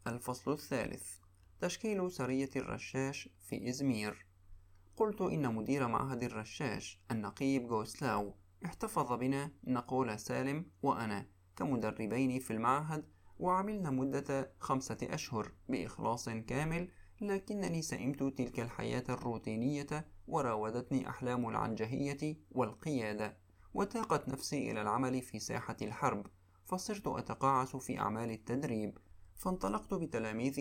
الفصل الثالث: تشكيل سرية الرشاش في إزمير. قلت إن مدير معهد الرشاش النقيب غوسلاو احتفظ بنا، نقول سالم وأنا، كمدربين في المعهد، وعملنا مدة 5 أشهر بإخلاص كامل. لكنني سئمت تلك الحياة الروتينية، وراودتني أحلام العنجهية والقيادة، وتاقت نفسي إلى العمل في ساحة الحرب، فصرت أتقاعس في أعمال التدريب. فانطلقت بتلاميذي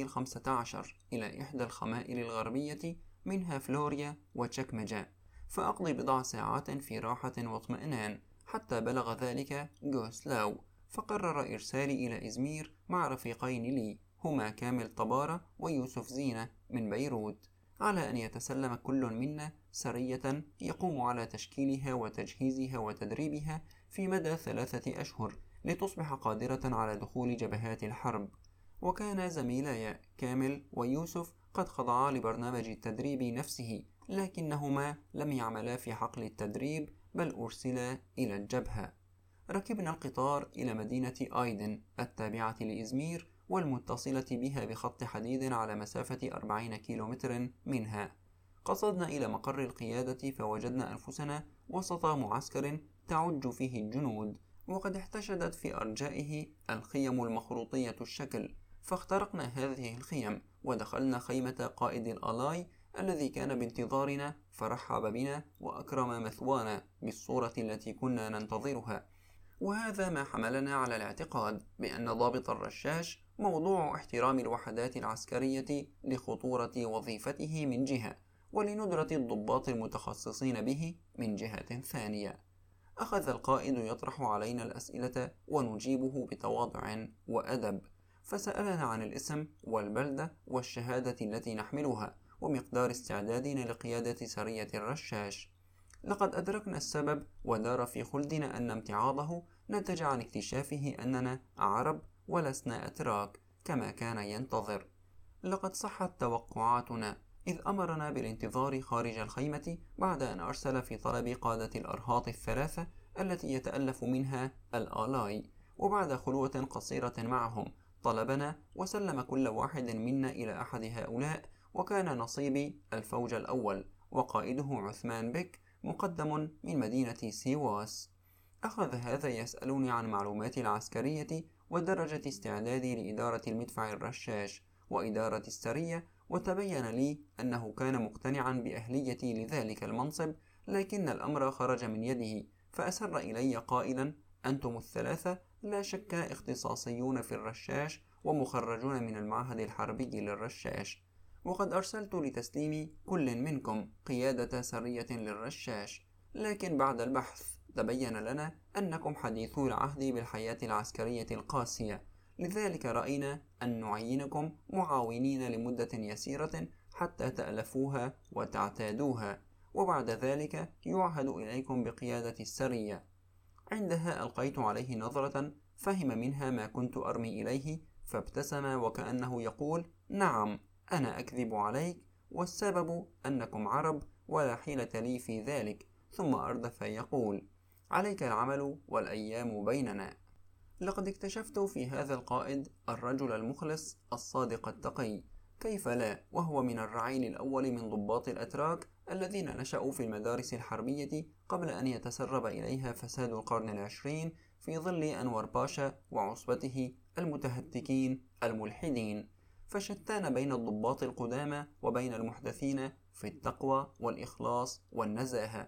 15 إلى إحدى الخمائل الغربية، منها فلوريا وتشكمجة، فأقضي بضع ساعات في راحة واطمئنان، حتى بلغ ذلك غوسلاو، فقرر إرسالي إلى إزمير مع رفيقين لي، هما كامل طبارة ويوسف زينة من بيروت، على أن يتسلم كل منا سرية يقوم على تشكيلها وتجهيزها وتدريبها في مدى 3 أشهر، لتصبح قادرة على دخول جبهات الحرب. وكان زميلاي كامل ويوسف قد خضعا لبرنامج التدريب نفسه، لكنهما لم يعملا في حقل التدريب، بل أرسلا إلى الجبهة. ركبنا القطار إلى مدينة آيدن التابعة لإزمير، والمتصلة بها بخط حديد على مسافة 40 كيلومتر منها. قصدنا إلى مقر القيادة، فوجدنا أنفسنا وسط معسكر تعج فيه الجنود، وقد احتشدت في أرجائه الخيم المخروطية الشكل، فاخترقنا هذه الخيم ودخلنا خيمة قائد الآلاي الذي كان بانتظارنا، فرحب بنا وأكرم مثوانا بالصورة التي كنا ننتظرها. وهذا ما حملنا على الاعتقاد بأن ضابط الرشاش موضوع احترام الوحدات العسكرية لخطورة وظيفته من جهة، ولندرة الضباط المتخصصين به من جهة ثانية. أخذ القائد يطرح علينا الأسئلة ونجيبه بتواضع وأدب، فسألنا عن الاسم والبلدة والشهادة التي نحملها، ومقدار استعدادنا لقيادة سرية الرشاش. لقد أدركنا السبب، ودار في خلدنا أن امتعاضه نتج عن اكتشافه أننا عرب ولسنا أتراك كما كان ينتظر. لقد صحت توقعاتنا، إذ أمرنا بالانتظار خارج الخيمة بعد أن أرسل في طلب قادة الأرهاط الثلاثة التي يتألف منها الآلاي. وبعد خلوة قصيرة معهم طلبنا، وسلم كل واحد منا إلى أحد هؤلاء، وكان نصيبي الفوج الأول، وقائده عثمان بك، مقدم من مدينة سيواس. أخذ هذا يسألني عن معلوماتي العسكرية ودرجة استعدادي لإدارة المدفع الرشاش وإدارة السرية، وتبين لي أنه كان مقتنعا بأهليتي لذلك المنصب، لكن الأمر خرج من يده، فأسر إلي قائلا: أنتم الثلاثة لا شك اختصاصيون في الرشاش، ومخرجون من المعهد الحربي للرشاش، وقد أرسلت لتسليم كل منكم قيادة سرية للرشاش، لكن بعد البحث تبين لنا أنكم حديثو العهد بالحياة العسكرية القاسية، لذلك رأينا أن نعينكم معاونين لمدة يسيرة حتى تألفوها وتعتادوها، وبعد ذلك يعهد إليكم بقيادة السرية. عندها ألقيت عليه نظرة فهم منها ما كنت أرمي إليه، فابتسم وكأنه يقول: نعم، أنا أكذب عليك، والسبب أنكم عرب، ولا حيلة لي في ذلك. ثم أردف يقول: عليك العمل والأيام بيننا. لقد اكتشفت في هذا القائد الرجل المخلص الصادق التقي، كيف لا وهو من الرعيل الأول من ضباط الأتراك الذين نشأوا في المدارس الحربية قبل أن يتسرب إليها فساد القرن العشرين في ظل أنور باشا وعصبته المتهتكين الملحدين. فشتان بين الضباط القدامى وبين المحدثين في التقوى والإخلاص والنزاهة.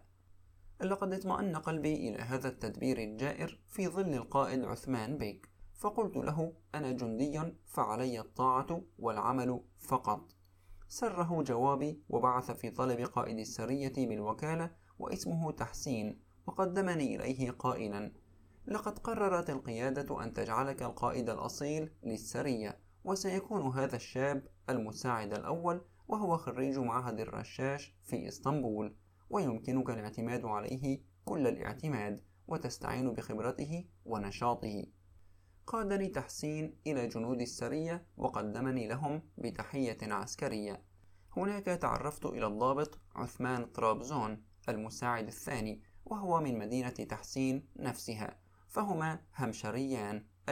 لقد اطمأن قلبي إلى هذا التدبير الجائر في ظل القائد عثمان بيك، فقلت له: أنا جندي، فعلي الطاعة والعمل فقط. سره جوابي، وبعث في طلب قائد السرية بالوكالة، واسمه تحسين، وقدمني إليه قائلا: لقد قررت القيادة أن تجعلك القائد الأصيل للسرية، وسيكون هذا الشاب المساعد الأول، وهو خريج معهد الرشاش في إسطنبول، ويمكنك الاعتماد عليه كل الاعتماد، وتستعين بخبرته ونشاطه. قادني تحسين إلى جنود السرية، وقدمني لهم بتحية عسكرية. هناك تعرفت إلى الضابط عثمان طرابزون المساعد الثاني، وهو من مدينة تحسين نفسها، فهما همشريان، أي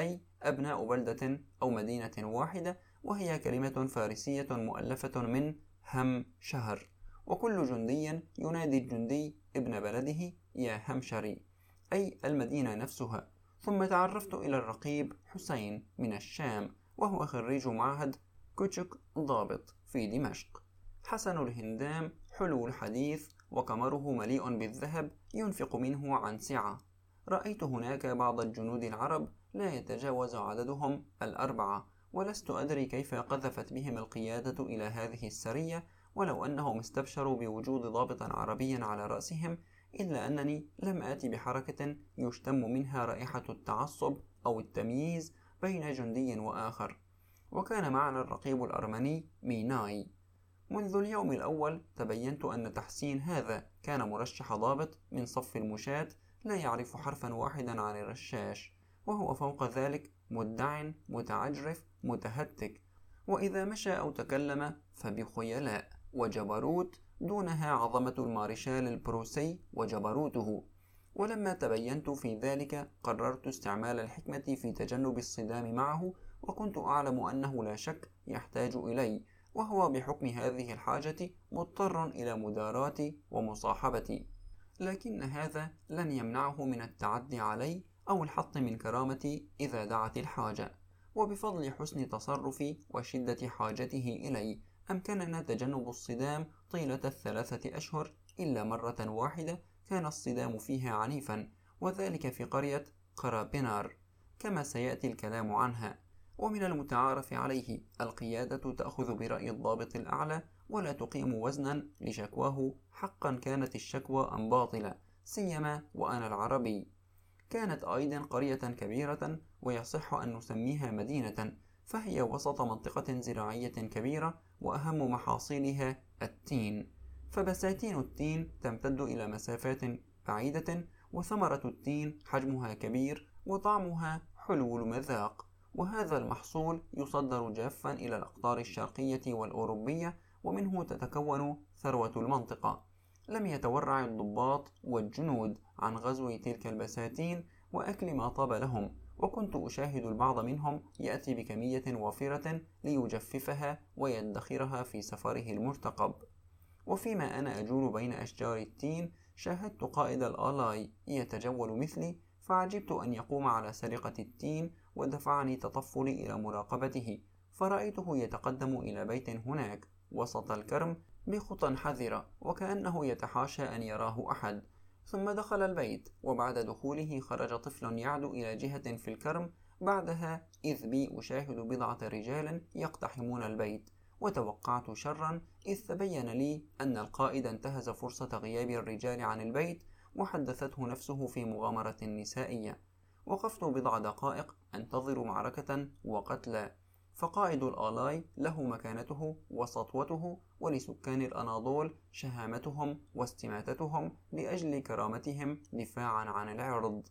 أبناء بلدة أو مدينة واحدة، وهي كلمة فارسية مؤلفة من هم شهر، وكل جندي ينادي الجندي ابن بلده يا همشري، أي المدينة نفسها. ثم تعرفت إلى الرقيب حسين من الشام، وهو خريج معهد كوتشك ضابط في دمشق، حسن الهندام، حلو الحديث، وكمره مليء بالذهب ينفق منه عن سعة. رأيت هناك بعض الجنود العرب لا يتجاوز عددهم 4، ولست أدري كيف قذفت بهم القيادة إلى هذه السرية، ولو أنهم استبشروا بوجود ضابط عربي على رأسهم، إلا أنني لم آتي بحركة يشتم منها رائحة التعصب أو التمييز بين جندي وآخر. وكان معنا الرقيب الأرمني ميناي. منذ اليوم الأول تبينت أن تحسين هذا كان مرشح ضابط من صف المشاة، لا يعرف حرفا واحدا عن الرشاش، وهو فوق ذلك مدع متعجرف متهتك، وإذا مشى أو تكلم فبخيلاء وجبروت، دونها عظمة المارشال البروسي وجبروته. ولما تبينت في ذلك قررت استعمال الحكمة في تجنب الصدام معه، وكنت أعلم أنه لا شك يحتاج إلي، وهو بحكم هذه الحاجة مضطر إلى مداراتي ومصاحبتي، لكن هذا لن يمنعه من التعدي علي أو الحط من كرامتي إذا دعت الحاجة. وبفضل حسن تصرفي وشدة حاجته إلي أمكننا تجنب الصدام طيلة 3 أشهر، إلا مرة واحدة كان الصدام فيها عنيفا، وذلك في قرية قرابنار كما سيأتي الكلام عنها. ومن المتعارف عليه القيادة تأخذ برأي الضابط الأعلى ولا تقيم وزنا لشكواه، حقا كانت الشكوى أم باطلة، سيما وأنا العربي. كانت أيضا قرية كبيرة، ويصح أن نسميها مدينة، فهي وسط منطقة زراعية كبيرة، وأهم محاصيلها التين، فبساتين التين تمتد إلى مسافات بعيدة، وثمرة التين حجمها كبير وطعمها حلو المذاق، وهذا المحصول يصدر جافا إلى الأقطار الشرقية والأوروبية، ومنه تتكون ثروة المنطقة. لم يتورع الضباط والجنود عن غزو تلك البساتين وأكل ما طاب لهم، وكنت أشاهد البعض منهم يأتي بكمية وافرة ليجففها ويدخرها في سفره المرتقب. وفيما أنا أجول بين أشجار التين شاهدت قائد الآلاي يتجول مثلي، فعجبت أن يقوم على سرقة التين، ودفعني تطفلي إلى مراقبته، فرأيته يتقدم إلى بيت هناك وسط الكرم بخطى حذرة، وكأنه يتحاشى أن يراه أحد، ثم دخل البيت، وبعد دخوله خرج طفل يعدو إلى جهة في الكرم، بعدها إذ بي أشاهد بضعة رجال يقتحمون البيت، وتوقعت شرا، إذ تبين لي أن القائد انتهز فرصة غياب الرجال عن البيت وحدثته نفسه في مغامرة نسائية. وقفت بضع دقائق أنتظر معركة وقتلى، فقائد الآلاي له مكانته وسطوته، ولسكان الأناضول شهامتهم واستماتتهم لأجل كرامتهم دفاعا عن العرض.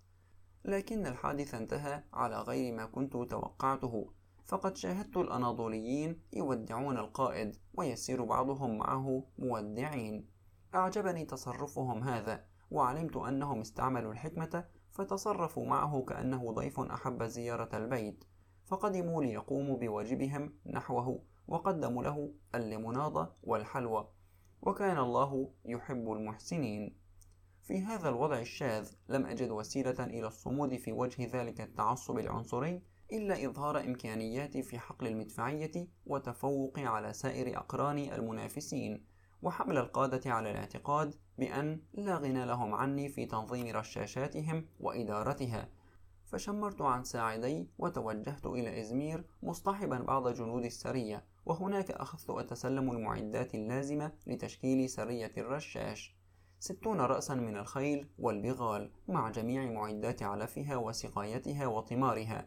لكن الحادث انتهى على غير ما كنت توقعته، فقد شاهدت الأناضوليين يودعون القائد ويسير بعضهم معه مودعين. أعجبني تصرفهم هذا، وعلمت أنهم استعملوا الحكمة فتصرفوا معه كأنه ضيف أحب زيارة البيت، فقدموا ليقوموا بواجبهم نحوه، وقدموا له الليموناضة والحلوى، وكان الله يحب المحسنين. في هذا الوضع الشاذ لم أجد وسيلة إلى الصمود في وجه ذلك التعصب العنصري إلا إظهار إمكانياتي في حقل المدفعية وتفوقي على سائر أقراني المنافسين، وحمل القادة على الاعتقاد بأن لا غنى لهم عني في تنظيم رشاشاتهم وإدارتها. فشمرت عن ساعدي وتوجهت إلى إزمير مصطحبا بعض جنود السرية، وهناك أخذت أتسلم المعدات اللازمة لتشكيل سرية الرشاش: 60 رأسا من الخيل والبغال مع جميع معدات علفها وسقايتها وطمارها،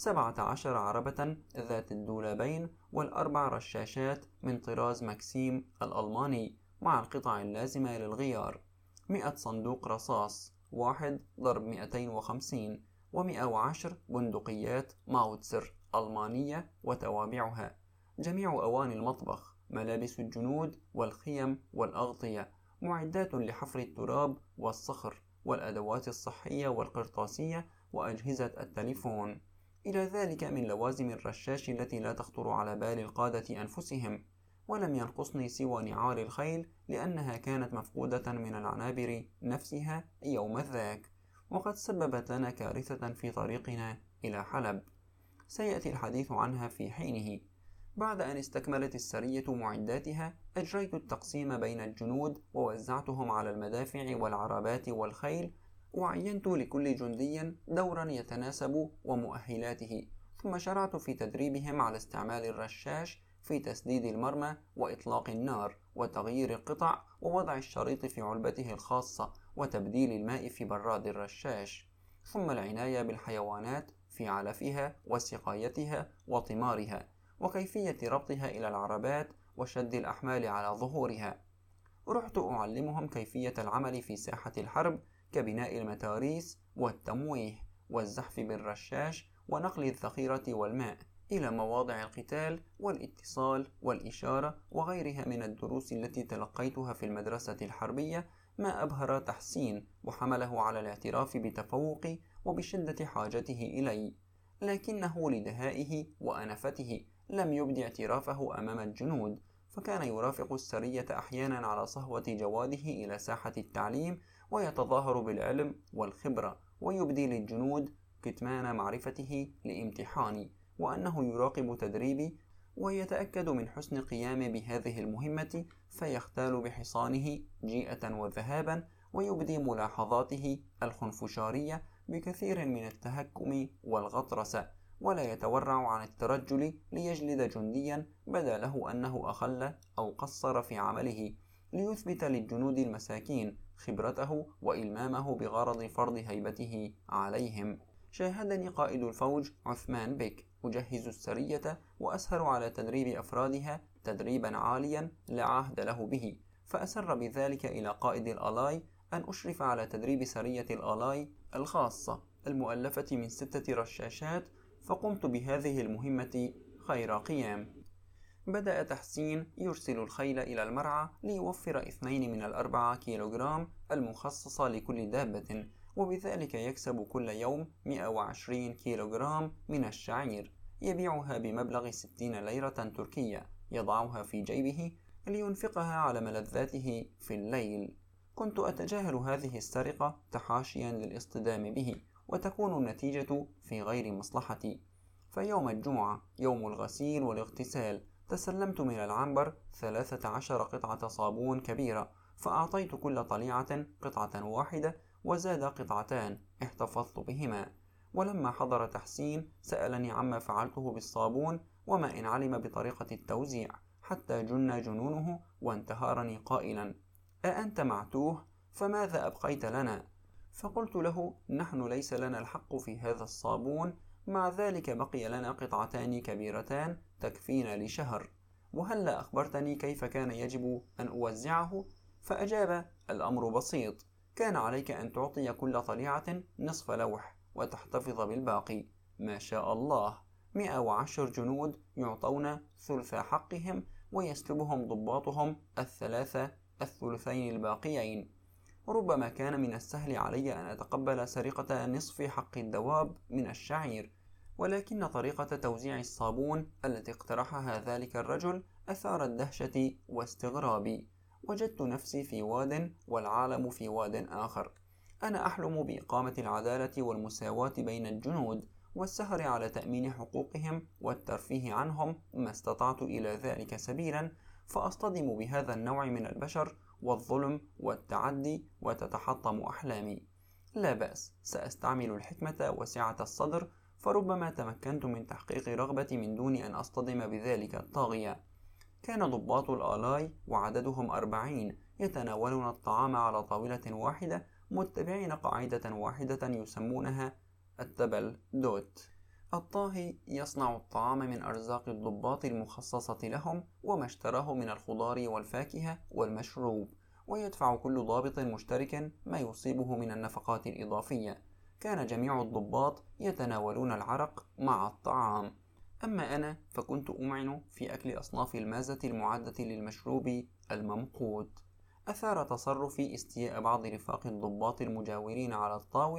17 عربة ذات الدولابين، والأربع رشاشات من طراز مكسيم الألماني مع القطع اللازمة للغيار، 100 صندوق رصاص 1 ضرب 250، و110 بندقيات ماوتسر ألمانية وتوابعها، جميع أواني المطبخ، ملابس الجنود والخيم والأغطية، معدات لحفر التراب والصخر، والأدوات الصحية والقرطاسية، وأجهزة التليفون. إلى ذلك من لوازم الرشاش التي لا تخطر على بال القادة أنفسهم. ولم ينقصني سوى نعال الخيل، لأنها كانت مفقودة من العنابر نفسها يوم ذاك، وقد سببت لنا كارثة في طريقنا إلى حلب. سيأتي الحديث عنها في حينه. بعد أن استكملت السرية معداتها، أجريت التقسيم بين الجنود ووزعتهم على المدافع والعربات والخيل، وعينت لكل جندي دورا يتناسب ومؤهلاته، ثم شرعت في تدريبهم على استعمال الرشاش في تسديد المرمى وإطلاق النار وتغيير القطع ووضع الشريط في علبته الخاصة وتبديل الماء في براد الرشاش، ثم العناية بالحيوانات في علفها وسقايتها وطمارها، وكيفية ربطها إلى العربات وشد الأحمال على ظهورها. رحت أعلمهم كيفية العمل في ساحة الحرب، كبناء المتاريس والتمويه والزحف بالرشاش ونقل الذخيرة والماء إلى مواضع القتال والاتصال والإشارة وغيرها من الدروس التي تلقيتها في المدرسة الحربية، ما أبهر تحسين وحمله على الاعتراف بتفوقي وبشدة حاجته إلي، لكنه لدهائه وأنفته لم يبد اعترافه أمام الجنود، فكان يرافق السرية أحيانا على صهوة جواده إلى ساحة التعليم ويتظاهر بالعلم والخبرة، ويبدي للجنود كتمان معرفته لامتحاني، وأنه يراقب تدريبي ويتأكد من حسن قيامي بهذه المهمة، فيختال بحصانه جيئة وذهابا، ويبدي ملاحظاته الخنفشارية بكثير من التهكم والغطرسة، ولا يتورع عن الترجل ليجلد جنديا بدا له أنه أخل أو قصر في عمله، ليثبت للجنود المساكين خبرته وإلمامه بغرض فرض هيبته عليهم. شاهدني قائد الفوج عثمان بك أجهز السرية وأسهر على تدريب أفرادها تدريبا عاليا لا عهد له به، فأسر بذلك إلى قائد الآلاي أن أشرف على تدريب سرية الآلاي الخاصة المؤلفة من 6 رشاشات، فقمت بهذه المهمة خير قيام. بدأ تحسين يرسل الخيل إلى المرعى ليوفر 2 من 4 كيلوغرام المخصصة لكل دابة، وبذلك يكسب كل يوم 120 كيلوغرام من الشعير، يبيعها بمبلغ 60 ليرة تركية، يضعها في جيبه لينفقها على ملذاته في الليل. كنت أتجاهل هذه السرقة تحاشيا للاصطدام به، وتكون النتيجة في غير مصلحتي. فيوم الجمعة يوم الغسيل والاغتسال تسلمت من العنبر 13 قطعة صابون كبيرة، فأعطيت كل طليعة قطعة واحدة وزاد قطعتان احتفظت بهما. ولما حضر تحسين سألني عما فعلته بالصابون وما إن علم بطريقة التوزيع، حتى جن جنونه وانتهرني قائلا: أأنت معتوه؟ فماذا أبقيت لنا؟ فقلت له: نحن ليس لنا الحق في هذا الصابون، مع ذلك بقي لنا قطعتان كبيرتان تكفينا لشهر، وهلا أخبرتني كيف كان يجب أن أوزعه؟ فأجاب: الأمر بسيط، كان عليك أن تعطي كل طليعة نصف لوح وتحتفظ بالباقي. ما شاء الله، 110 جنود يعطون ثلث حقهم، ويسلبهم ضباطهم الثلثين الباقيين. ربما كان من السهل علي أن أتقبل سرقة نصف حق الدواب من الشعير، ولكن طريقة توزيع الصابون التي اقترحها ذلك الرجل أثارت دهشتي واستغرابي. وجدت نفسي في واد والعالم في واد آخر. أنا أحلم بإقامة العدالة والمساواة بين الجنود، والسهر على تأمين حقوقهم والترفيه عنهم ما استطعت إلى ذلك سبيلا، فأصطدم بهذا النوع من البشر والظلم والتعدي وتتحطم أحلامي. لا بأس، سأستعمل الحكمة وسعة الصدر، فربما تمكنت من تحقيق رغبتي من دون أن أصطدم بذلك الطاغية. كان ضباط الآلاي وعددهم 40 يتناولون الطعام على طاولة واحدة، متبعين قاعدة واحدة يسمونها التبل دوت. الطاهي يصنع الطعام من أرزاق الضباط المخصصة لهم وما اشتراه من الخضار والفاكهة والمشروب، ويدفع كل ضابط مشترك ما يصيبه من النفقات الإضافية. كان جميع الضباط يتناولون العرق مع الطعام، أما أنا فكنت أمعن في أكل أصناف المازة المعدة للمشروب الممقوت. أثار تصرفي استياء بعض رفاق الضباط المجاورين على الطاولة،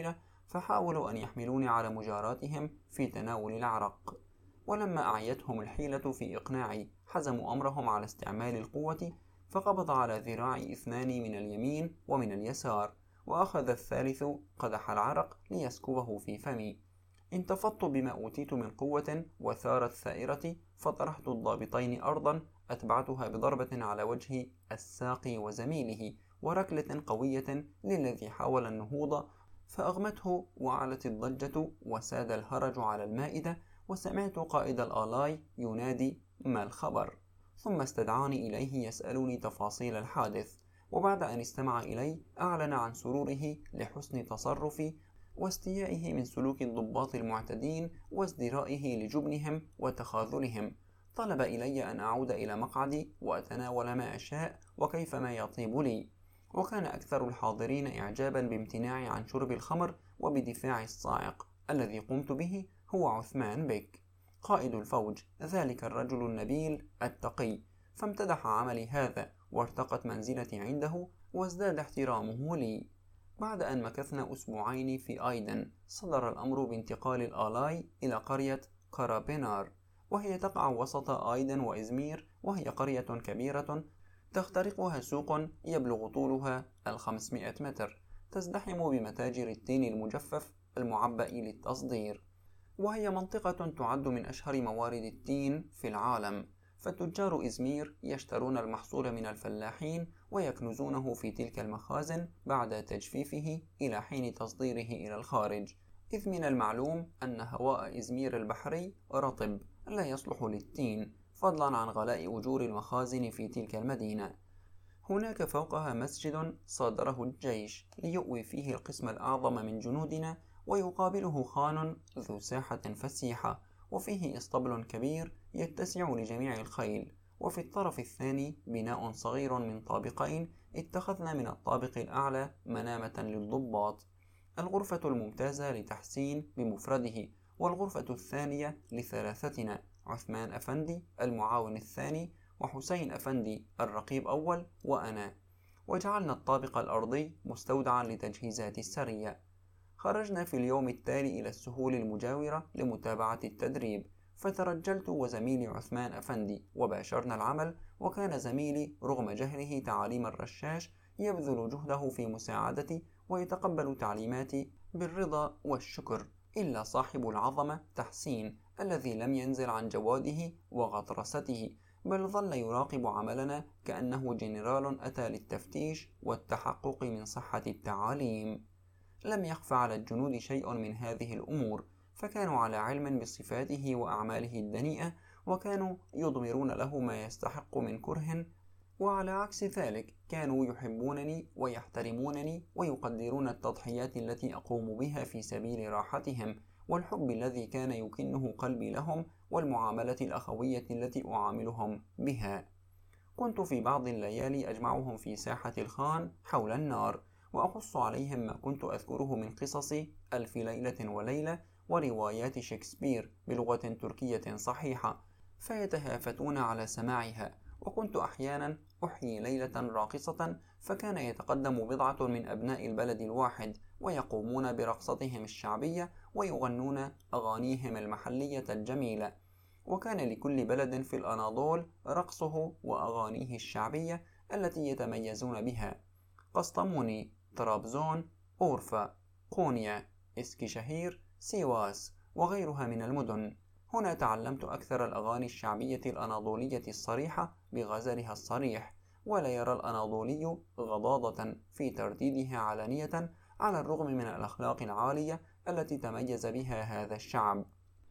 فحاولوا أن يحملوني على مجاراتهم في تناول العرق. ولما أعيتهم الحيلة في إقناعي حزموا أمرهم على استعمال القوة، فقبض على ذراعي 2 من اليمين ومن اليسار، وأخذ الثالث قدح العرق ليسكبه في فمي. انتفضت بما أوتيت من قوة وثارت ثائرتي، فطرحت الضابطين أرضا، أتبعتها بضربة على وجه الساقي وزميله، وركلة قوية للذي حاول النهوض، فأغمته وعلت الضجة وساد الهرج على المائدة، وسمعت قائد الآلاي ينادي: ما الخبر؟ ثم استدعاني إليه يسألني تفاصيل الحادث، وبعد أن استمع إلي أعلن عن سروره لحسن تصرفي واستيائه من سلوك الضباط المعتدين وازدرائه لجبنهم وتخاذلهم. طلب إلي أن أعود إلى مقعدي وأتناول ما أشاء وكيفما يطيب لي. وكان أكثر الحاضرين إعجابا بامتناعي عن شرب الخمر وبدفاعي الصاعق. الذي قمت به هو عثمان بك، قائد الفوج، ذلك الرجل النبيل التقي، فامتدح عملي هذا وارتقت منزلتي عنده وازداد احترامه لي. بعد أن مكثنا أسبوعين في أيدن، صدر الأمر بانتقال الآلاي إلى قرية كارابينار، وهي تقع وسط أيدن وإزمير، وهي قرية كبيرة تخترقها سوق يبلغ طولها 500 متر، تزدحم بمتاجر التين المجفف المعبأ للتصدير، وهي منطقة تعد من أشهر موارد التين في العالم. فتجار إزمير يشترون المحصول من الفلاحين ويكنزونه في تلك المخازن بعد تجفيفه إلى حين تصديره إلى الخارج، إذ من المعلوم أن هواء إزمير البحري رطب لا يصلح للتين، فضلا عن غلاء أجور المخازن في تلك المدينة. هناك فوقها مسجد صادره الجيش ليؤوي فيه القسم الأعظم من جنودنا، ويقابله خان ذو ساحة فسيحة، وفيه اسطبل كبير يتسع لجميع الخيل. وفي الطرف الثاني بناء صغير من طابقين اتخذنا من الطابق الأعلى منامة للضباط، الغرفة الممتازة لتحسين بمفرده، والغرفة الثانية لثلاثتنا: عثمان أفندي المعاون الثاني، وحسين أفندي الرقيب أول، وأنا. وجعلنا الطابق الأرضي مستودعا لتجهيزات السرية. خرجنا في اليوم التالي إلى السهول المجاورة لمتابعة التدريب، فترجلت وزميلي عثمان أفندي وباشرنا العمل. وكان زميلي رغم جهله تعاليم الرشاش يبذل جهده في مساعدتي ويتقبل تعليماتي بالرضا والشكر، إلا صاحب العظمة تحسين الذي لم ينزل عن جواده وغطرسته، بل ظل يراقب عملنا كأنه جنرال أتى للتفتيش والتحقق من صحة التعاليم. لم يخف على الجنود شيء من هذه الأمور، فكانوا على علم بصفاته وأعماله الدنيئة، وكانوا يضمرون له ما يستحق من كره، وعلى عكس ذلك كانوا يحبونني ويحترمونني ويقدرون التضحيات التي أقوم بها في سبيل راحتهم، والحب الذي كان يكنه قلبي لهم، والمعاملة الأخوية التي أعاملهم بها. كنت في بعض الليالي أجمعهم في ساحة الخان حول النار، وأقص عليهم ما كنت أذكره من قصص ألف ليلة وليلة وروايات شكسبير بلغة تركية صحيحة، فيتهافتون على سماعها. وكنت أحيانا أحيي ليلة راقصة، فكان يتقدم بضعة من أبناء البلد الواحد ويقومون برقصتهم الشعبية ويغنون أغانيهم المحلية الجميلة. وكان لكل بلد في الأناضول رقصه وأغانيه الشعبية التي يتميزون بها: قسطموني، طرابزون، أورفا، قونيا، إسكشهير، سيواس، وغيرها من المدن. هنا تعلمت أكثر الأغاني الشعبية الأناضولية الصريحة بغزلها الصريح، ولا يرى الأناضولي غضاضة في ترديدها علانية، على الرغم من الأخلاق العالية التي تميز بها هذا الشعب.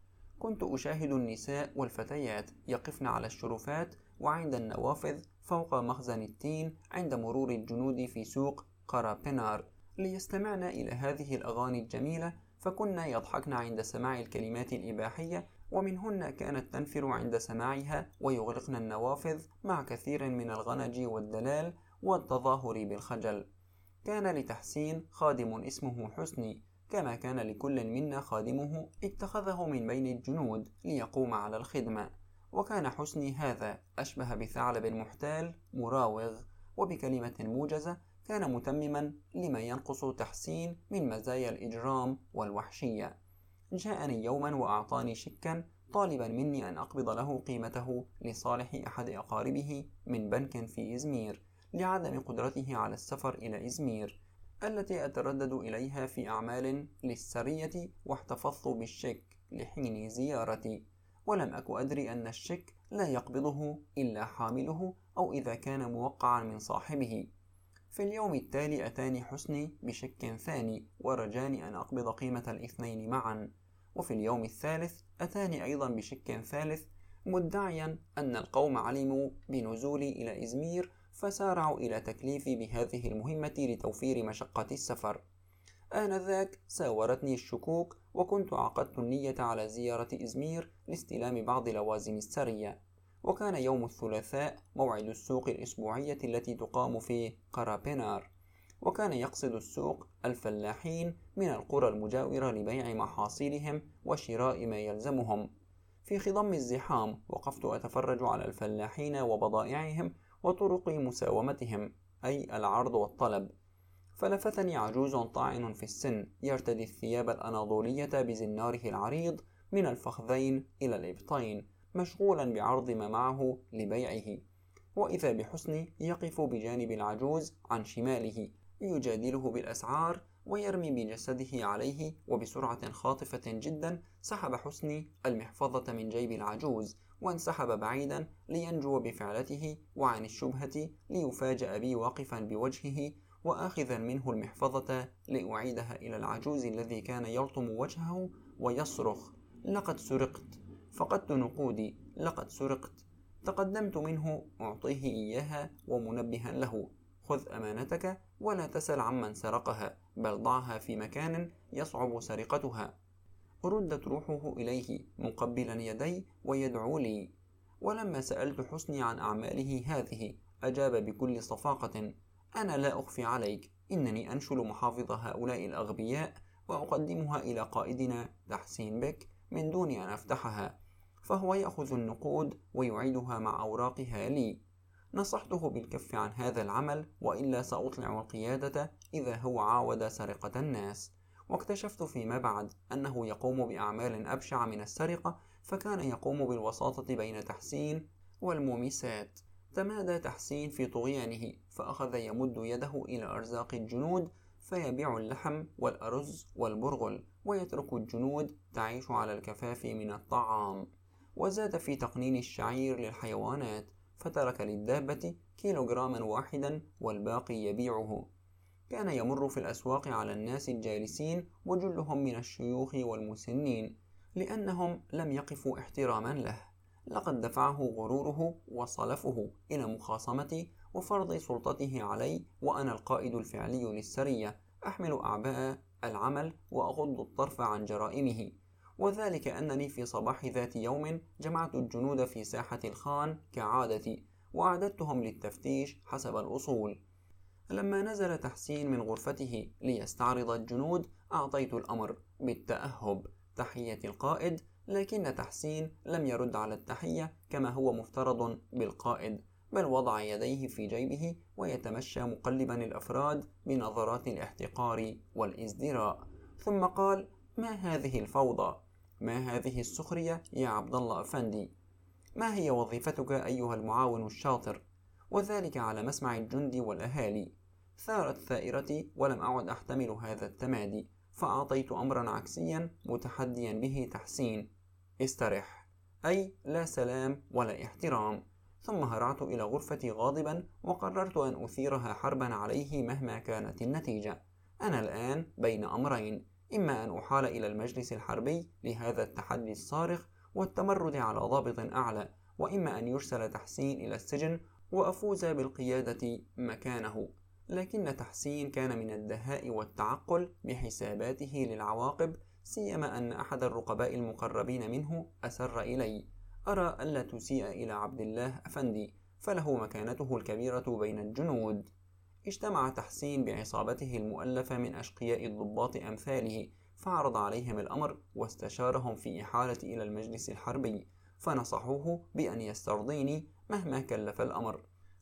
كنت أشاهد النساء والفتيات يقفن على الشرفات وعند النوافذ فوق مخزن التين عند مرور الجنود في سوق كارابينار ليستمعن إلى هذه الأغاني الجميلة، فكنا يضحكن عند سماع الكلمات الإباحية، ومنهن كانت تنفر عند سماعها ويغلقن النوافذ مع كثير من الغنج والدلال والتظاهر بالخجل. كان لتحسين خادم اسمه حسني، كما كان لكل منا خادمه اتخذه من بين الجنود ليقوم على الخدمة. وكان حسني هذا أشبه بثعلب محتال مراوغ، وبكلمة موجزة كان متمما لما ينقص تحسين من مزايا الإجرام والوحشية. جاءني يوما وأعطاني شيكا طالبا مني أن أقبض له قيمته لصالح أحد أقاربه من بنك في إزمير، لعدم قدرته على السفر إلى إزمير التي أتردد إليها في أعمال للسرية، واحتفظت بالشيك لحين زيارتي، ولم أك أدري أن الشيك لا يقبضه إلا حامله أو إذا كان موقعا من صاحبه. في اليوم التالي أتاني حسني بشيك ثاني ورجاني أن أقبض قيمة الاثنين معا، وفي اليوم الثالث أتاني أيضا بشيك ثالث مدعيا أن القوم علموا بنزولي إلى إزمير فسارعوا إلى تكليفي بهذه المهمة لتوفير مشقة السفر. آنذاك ساورتني الشكوك، وكنت عقدت النية على زيارة إزمير لاستلام بعض لوازم السرية، وكان يوم الثلاثاء موعد السوق الأسبوعية التي تقام في قرابينار، وكان يقصد السوق الفلاحين من القرى المجاورة لبيع محاصيلهم وشراء ما يلزمهم. في خضم الزحام وقفت أتفرج على الفلاحين وبضائعهم وطرق مساومتهم، أي العرض والطلب، فلفتني عجوز طاعن في السن يرتدي الثياب الأناضولية بزناره العريض من الفخذين إلى الإبطين، مشغولا بعرض ما معه لبيعه، وإذا بحسني يقف بجانب العجوز عن شماله يجادله بالأسعار ويرمي بجسده عليه. وبسرعة خاطفة جدا سحب حسني المحفظة من جيب العجوز وانسحب بعيدا لينجو بفعلته وعن الشبهة، ليفاجأ بي واقفا بوجهه وآخذا منه المحفظة لأعيدها إلى العجوز الذي كان يلطم وجهه ويصرخ: لقد سرقت، فقدت نقودي، لقد سرقت. تقدمت منه أعطيه إياها ومنبها له: خذ أمانتك ولا تسل عمن سرقها، بل ضعها في مكان يصعب سرقتها. ردت روحه إليه مقبلا يدي ويدعو لي، ولما سألت حسني عن أعماله هذه أجاب بكل صفاقة: أنا لا أخفي عليك، إنني أنشل محافظ هؤلاء الأغبياء وأقدمها إلى قائدنا تحسين بك من دون أن أفتحها، فهو يأخذ النقود ويعيدها مع أوراقها لي. نصحته بالكف عن هذا العمل، وإلا سأطلع القيادة إذا هو عاود سرقة الناس. واكتشفت فيما بعد أنه يقوم بأعمال أبشع من السرقة، فكان يقوم بالوساطة بين تحسين والمومسات. تمادى تحسين في طغيانه، فأخذ يمد يده إلى أرزاق الجنود فيبيع اللحم والأرز والبرغل، ويترك الجنود تعيش على الكفاف من الطعام. وزاد في تقنين الشعير للحيوانات، فترك للدابة كيلوغراما واحدا والباقي يبيعه. كان يمر في الأسواق على الناس الجالسين وجلهم من الشيوخ والمسنين، لأنهم لم يقفوا احتراما له. لقد دفعه غروره وصلفه إلى مخاصمتي وفرض سلطته علي، وأنا القائد الفعلي للسرية، أحمل أعباء العمل وأغض الطرف عن جرائمه. وذلك أنني في صباح ذات يوم جمعت الجنود في ساحة الخان كعادتي، وأعددتهم للتفتيش حسب الأصول. لما نزل تحسين من غرفته ليستعرض الجنود أعطيت الأمر بالتأهب تحية القائد، لكن تحسين لم يرد على التحية كما هو مفترض بالقائد، بل وضع يديه في جيبه ويتمشى مقلبا الأفراد بنظرات الاحتقار والازدراء، ثم قال: ما هذه الفوضى؟ ما هذه السخرية يا عبد الله أفندي؟ ما هي وظيفتك أيها المعاون الشاطر؟ وذلك على مسمع الجند والأهالي. ثارت ثائرتي ولم أعد أحتمل هذا التمادي، فأعطيت أمرا عكسيا متحديا به تحسين: استرح، أي لا سلام ولا احترام. ثم هرعت إلى غرفتي غاضبا، وقررت أن أثيرها حربا عليه مهما كانت النتيجة. أنا الآن بين أمرين: إما أن أحال إلى المجلس الحربي لهذا التحدي الصارخ والتمرد على ضابط أعلى، وإما أن يرسل تحسين إلى السجن وأفوز بالقيادة مكانه. لكن تحسين كان من الدهاء والتعقل بحساباته للعواقب، سيما أن أحد الرقباء المقربين منه أسر إلي: أرى ألا تسيء إلى عبد الله أفندي، فله مكانته الكبيرة بين الجنود. اجتمع تحسين بعصابته المؤلفة من أشقياء الضباط أمثاله، فعرض عليهم الأمر واستشارهم في إحالة إلى المجلس الحربي، فنصحوه بأن يسترضيني مهما كلف الأمر.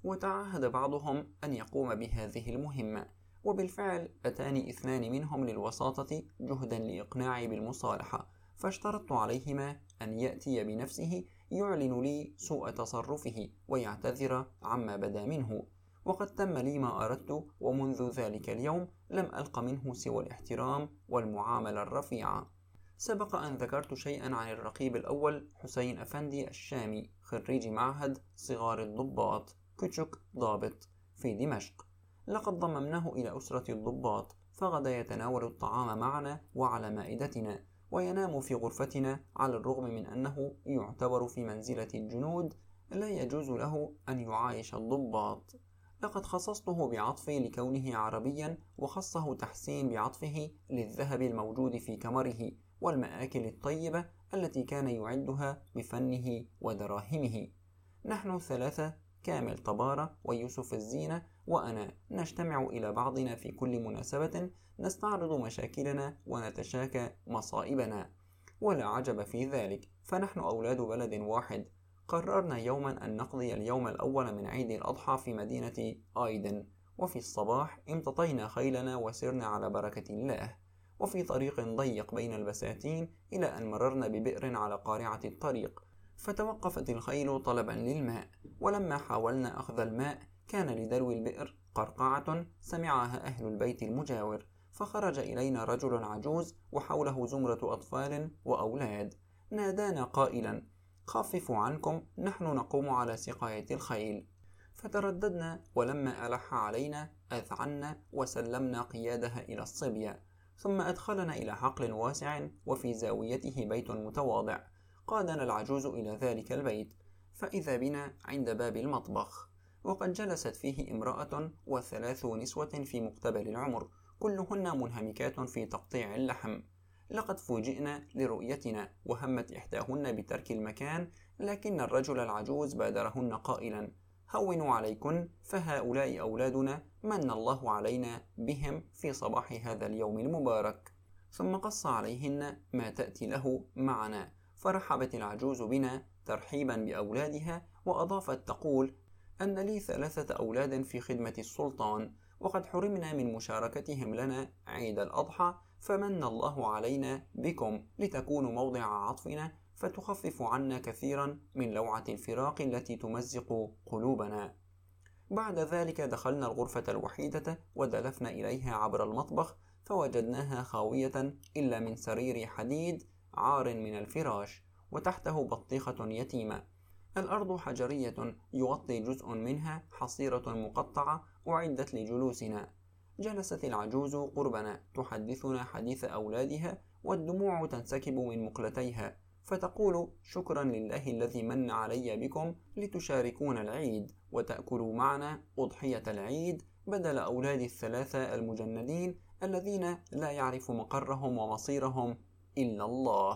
وتعهد بعضهم أن يقوم بهذه المهمة، وبالفعل أتاني 2 منهم للوساطة جهدا لإقناعي بالمصالحة، فاشترطت عليهما أن يأتي بنفسه يعلن لي سوء تصرفه ويعتذر عما بدا منه، وقد تم لي ما أردت، ومنذ ذلك اليوم لم ألق منه سوى الاحترام والمعاملة الرفيعة. سبق أن ذكرت شيئا عن الرقيب الأول حسين أفندي الشامي، خريج معهد صغار الضباط كتشك ضابط في دمشق. لقد ضممناه إلى أسرة الضباط، فغدا يتناول الطعام معنا وعلى مائدتنا، وينام في غرفتنا، على الرغم من أنه يعتبر في منزلة الجنود، لا يجوز له أن يعايش الضباط. لقد خصصته بعطفي لكونه عربيا، وخصه تحسين بعطفه للذهب الموجود في كمره والمآكل الطيبة التي كان يعدها بفنه ودراهمه. نحن 3 كامل طبارة ويوسف الزينة وأنا نجتمع إلى بعضنا في كل مناسبة، نستعرض مشاكلنا ونتشاكى مصائبنا، ولا عجب في ذلك، فنحن أولاد بلد واحد. قررنا يوما أن نقضي اليوم الأول من عيد الأضحى في مدينة آيدن، وفي الصباح امتطينا خيلنا وسرنا على بركة الله، وفي طريق ضيق بين البساتين إلى أن مررنا ببئر على قارعة الطريق، فتوقفت الخيل طلبا للماء، ولما حاولنا أخذ الماء كان لدلو البئر قرقعة سمعها أهل البيت المجاور، فخرج إلينا رجل عجوز وحوله زمرة أطفال وأولاد، نادانا قائلا: خففوا عنكم، نحن نقوم على سقاية الخيل. فترددنا، ولما ألح علينا أذعنا وسلمنا قيادها إلى الصبية، ثم أدخلنا إلى حقل واسع وفي زاويته بيت متواضع. قادنا العجوز إلى ذلك البيت، فإذا بنا عند باب المطبخ، وقد جلست فيه امرأة و3 نسوة في مقتبل العمر، كلهن منهمكات في تقطيع اللحم. لقد فوجئنا لرؤيتنا، وهمت إحداهن بترك المكان، لكن الرجل العجوز بادرهن قائلا: هونوا عليكن، فهؤلاء أولادنا من الله علينا بهم في صباح هذا اليوم المبارك. ثم قص عليهن ما تأتي له معنا، فرحبت العجوز بنا ترحيبا بأولادها، وأضافت تقول أن لي 3 أولاد في خدمة السلطان، وقد حرمنا من مشاركتهم لنا عيد الأضحى، فمن الله علينا بكم لتكونوا موضع عطفنا، فتخفف عنا كثيرا من لوعة الفراق التي تمزق قلوبنا. بعد ذلك دخلنا الغرفة الوحيدة ودلفنا إليها عبر المطبخ، فوجدناها خاوية إلا من سرير حديد عار من الفراش، وتحته بطيخة يتيمة. الأرض حجرية يغطي جزء منها حصيرة مقطعة أعدت لجلوسنا. جلست العجوز قربنا تحدثنا حديث أولادها، والدموع تنسكب من مقلتيها، فتقول: شكرا لله الذي من علي بكم لتشاركون العيد وتأكلوا معنا أضحية العيد بدل أولادي ال3 المجندين الذين لا يعرف مقرهم ومصيرهم إلا الله.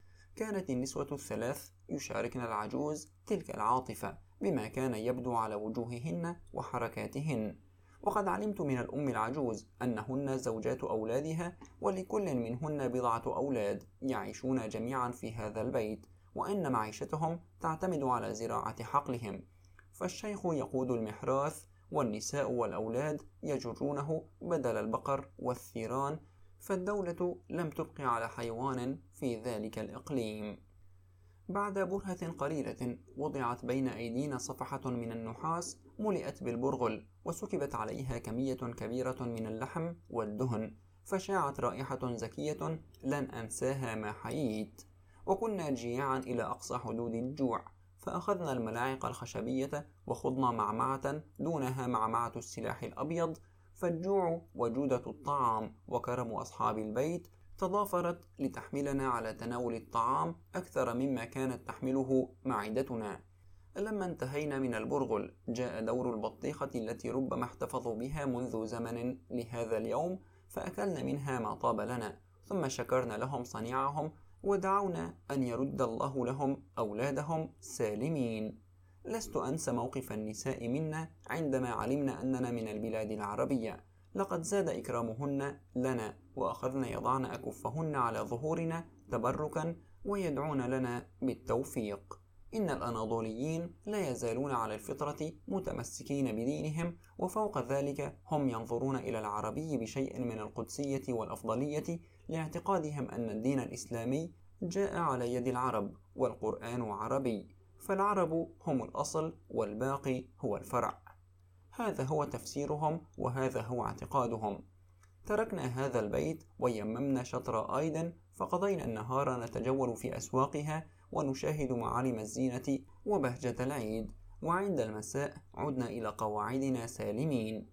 كانت النسوة ال3 يشاركن العجوز تلك العاطفة بما كان يبدو على وجوههن وحركاتهن، وقد علمت من الأم العجوز أنهن زوجات أولادها، ولكل منهن بضعة أولاد يعيشون جميعا في هذا البيت، وأن معيشتهم تعتمد على زراعة حقلهم، فالشيخ يقود المحراث، والنساء والأولاد يجرونه بدل البقر والثيران، فالدولة لم تبق على حيوان في ذلك الإقليم. بعد برهة قليلة وضعت بين أيدينا صفحة من النحاس ملئت بالبرغل، وسكبت عليها كمية كبيرة من اللحم والدهن، فشاعت رائحة زكية لن أنساها ما حييت. وكنا جياعا إلى أقصى حدود الجوع، فأخذنا الملاعق الخشبية وخضنا معمعة دونها معمعة السلاح الأبيض، فالجوع وجودة الطعام وكرم أصحاب البيت تضافرت لتحملنا على تناول الطعام أكثر مما كانت تحمله معدتنا. لما انتهينا من البرغل جاء دور البطيخة التي ربما احتفظوا بها منذ زمن لهذا اليوم، فأكلنا منها ما طاب لنا، ثم شكرنا لهم صنيعهم ودعونا أن يرد الله لهم أولادهم سالمين. لست أنسى موقف النساء منا عندما علمنا أننا من البلاد العربية، لقد زاد إكرامهن لنا، وأخذن يضعن أكفهن على ظهورنا تبركا ويدعون لنا بالتوفيق. إن الأناضوليين لا يزالون على الفطرة متمسكين بدينهم، وفوق ذلك هم ينظرون إلى العربي بشيء من القدسية والأفضلية، لاعتقادهم أن الدين الإسلامي جاء على يد العرب والقرآن عربي، فالعرب هم الأصل والباقي هو الفرع. هذا هو تفسيرهم وهذا هو اعتقادهم. تركنا هذا البيت ويممنا شطر أيدن، فقضينا النهار نتجول في أسواقها ونشاهد معالم الزينة وبهجة العيد، وعند المساء عدنا إلى قواعدنا سالمين.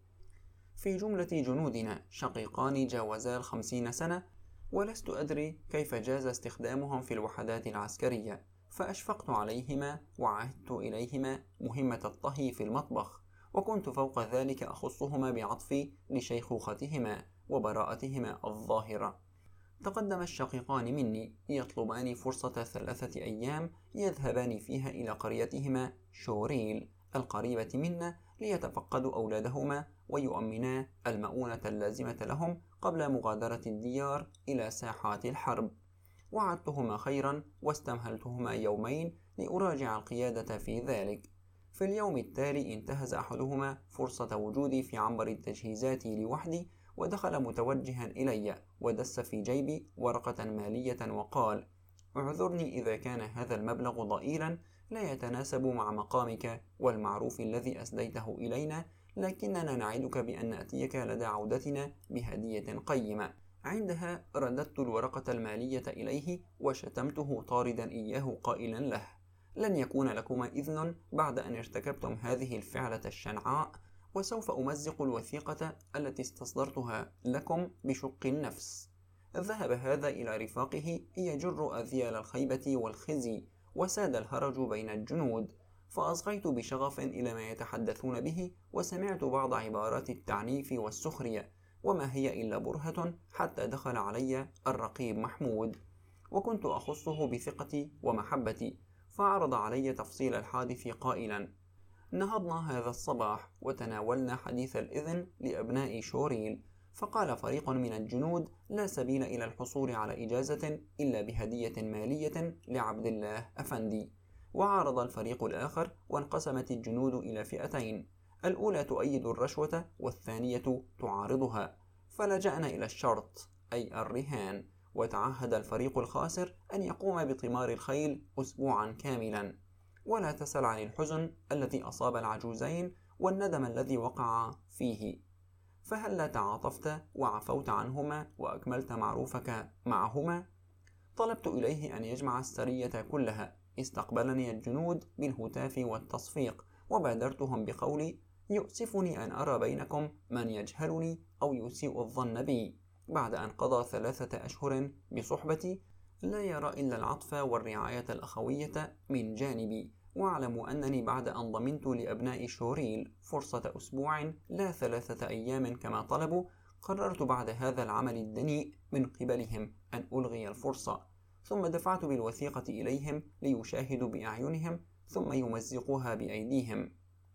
في جملة جنودنا شقيقان جاوزا 50 سنة، ولست أدري كيف جاز استخدامهم في الوحدات العسكرية، فأشفقت عليهما وعهدت إليهما مهمة الطهي في المطبخ، وكنت فوق ذلك أخصهما بعطفي لشيخوختهما وبراءتهما الظاهرة. تقدم الشقيقان مني يطلبان فرصة 3 أيام يذهبان فيها إلى قريتهما شوريل القريبة منا ليتفقدوا أولادهما ويؤمنا المؤونة اللازمة لهم قبل مغادرة الديار إلى ساحات الحرب. وعدتهما خيرا واستمهلتهما يومين لأراجع القيادة في ذلك. في اليوم التالي انتهز أحدهما فرصة وجودي في عنبر التجهيزات لوحدي، ودخل متوجها إلي ودس في جيبي ورقة مالية وقال: اعذرني إذا كان هذا المبلغ ضئيلا لا يتناسب مع مقامك والمعروف الذي أسديته إلينا، لكننا نعدك بأن نأتيك لدى عودتنا بهدية قيمة. عندها رددت الورقة المالية إليه وشتمته طاردا إياه قائلا له: لن يكون لكما إذن بعد أن ارتكبتم هذه الفعلة الشنعاء، وسوف أمزق الوثيقة التي استصدرتها لكم بشق النفس. ذهب هذا إلى رفاقه يجر أذيال الخيبة والخزي، وساد الهرج بين الجنود، فأصغيت بشغف إلى ما يتحدثون به، وسمعت بعض عبارات التعنيف والسخرية، وما هي إلا برهة حتى دخل علي الرقيب محمود، وكنت أخصه بثقتي ومحبتي، فعرض علي تفصيل الحادث قائلا: نهضنا هذا الصباح وتناولنا حديث الإذن لأبناء شوريل، فقال فريق من الجنود: لا سبيل إلى الحصول على إجازة إلا بهدية مالية لعبد الله أفندي. وعارض الفريق الآخر، وانقسمت الجنود إلى فئتين، الأولى تؤيد الرشوة والثانية تعارضها، فلجأنا إلى الشرط أي الرهان، وتعهد الفريق الخاسر أن يقوم بطمار الخيل أسبوعا كاملا. ولا تسل عن الحزن الذي أصاب العجوزين والندم الذي وقع فيه، فهلا تعاطفت وعفوت عنهما وأكملت معروفك معهما؟ طلبت إليه أن يجمع السرية كلها. استقبلني الجنود بالهتاف والتصفيق، وبادرتهم بقولي: يؤسفني أن أرى بينكم من يجهلني أو يسيء الظن بي، بعد أن قضى 3 أشهر بصحبتي، لا يرى إلا العطف والرعاية الأخوية من جانبي، واعلموا أنني بعد أن ضمنت لأبناء شوريل فرصة أسبوع لا 3 أيام كما طلبوا، قررت بعد هذا العمل الدنيء من قبلهم أن ألغي الفرصة، ثم دفعت بالوثيقة إليهم ليشاهدوا بأعينهم ثم يمزقوها بأيديهم.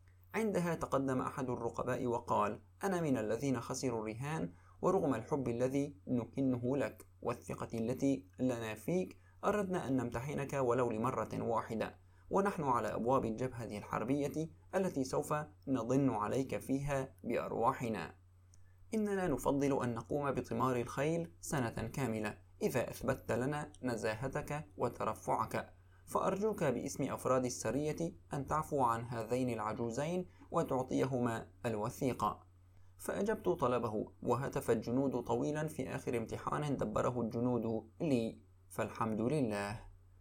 عندها تقدم أحد الرقباء وقال: أنا من الذين خسروا الرهان، ورغم الحب الذي نكنه لك والثقة التي لنا فيك، أردنا أن نمتحنك ولو لمرة واحدة، ونحن على أبواب الجبهة الحربية التي سوف نضن عليك فيها بأرواحنا. إننا نفضل أن نقوم بطمار الخيل سنة كاملة إذا أثبتت لنا نزاهتك وترفعك، فأرجوك باسم أفراد السرية أن تعفو عن هذين العجوزين وتعطيهما الوثيقة. فأجبت طلبه، وهتف الجنود طويلا في آخر امتحان دبره الجنود لي، فالحمد لله.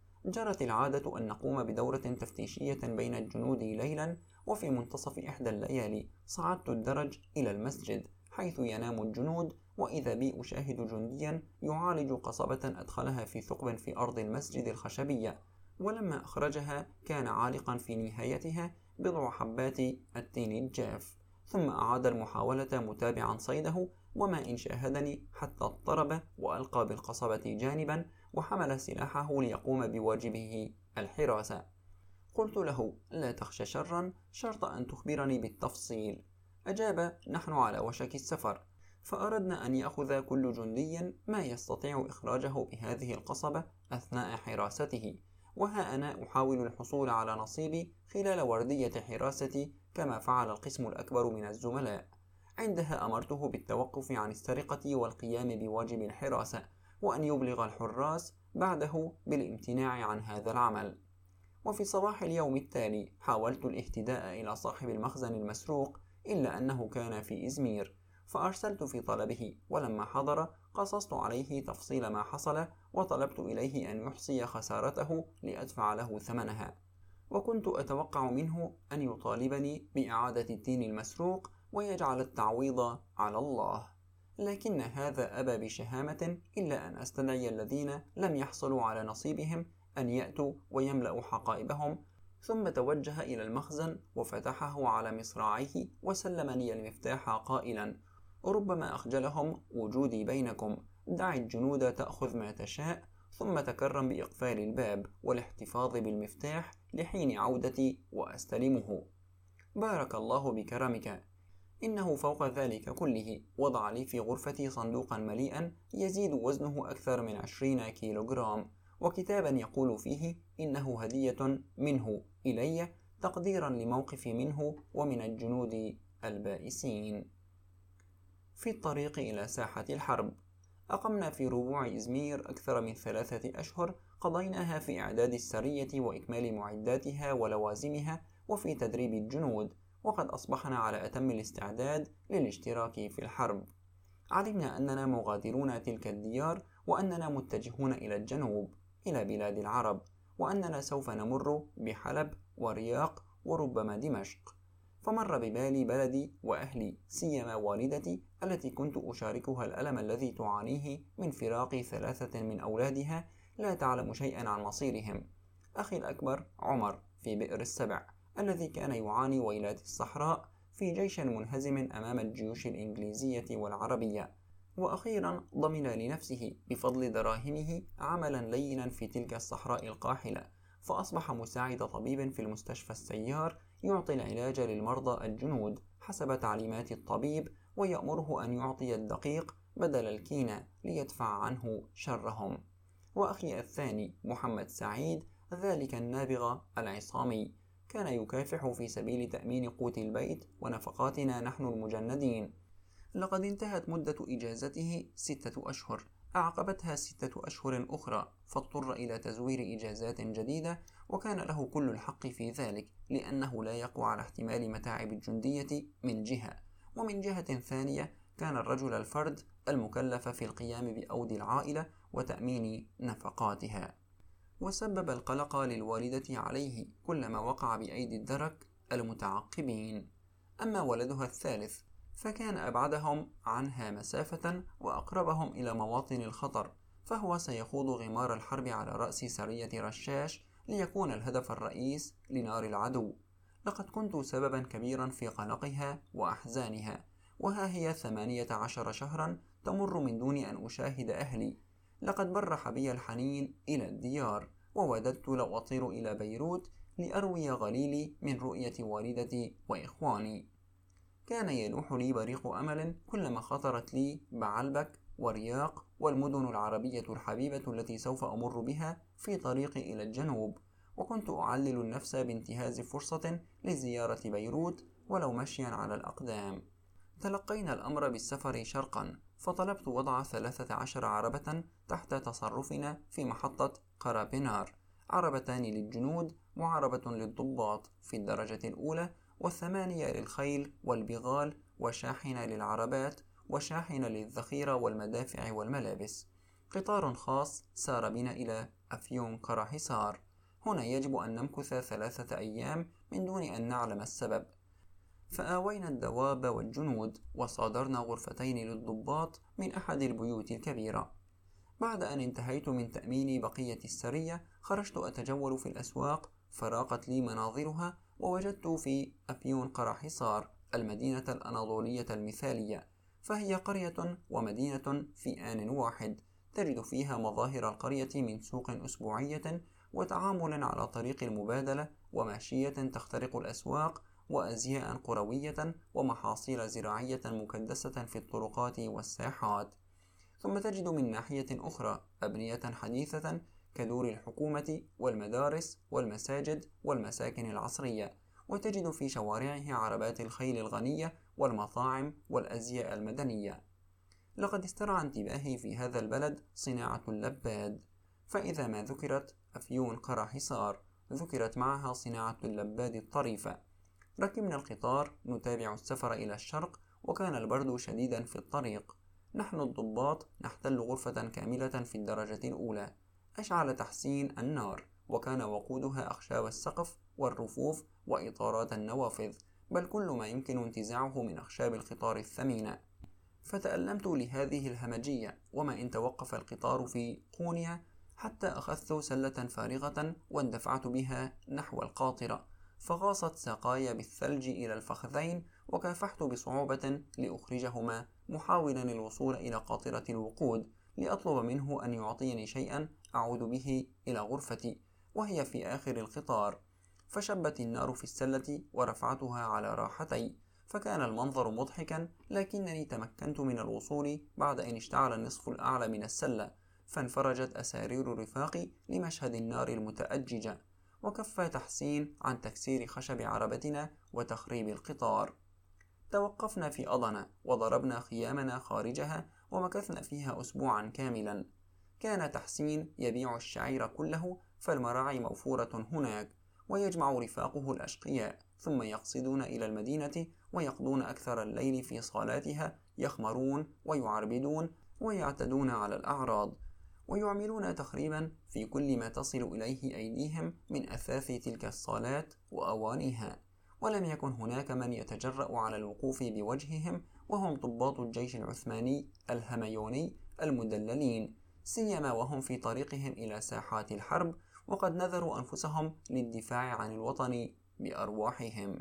جرت العادة أن نقوم بدورة تفتيشية بين الجنود ليلا، وفي منتصف إحدى الليالي صعدت الدرج إلى المسجد حيث ينام الجنود، وإذا بي أشاهد جنديا يعالج قصبة أدخلها في ثقب في أرض المسجد الخشبية، ولما أخرجها كان عالقا في نهايتها بضع حبات التين الجاف، ثم أعاد المحاولة متابعا صيده، وما إن شاهدني حتى اضطرب وألقى بالقصبة جانبا وحمل سلاحه ليقوم بواجبه الحراسة. قلت له: لا تخش شرا، شرط أن تخبرني بالتفصيل. أجاب: نحن على وشك السفر، فأردنا أن يأخذ كل جندي ما يستطيع إخراجه بهذه القصبة أثناء حراسته، وها أنا أحاول الحصول على نصيبي خلال وردية حراستي كما فعل القسم الأكبر من الزملاء. عندها أمرته بالتوقف عن السرقة والقيام بواجب الحراسة، وأن يبلغ الحراس بعده بالامتناع عن هذا العمل. وفي صباح اليوم التالي حاولت الاهتداء إلى صاحب المخزن المسروق، إلا أنه كان في إزمير، فأرسلت في طلبه، ولما حضر قصصت عليه تفصيل ما حصل، وطلبت إليه أن يحصي خسارته لأدفع له ثمنها. وكنت أتوقع منه أن يطالبني بإعادة التين المسروق ويجعل التعويض على الله، لكن هذا أبى بشهامة إلا أن أستدعي الذين لم يحصلوا على نصيبهم أن يأتوا ويملأوا حقائبهم، ثم توجه إلى المخزن وفتحه على مصراعيه وسلمني المفتاح قائلا: ربما أخجلهم وجودي بينكم، دع الجنود تأخذ ما تشاء، ثم تكرم بإقفال الباب والاحتفاظ بالمفتاح لحين عودتي وأستلمه. بارك الله بكرمك. إنه فوق ذلك كله وضع لي في غرفتي صندوقا مليئا يزيد وزنه أكثر من 20 كيلوغرام، وكتابا يقول فيه إنه هدية منه إلي تقديرا لموقفي منه ومن الجنود البائسين. في الطريق إلى ساحة الحرب، أقمنا في ربوع إزمير أكثر من 3 أشهر قضيناها في إعداد السرية وإكمال معداتها ولوازمها وفي تدريب الجنود، وقد أصبحنا على أتم الاستعداد للاشتراك في الحرب. علمنا أننا مغادرون تلك الديار، وأننا متجهون إلى الجنوب إلى بلاد العرب، وأننا سوف نمر بحلب ورياق وربما دمشق. فمر ببالي بلدي وأهلي، سيما والدتي التي كنت أشاركها الألم الذي تعانيه من فراق 3 من أولادها لا تعلم شيئا عن مصيرهم. أخي الأكبر عمر في بئر السبع، الذي كان يعاني ويلات الصحراء في جيش منهزم أمام الجيوش الإنجليزية والعربية، وأخيرا ضمن لنفسه بفضل دراهمه عملا لينا في تلك الصحراء القاحلة، فأصبح مساعد طبيب في المستشفى السيار يعطي العلاج للمرضى الجنود حسب تعليمات الطبيب، ويأمره أن يعطي الدقيق بدل الكينة ليدفع عنه شرهم. وأخي الثاني محمد سعيد، ذلك النابغة العصامي، كان يكافح في سبيل تأمين قوت البيت ونفقاتنا نحن المجندين. لقد انتهت مدة إجازته 6 أشهر، أعقبتها 6 أشهر أخرى، فاضطر إلى تزوير إجازات جديدة، وكان له كل الحق في ذلك، لأنه لا يقوى على احتمال متاعب الجندية من جهة، ومن جهة ثانية كان الرجل الفرد المكلف في القيام بأود العائلة وتأمين نفقاتها، وسبب القلق للوالدة عليه كلما وقع بأيدي الدرك المتعقبين. أما ولدها الثالث فكان أبعدهم عنها مسافة وأقربهم إلى مواطن الخطر، فهو سيخوض غمار الحرب على رأس سرية رشاش ليكون الهدف الرئيس لنار العدو. لقد كنت سببا كبيرا في قلقها وأحزانها، وها هي 18 شهرا تمر من دون أن أشاهد أهلي. لقد برح بي الحنين إلى الديار، ووددت لو أطير إلى بيروت لأروي غليلي من رؤية والدتي وإخواني. كان يلوح لي بريق أمل كلما خطرت لي بعلبك ورياق والمدن العربية الحبيبة التي سوف أمر بها في طريقي إلى الجنوب، وكنت أعلل النفس بانتهاز فرصة لزيارة بيروت ولو مشيا على الأقدام. تلقينا الأمر بالسفر شرقا، فطلبت وضع 13 عربة تحت تصرفنا في محطة قرابينار، عربتان للجنود وعربة للضباط في الدرجة الأولى، و8 للخيل والبغال، وشاحنة للعربات، وشاحنة للذخيرة والمدافع والملابس. قطار خاص سار بنا إلى أفيون قراحصار. هنا يجب أن نمكث 3 أيام من دون أن نعلم السبب، فآوينا الدواب والجنود وصادرنا غرفتين للضباط من أحد البيوت الكبيرة. بعد أن انتهيت من تأمين بقية السرية خرجت أتجول في الأسواق، فراقت لي مناظرها، ووجدت في أفيون قراحصار المدينة الأناضولية المثالية، فهي قرية ومدينة في آن واحد، تجد فيها مظاهر القرية من سوق أسبوعية وتعامل على طريق المبادلة وماشية تخترق الأسواق وأزياء قروية ومحاصيل زراعية مكدسة في الطرقات والساحات. ثم تجد من ناحية أخرى أبنية حديثة كدور الحكومة والمدارس والمساجد والمساكن العصرية، وتجد في شوارعه عربات الخيل الغنية والمطاعم والأزياء المدنية. لقد استرعى انتباهي في هذا البلد صناعة اللباد، فإذا ما ذكرت أفيون قرى حصار ذكرت معها صناعة اللباد الطريفة. ركبنا القطار نتابع السفر إلى الشرق، وكان البرد شديدا في الطريق. نحن الضباط نحتل غرفة كاملة في الدرجة الأولى. أشعل تحسين النار، وكان وقودها أخشاب السقف والرفوف وإطارات النوافذ، بل كل ما يمكن انتزاعه من أخشاب القطار الثمينة. فتألمت لهذه الهمجية، وما إن توقف القطار في قونيا حتى أخذت سلة فارغة واندفعت بها نحو القاطرة، فغاصت ساقاي بالثلج إلى الفخذين، وكافحت بصعوبة لأخرجهما، محاولا الوصول إلى قاطرة الوقود لأطلب منه أن يعطيني شيئا أعود به إلى غرفتي، وهي في آخر القطار. فشبت النار في السلة ورفعتها على راحتي، فكان المنظر مضحكا، لكنني تمكنت من الوصول بعد أن اشتعل النصف الأعلى من السلة، فانفرجت أسارير رفاقي لمشهد النار المتأججة، وكف تحسين عن تكسير خشب عربتنا وتخريب القطار. توقفنا في أضنة وضربنا خيامنا خارجها، ومكثنا فيها أسبوعا كاملا. كان تحسين يبيع الشعير كله، فالمراعي موفورة هناك، ويجمع رفاقه الأشقياء، ثم يقصدون إلى المدينة ويقضون أكثر الليل في صالاتها، يخمرون ويعربدون ويعتدون على الأعراض، ويعملون تخريبا في كل ما تصل إليه أيديهم من أثاث تلك الصالات وأوانيها. ولم يكن هناك من يتجرأ على الوقوف بوجههم، وهم ضباط الجيش العثماني الهميوني المدللين، سيما وهم في طريقهم إلى ساحات الحرب، وقد نذروا أنفسهم للدفاع عن الوطن بأرواحهم.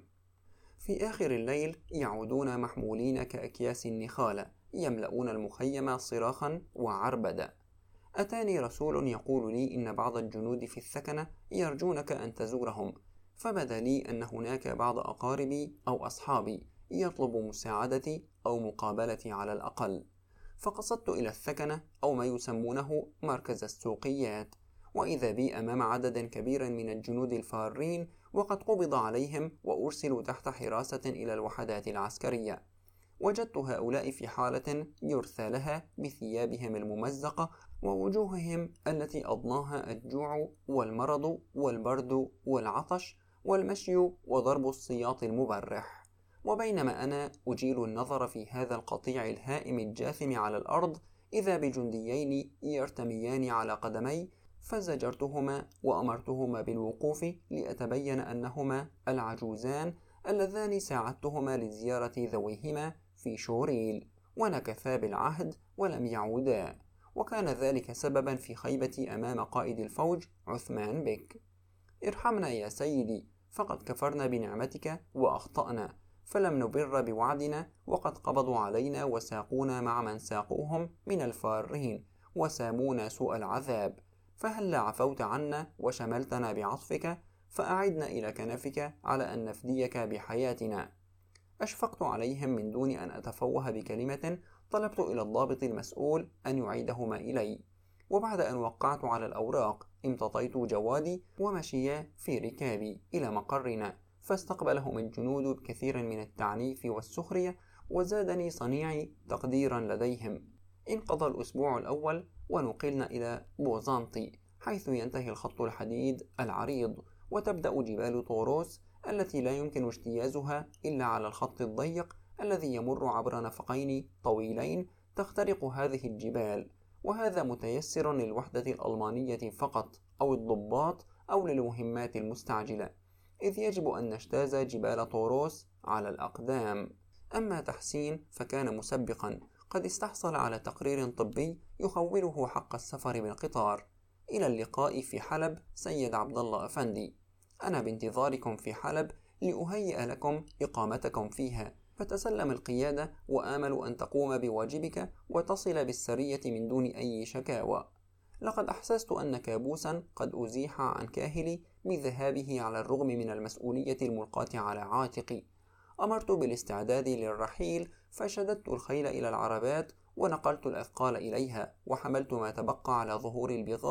في آخر الليل يعودون محمولين كأكياس النخالة، يملؤون المخيم صراخا وعربدة. أتاني رسول يقول لي إن بعض الجنود في الثكنة يرجونك أن تزورهم، فبدا لي أن هناك بعض أقاربي أو أصحابي يطلب مساعدتي أو مقابلتي على الأقل. فقصدت إلى الثكنة، أو ما يسمونه مركز السوقيات، وإذا بي أمام عدد كبير من الجنود الفارين، وقد قبض عليهم وأرسلوا تحت حراسة إلى الوحدات العسكرية. وجدت هؤلاء في حالة يرثى لها بثيابهم الممزقة ووجوههم التي أضناها الجوع والمرض والبرد والعطش والمشي وضرب السياط المبرح. وبينما أنا أجيل النظر في هذا القطيع الهائم الجاثم على الأرض، إذا بجنديين يرتميان على قدمي، فزجرتهما وأمرتهما بالوقوف لأتبين أنهما العجوزان اللذان ساعدتهما لزيارة ذويهما في شوريل، ونكثا بالعهد ولم يعودا، وكان ذلك سببا في خيبتي أمام قائد الفوج عثمان بك. ارحمنا يا سيدي، فقد كفرنا بنعمتك وأخطأنا، فلم نبر بوعدنا، وقد قبضوا علينا وساقونا مع من ساقوهم من الفارين، وسامونا سوء العذاب، فهل عفوت عنا وشملتنا بعطفك، فأعدنا إلى كنفك على أن نفديك بحياتنا. أشفقت عليهم من دون أن أتفوه بكلمة، طلبت إلى الضابط المسؤول أن يعيدهما إلي، وبعد أن وقعت على الأوراق امتطيت جوادي ومشيا في ركابي إلى مقرنا، فاستقبلهم الجنود بكثير من التعنيف والسخرية، وزادني صنيعي تقديرا لديهم. انقضى الأسبوع الأول، ونقلنا إلى بوزانطي، حيث ينتهي الخط الحديد العريض، وتبدأ جبال طوروس التي لا يمكن اجتيازها إلا على الخط الضيق الذي يمر عبر نفقين طويلين تخترق هذه الجبال، وهذا متيسر للوحدة الألمانية فقط، أو الضباط، أو للمهمات المستعجلة، إذ يجب أن نجتاز جبال طوروس على الأقدام. أما تحسين فكان مسبقا قد استحصل على تقرير طبي يخوله حق السفر بالقطار. إلى اللقاء في حلب سيد عبد الله أفندي، أنا بانتظاركم في حلب لأهيئ لكم إقامتكم فيها، فتسلم القيادة، وآمل أن تقوم بواجبك وتصل بالسرية من دون أي شكاوى. لقد أحسست أن كابوسا قد أزيح عن كاهلي بذهابه على الرغم من المسؤولية الملقاة على عاتقي. أمرت بالاستعداد للرحيل، فشددت الخيل إلى العربات ونقلت الأثقال إليها، وحملت ما تبقى على ظهور البغال،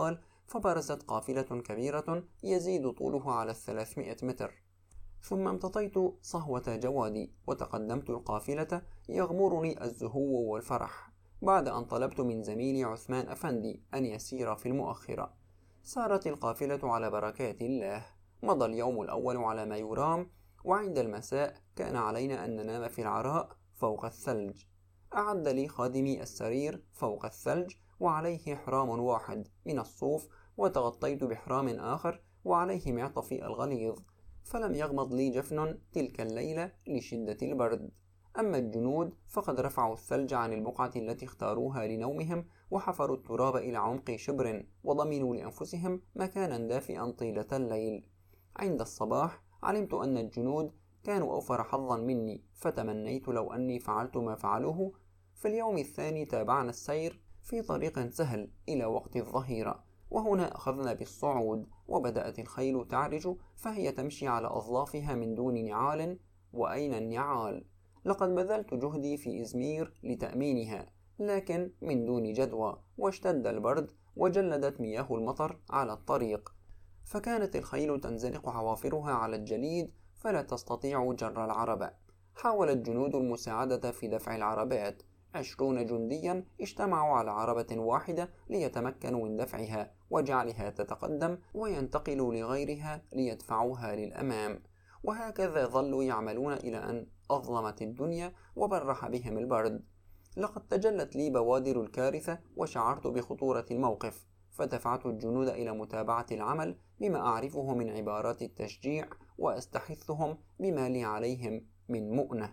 فبرزت قافلة كبيرة يزيد طولها على 300 متر. ثم امتطيت صهوة جوادي وتقدمت القافلة يغمرني الزهو والفرح، بعد أن طلبت من زميلي عثمان أفندي أن يسير في المؤخرة. سارت القافلة على بركات الله. مضى اليوم الأول على ما يرام، وعند المساء كان علينا أن ننام في العراء فوق الثلج. أعد لي خادمي السرير فوق الثلج وعليه حرام واحد من الصوف، وتغطيت بحرام آخر وعليه معطفي الغليظ، فلم يغمض لي جفن تلك الليلة لشدة البرد. أما الجنود فقد رفعوا الثلج عن البقعة التي اختاروها لنومهم، وحفروا التراب إلى عمق شبر، وضمنوا لأنفسهم مكانا دافئا طيلة الليل. عند الصباح علمت أن الجنود كانوا أوفر حظا مني، فتمنيت لو أني فعلت ما فعلوه. في اليوم الثاني تابعنا السير في طريق سهل إلى وقت الظهيرة، وهنا أخذنا بالصعود، وبدأت الخيل تعرج، فهي تمشي على أظلافها من دون نعال. وأين النعال؟ لقد بذلت جهدي في إزمير لتأمينها، لكن من دون جدوى، واشتد البرد وجلدت مياه المطر على الطريق، فكانت الخيل تنزلق حوافرها على الجليد فلا تستطيع جر العربة. حاول الجنود المساعدة في دفع العربات. 20 جنديا اجتمعوا على عربة واحدة ليتمكنوا من دفعها وجعلها تتقدم، وينتقلوا لغيرها ليدفعوها للأمام. وهكذا ظلوا يعملون إلى أن أظلمت الدنيا وبرح بهم البرد. لقد تجلت لي بوادر الكارثة وشعرت بخطورة الموقف، فدفعت الجنود إلى متابعة العمل بما أعرفه من عبارات التشجيع، وأستحثهم بما لي عليهم من مؤنة.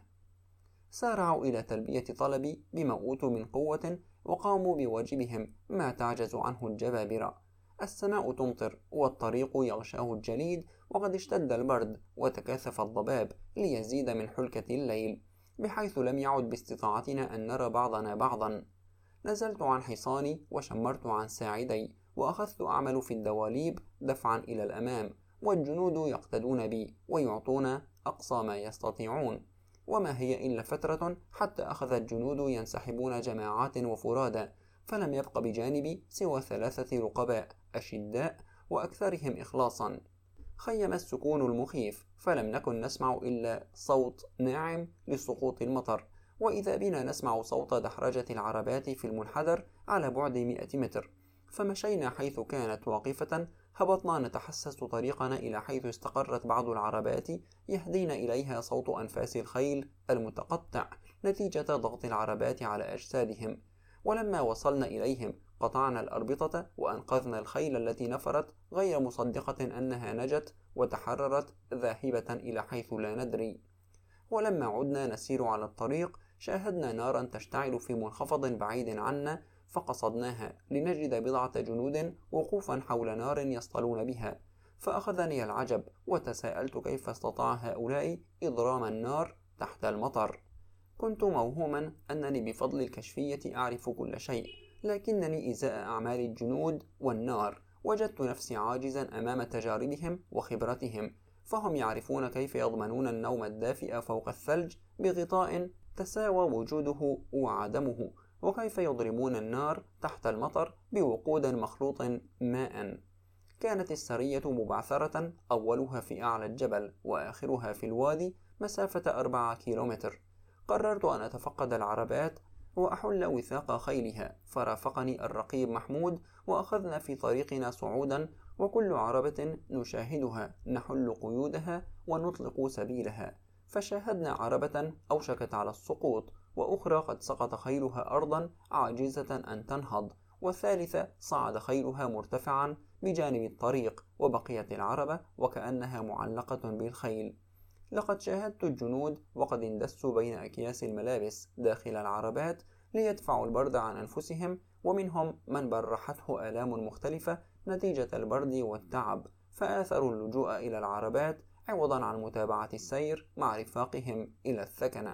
سارعوا إلى تلبية طلبي بما أوتوا من قوة، وقاموا بواجبهم ما تعجز عنه الجبابرة. السماء تمطر والطريق يغشاه الجليد، وقد اشتد البرد وتكاثف الضباب ليزيد من حلكة الليل، بحيث لم يعد باستطاعتنا أن نرى بعضنا بعضا. نزلت عن حصاني وشمرت عن ساعدي، وأخذت أعمل في الدواليب دفعا إلى الأمام، والجنود يقتدون بي ويعطون أقصى ما يستطيعون. وما هي إلا فترة حتى أخذ الجنود ينسحبون جماعات وفرادى، فلم يبق بجانبي سوى 3 رقباء أشداء وأكثرهم إخلاصا. خيم السكون المخيف، فلم نكن نسمع إلا صوت ناعم لسقوط المطر، وإذا بنا نسمع صوت دحرجة العربات في المنحدر على بعد 100 متر. فمشينا حيث كانت واقفة، هبطنا نتحسس طريقنا إلى حيث استقرت بعض العربات، يهدينا إليها صوت أنفاس الخيل المتقطع نتيجة ضغط العربات على أجسادهم. ولما وصلنا إليهم قطعنا الأربطة وأنقذنا الخيل التي نفرت، غير مصدقة أنها نجت وتحررت ذاهبة إلى حيث لا ندري. ولما عدنا نسير على الطريق شاهدنا نارا تشتعل في منخفض بعيد عنا، فقصدناها لنجد بضعة جنود وقوفا حول نار يصطلون بها، فأخذني العجب وتساءلت كيف استطاع هؤلاء إضرام النار تحت المطر. كنت موهوما أنني بفضل الكشفية أعرف كل شيء، لكنني إزاء أعمال الجنود والنار وجدت نفسي عاجزا أمام تجاربهم وخبرتهم، فهم يعرفون كيف يضمنون النوم الدافئ فوق الثلج بغطاء تساوى وجوده وعدمه، وكيف يضرمون النار تحت المطر بوقود مخلوط ماء. كانت السرية مبعثرة، أولها في أعلى الجبل وآخرها في الوادي، مسافة 4 كيلومتر. قررت أن أتفقد العربات وأحل وثاق خيلها، فرافقني الرقيب محمود، وأخذنا في طريقنا صعودا، وكل عربة نشاهدها نحل قيودها ونطلق سبيلها. فشاهدنا عربة أوشكت على السقوط، وأخرى قد سقط خيلها أرضا عاجزة أن تنهض، والثالثة صعد خيلها مرتفعا بجانب الطريق، وبقيت العربة وكأنها معلقة بالخيل. لقد شاهدت الجنود وقد اندسوا بين أكياس الملابس داخل العربات ليدفعوا البرد عن أنفسهم، ومنهم من برحته آلام مختلفة نتيجة البرد والتعب، فآثروا اللجوء إلى العربات عوضا عن متابعة السير مع رفاقهم إلى الثكنة،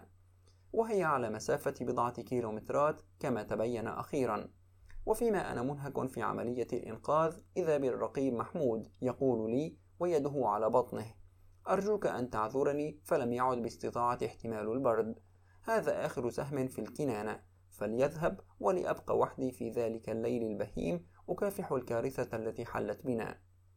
وهي على مسافة بضعة كيلومترات كما تبين أخيرا. وفيما أنا منهك في عملية الإنقاذ، إذا بالرقيب محمود يقول لي ويده على بطنه: أرجوك أن تعذرني، فلم يعد باستطاعة احتمال البرد. هذا آخر سهم في الكنانة، فليذهب ولأبقى وحدي في ذلك الليل البهيم، أكافح الكارثة التي حلت بنا.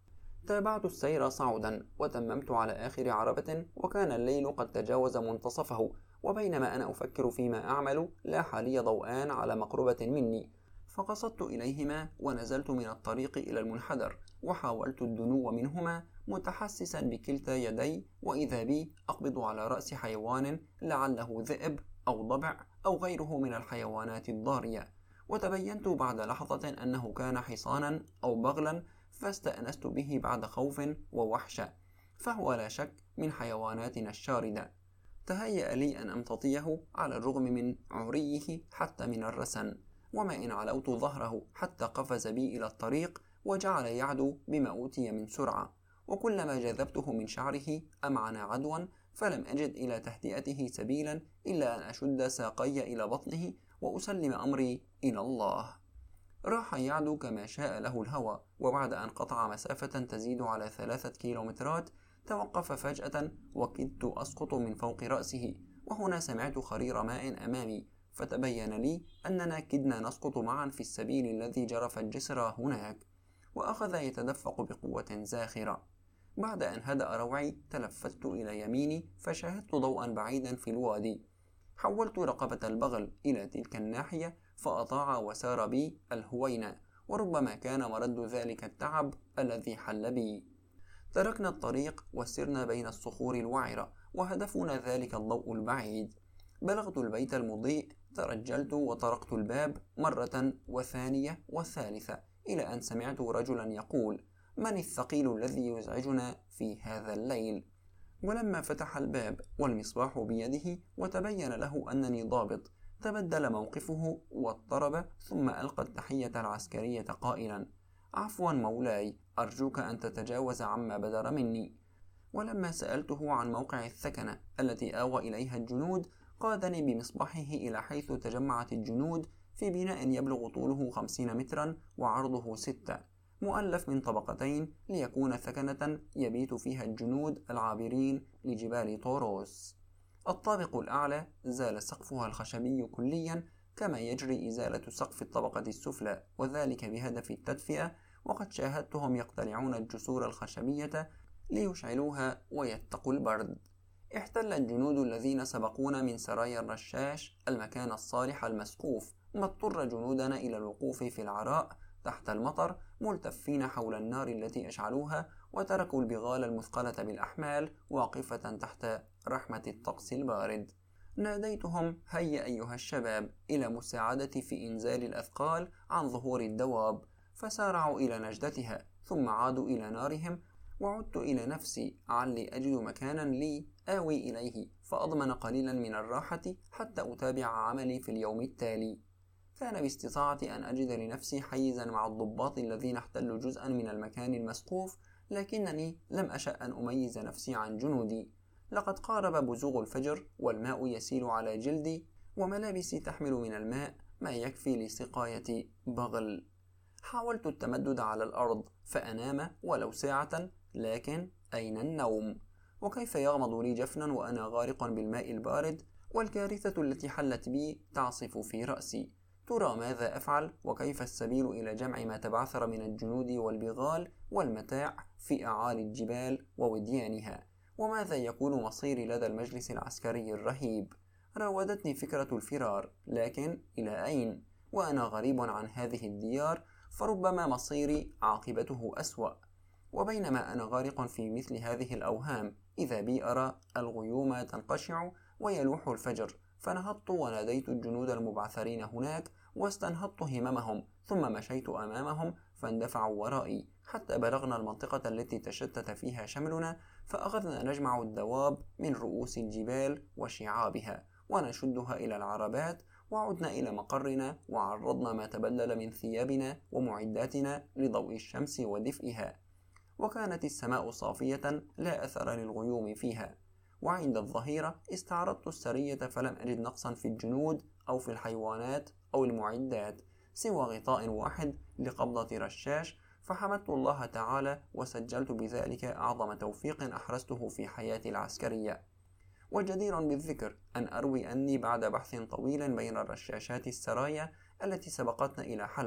تابعت السير صعودا وتممت على آخر عربة، وكان الليل قد تجاوز منتصفه، وبينما أنا أفكر فيما أعمل لاح لي ضوءان على مقربة مني، فقصدت إليهما ونزلت من الطريق إلى المنحدر، وحاولت الدنو منهما متحسسا بكلتا يدي، وإذا بي أقبض على رأس حيوان لعله ذئب أو ضبع أو غيره من الحيوانات الضارية، وتبينت بعد لحظة أنه كان حصانا أو بغلا، فاستأنست به بعد خوف ووحشة، فهو لا شك من حيواناتنا الشاردة. تهيأ لي أن أمتطيه على الرغم من عريه حتى من الرسن، وما إن علوت ظهره حتى قفز بي إلى الطريق وجعل يعدو بما أوتي من سرعة، وكلما جذبته من شعره أمعن عدوا، فلم أجد إلى تهدئته سبيلا إلا أن أشد ساقي إلى بطنه وأسلم أمري إلى الله. راح يعدو كما شاء له الهوى، وبعد أن قطع مسافة تزيد على 3 كيلومترات توقف فجأة وكدت أسقط من فوق رأسه، وهنا سمعت خرير ماء أمامي، فتبين لي أننا كدنا نسقط معا في السبيل الذي جرف الجسر هناك، وأخذ يتدفق بقوة زاخرة. بعد أن هدأ روعي تلفت إلى يميني فشاهدت ضوءا بعيدا في الوادي، حولت رقبة البغل إلى تلك الناحية فأطاع وسار بي الهوينة، وربما كان مرد ذلك التعب الذي حل بي. تركنا الطريق وسرنا بين الصخور الوعرة، وهدفنا ذلك الضوء البعيد. بلغت البيت المضيء، ترجلت وطرقت الباب مرة وثانية وثالثة، إلى أن سمعت رجلا يقول: من الثقيل الذي يزعجنا في هذا الليل؟ ولما فتح الباب والمصباح بيده وتبين له أنني ضابط، تبدل موقفه واضطرب، ثم ألقى التحية العسكرية قائلا: عفوا مولاي، أرجوك أن تتجاوز عما بدر مني. ولما سألته عن موقع الثكنة التي آوى إليها الجنود، قادني بمصباحه إلى حيث تجمعت الجنود في بناء يبلغ طوله 50 مترا وعرضه 6، مؤلف من طبقتين ليكون ثكنة يبيت فيها الجنود العابرين لجبال طوروس. الطابق الأعلى زال سقفها الخشبي كليا، كما يجري إزالة سقف الطبقة السفلى، وذلك بهدف التدفئة، وقد شاهدتهم يقتلعون الجسور الخشبية ليشعلوها ويتقوا البرد. احتل الجنود الذين سبقونا من سرايا الرشاش المكان الصالح المسقوف، ما اضطر جنودنا إلى الوقوف في العراء تحت المطر ملتفين حول النار التي أشعلوها، وتركوا البغال المثقلة بالأحمال واقفة تحت رحمة الطقس البارد. ناديتهم: هيا أيها الشباب إلى مساعدتي في إنزال الأثقال عن ظهور الدواب، فسارعوا إلى نجدتها، ثم عادوا إلى نارهم، وعدت إلى نفسي علي أجد مكانا لي آوي إليه فأضمن قليلا من الراحة حتى أتابع عملي في اليوم التالي. كان باستطاعتي أن أجد لنفسي حيزا مع الضباط الذين احتلوا جزءا من المكان المسقوف، لكنني لم أشأ أن أميز نفسي عن جنودي. لقد قارب بزوغ الفجر، والماء يسيل على جلدي، وملابسي تحمل من الماء ما يكفي لسقاية بغل. حاولت التمدد على الأرض فأنام ولو ساعة، لكن أين النوم؟ وكيف يغمض لي جفنا وأنا غارق بالماء البارد، والكارثة التي حلت بي تعصف في رأسي؟ ترى ماذا أفعل؟ وكيف السبيل إلى جمع ما تبعثر من الجنود والبغال والمتاع في أعالي الجبال ووديانها؟ وماذا يكون مصيري لدى المجلس العسكري الرهيب؟ راودتني فكرة الفرار، لكن إلى أين؟ وأنا غريب عن هذه الديار، فربما مصيري عاقبته أسوأ. وبينما أنا غارق في مثل هذه الأوهام، إذا بي أرى الغيوم تنقشع ويلوح الفجر، فنهضت وناديت الجنود المبعثرين هناك واستنهضت هممهم، ثم مشيت أمامهم فاندفعوا ورائي حتى بلغنا المنطقة التي تشتت فيها شملنا، فأخذنا نجمع الدواب من رؤوس الجبال وشعابها ونشدها إلى العربات، وعدنا إلى مقرنا وعرضنا ما تبلل من ثيابنا ومعداتنا لضوء الشمس ودفئها. وكانت السماء صافية لا أثر للغيوم فيها. وعند الظهيرة استعرضت السرية فلم أجد نقصا في الجنود أو في الحيوانات أو المعدات، سوى غطاء واحد لقبضة رشاش، فحمدت الله تعالى وسجلت بذلك أعظم توفيق أحرزته في حياتي العسكرية. وجدير بالذكر أن أروي أني بعد بحث طويل بين الرشاشات السرايا التي سبقتنا إلى حلب،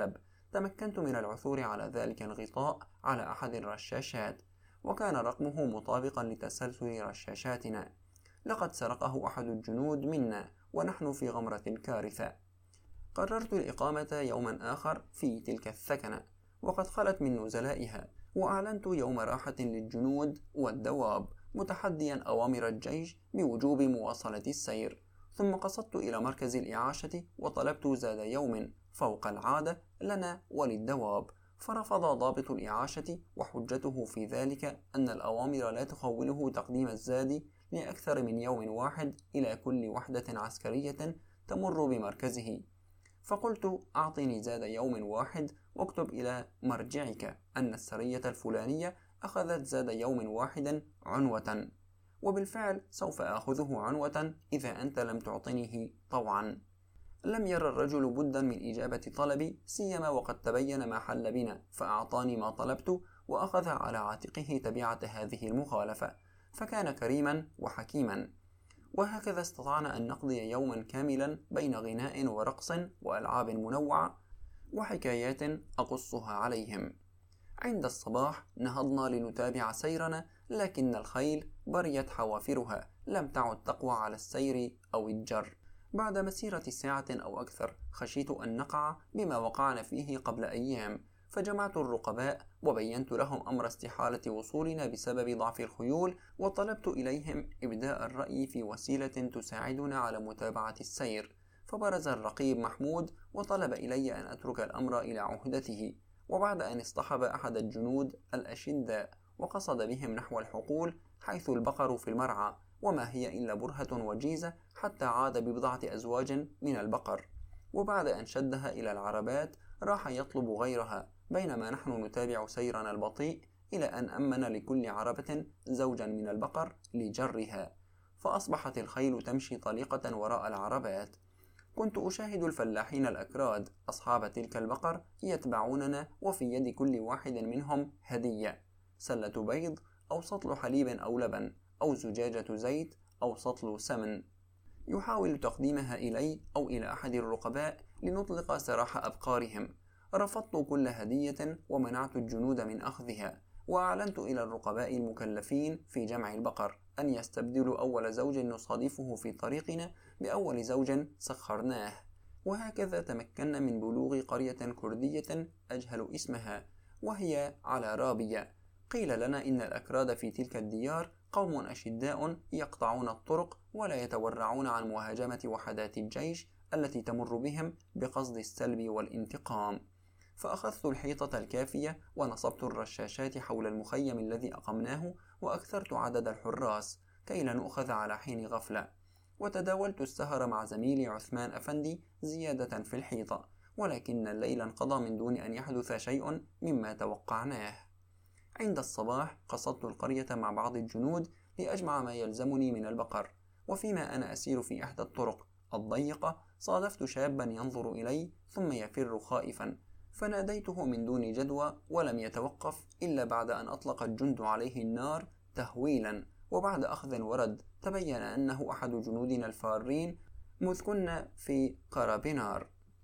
تمكنت من العثور على ذلك الغطاء على أحد الرشاشات، وكان رقمه مطابقا لتسلسل رشاشاتنا. لقد سرقه أحد الجنود منا ونحن في غمرة الكارثة. قررت الإقامة يوما آخر في تلك الثكنة، وقد خلت من نزلائها، وأعلنت يوم راحة للجنود والدواب، متحديا أوامر الجيش بوجوب مواصلة السير. ثم قصدت إلى مركز الإعاشة وطلبت زاد يوم فوق العادة لنا وللدواب، فرفض ضابط الإعاشة، وحجته في ذلك أن الأوامر لا تخوله تقديم الزاد لأكثر من يوم واحد إلى كل وحدة عسكرية تمر بمركزه. فقلت: أعطني زاد يوم واحد، واكتب إلى مرجعك أن السرية الفلانية أخذت زاد يوم واحد عنوة، وبالفعل سوف آخذه عنوة إذا أنت لم تعطنيه طوعا. لم ير الرجل بدا من إجابة طلبي، سيما وقد تبين ما حل بنا، فأعطاني ما طلبت، وأخذ على عاتقه تبعة هذه المخالفة، فكان كريما وحكيما. وهكذا استطعنا أن نقضي يوما كاملا بين غناء ورقص وألعاب منوعة وحكايات أقصها عليهم. عند الصباح نهضنا لنتابع سيرنا، لكن الخيل بريت حوافرها، لم تعد تقوى على السير أو الجر. بعد مسيرة ساعة أو أكثر خشيت أن نقع بما وقعنا فيه قبل أيام، فجمعت الرقباء وبينت لهم أمر استحالة وصولنا بسبب ضعف الخيول، وطلبت إليهم إبداء الرأي في وسيلة تساعدنا على متابعة السير. فبرز الرقيب محمود وطلب إلي أن أترك الأمر إلى عهدته، وبعد أن اصطحب أحد الجنود الأشداء وقصد بهم نحو الحقول حيث البقر في المرعى، وما هي إلا برهة وجيزة، حتى عاد ببضعة أزواج من البقر، وبعد أن شدها إلى العربات راح يطلب غيرها، بينما نحن نتابع سيرنا البطيء، إلى أن أمن لكل عربة زوجا من البقر لجرها، فأصبحت الخيل تمشي طليقة وراء العربات. كنت أشاهد الفلاحين الأكراد أصحاب تلك البقر يتبعوننا، وفي يد كل واحد منهم هدية: سلة بيض، أو سطل حليب أو لبن، أو زجاجة زيت، أو سطل سمن، يحاول تقديمها إلي أو إلى أحد الرقباء لنطلق سراح أبقارهم. رفضت كل هدية ومنعت الجنود من أخذها، وأعلنت إلى الرقباء المكلفين في جمع البقر أن يستبدلوا أول زوج نصادفه في طريقنا بأول زوج سخرناه. وهكذا تمكنا من بلوغ قرية كردية أجهل اسمها، وهي على رابية. قيل لنا إن الأكراد في تلك الديار قوم أشداء يقطعون الطرق ولا يتورعون عن مهاجمة وحدات الجيش التي تمر بهم بقصد السلب والانتقام. فأخذت الحيطة الكافية ونصبت الرشاشات حول المخيم الذي أقمناه، وأكثرت عدد الحراس كي لا نؤخذ على حين غفلة، وتداولت السهر مع زميلي عثمان أفندي زيادة في الحيطة، ولكن الليل انقضى من دون أن يحدث شيء مما توقعناه. عند الصباح قصدت القرية مع بعض الجنود لأجمع ما يلزمني من البقر، وفيما أنا أسير في إحدى الطرق الضيقة صادفت شابا ينظر إلي ثم يفر خائفا، فناديته من دون جدوى، ولم يتوقف إلا بعد أن أطلق الجند عليه النار تهويلا، وبعد أخذ ورد تبين أنه أحد جنودنا الفارين مذ كنا في قرابنار.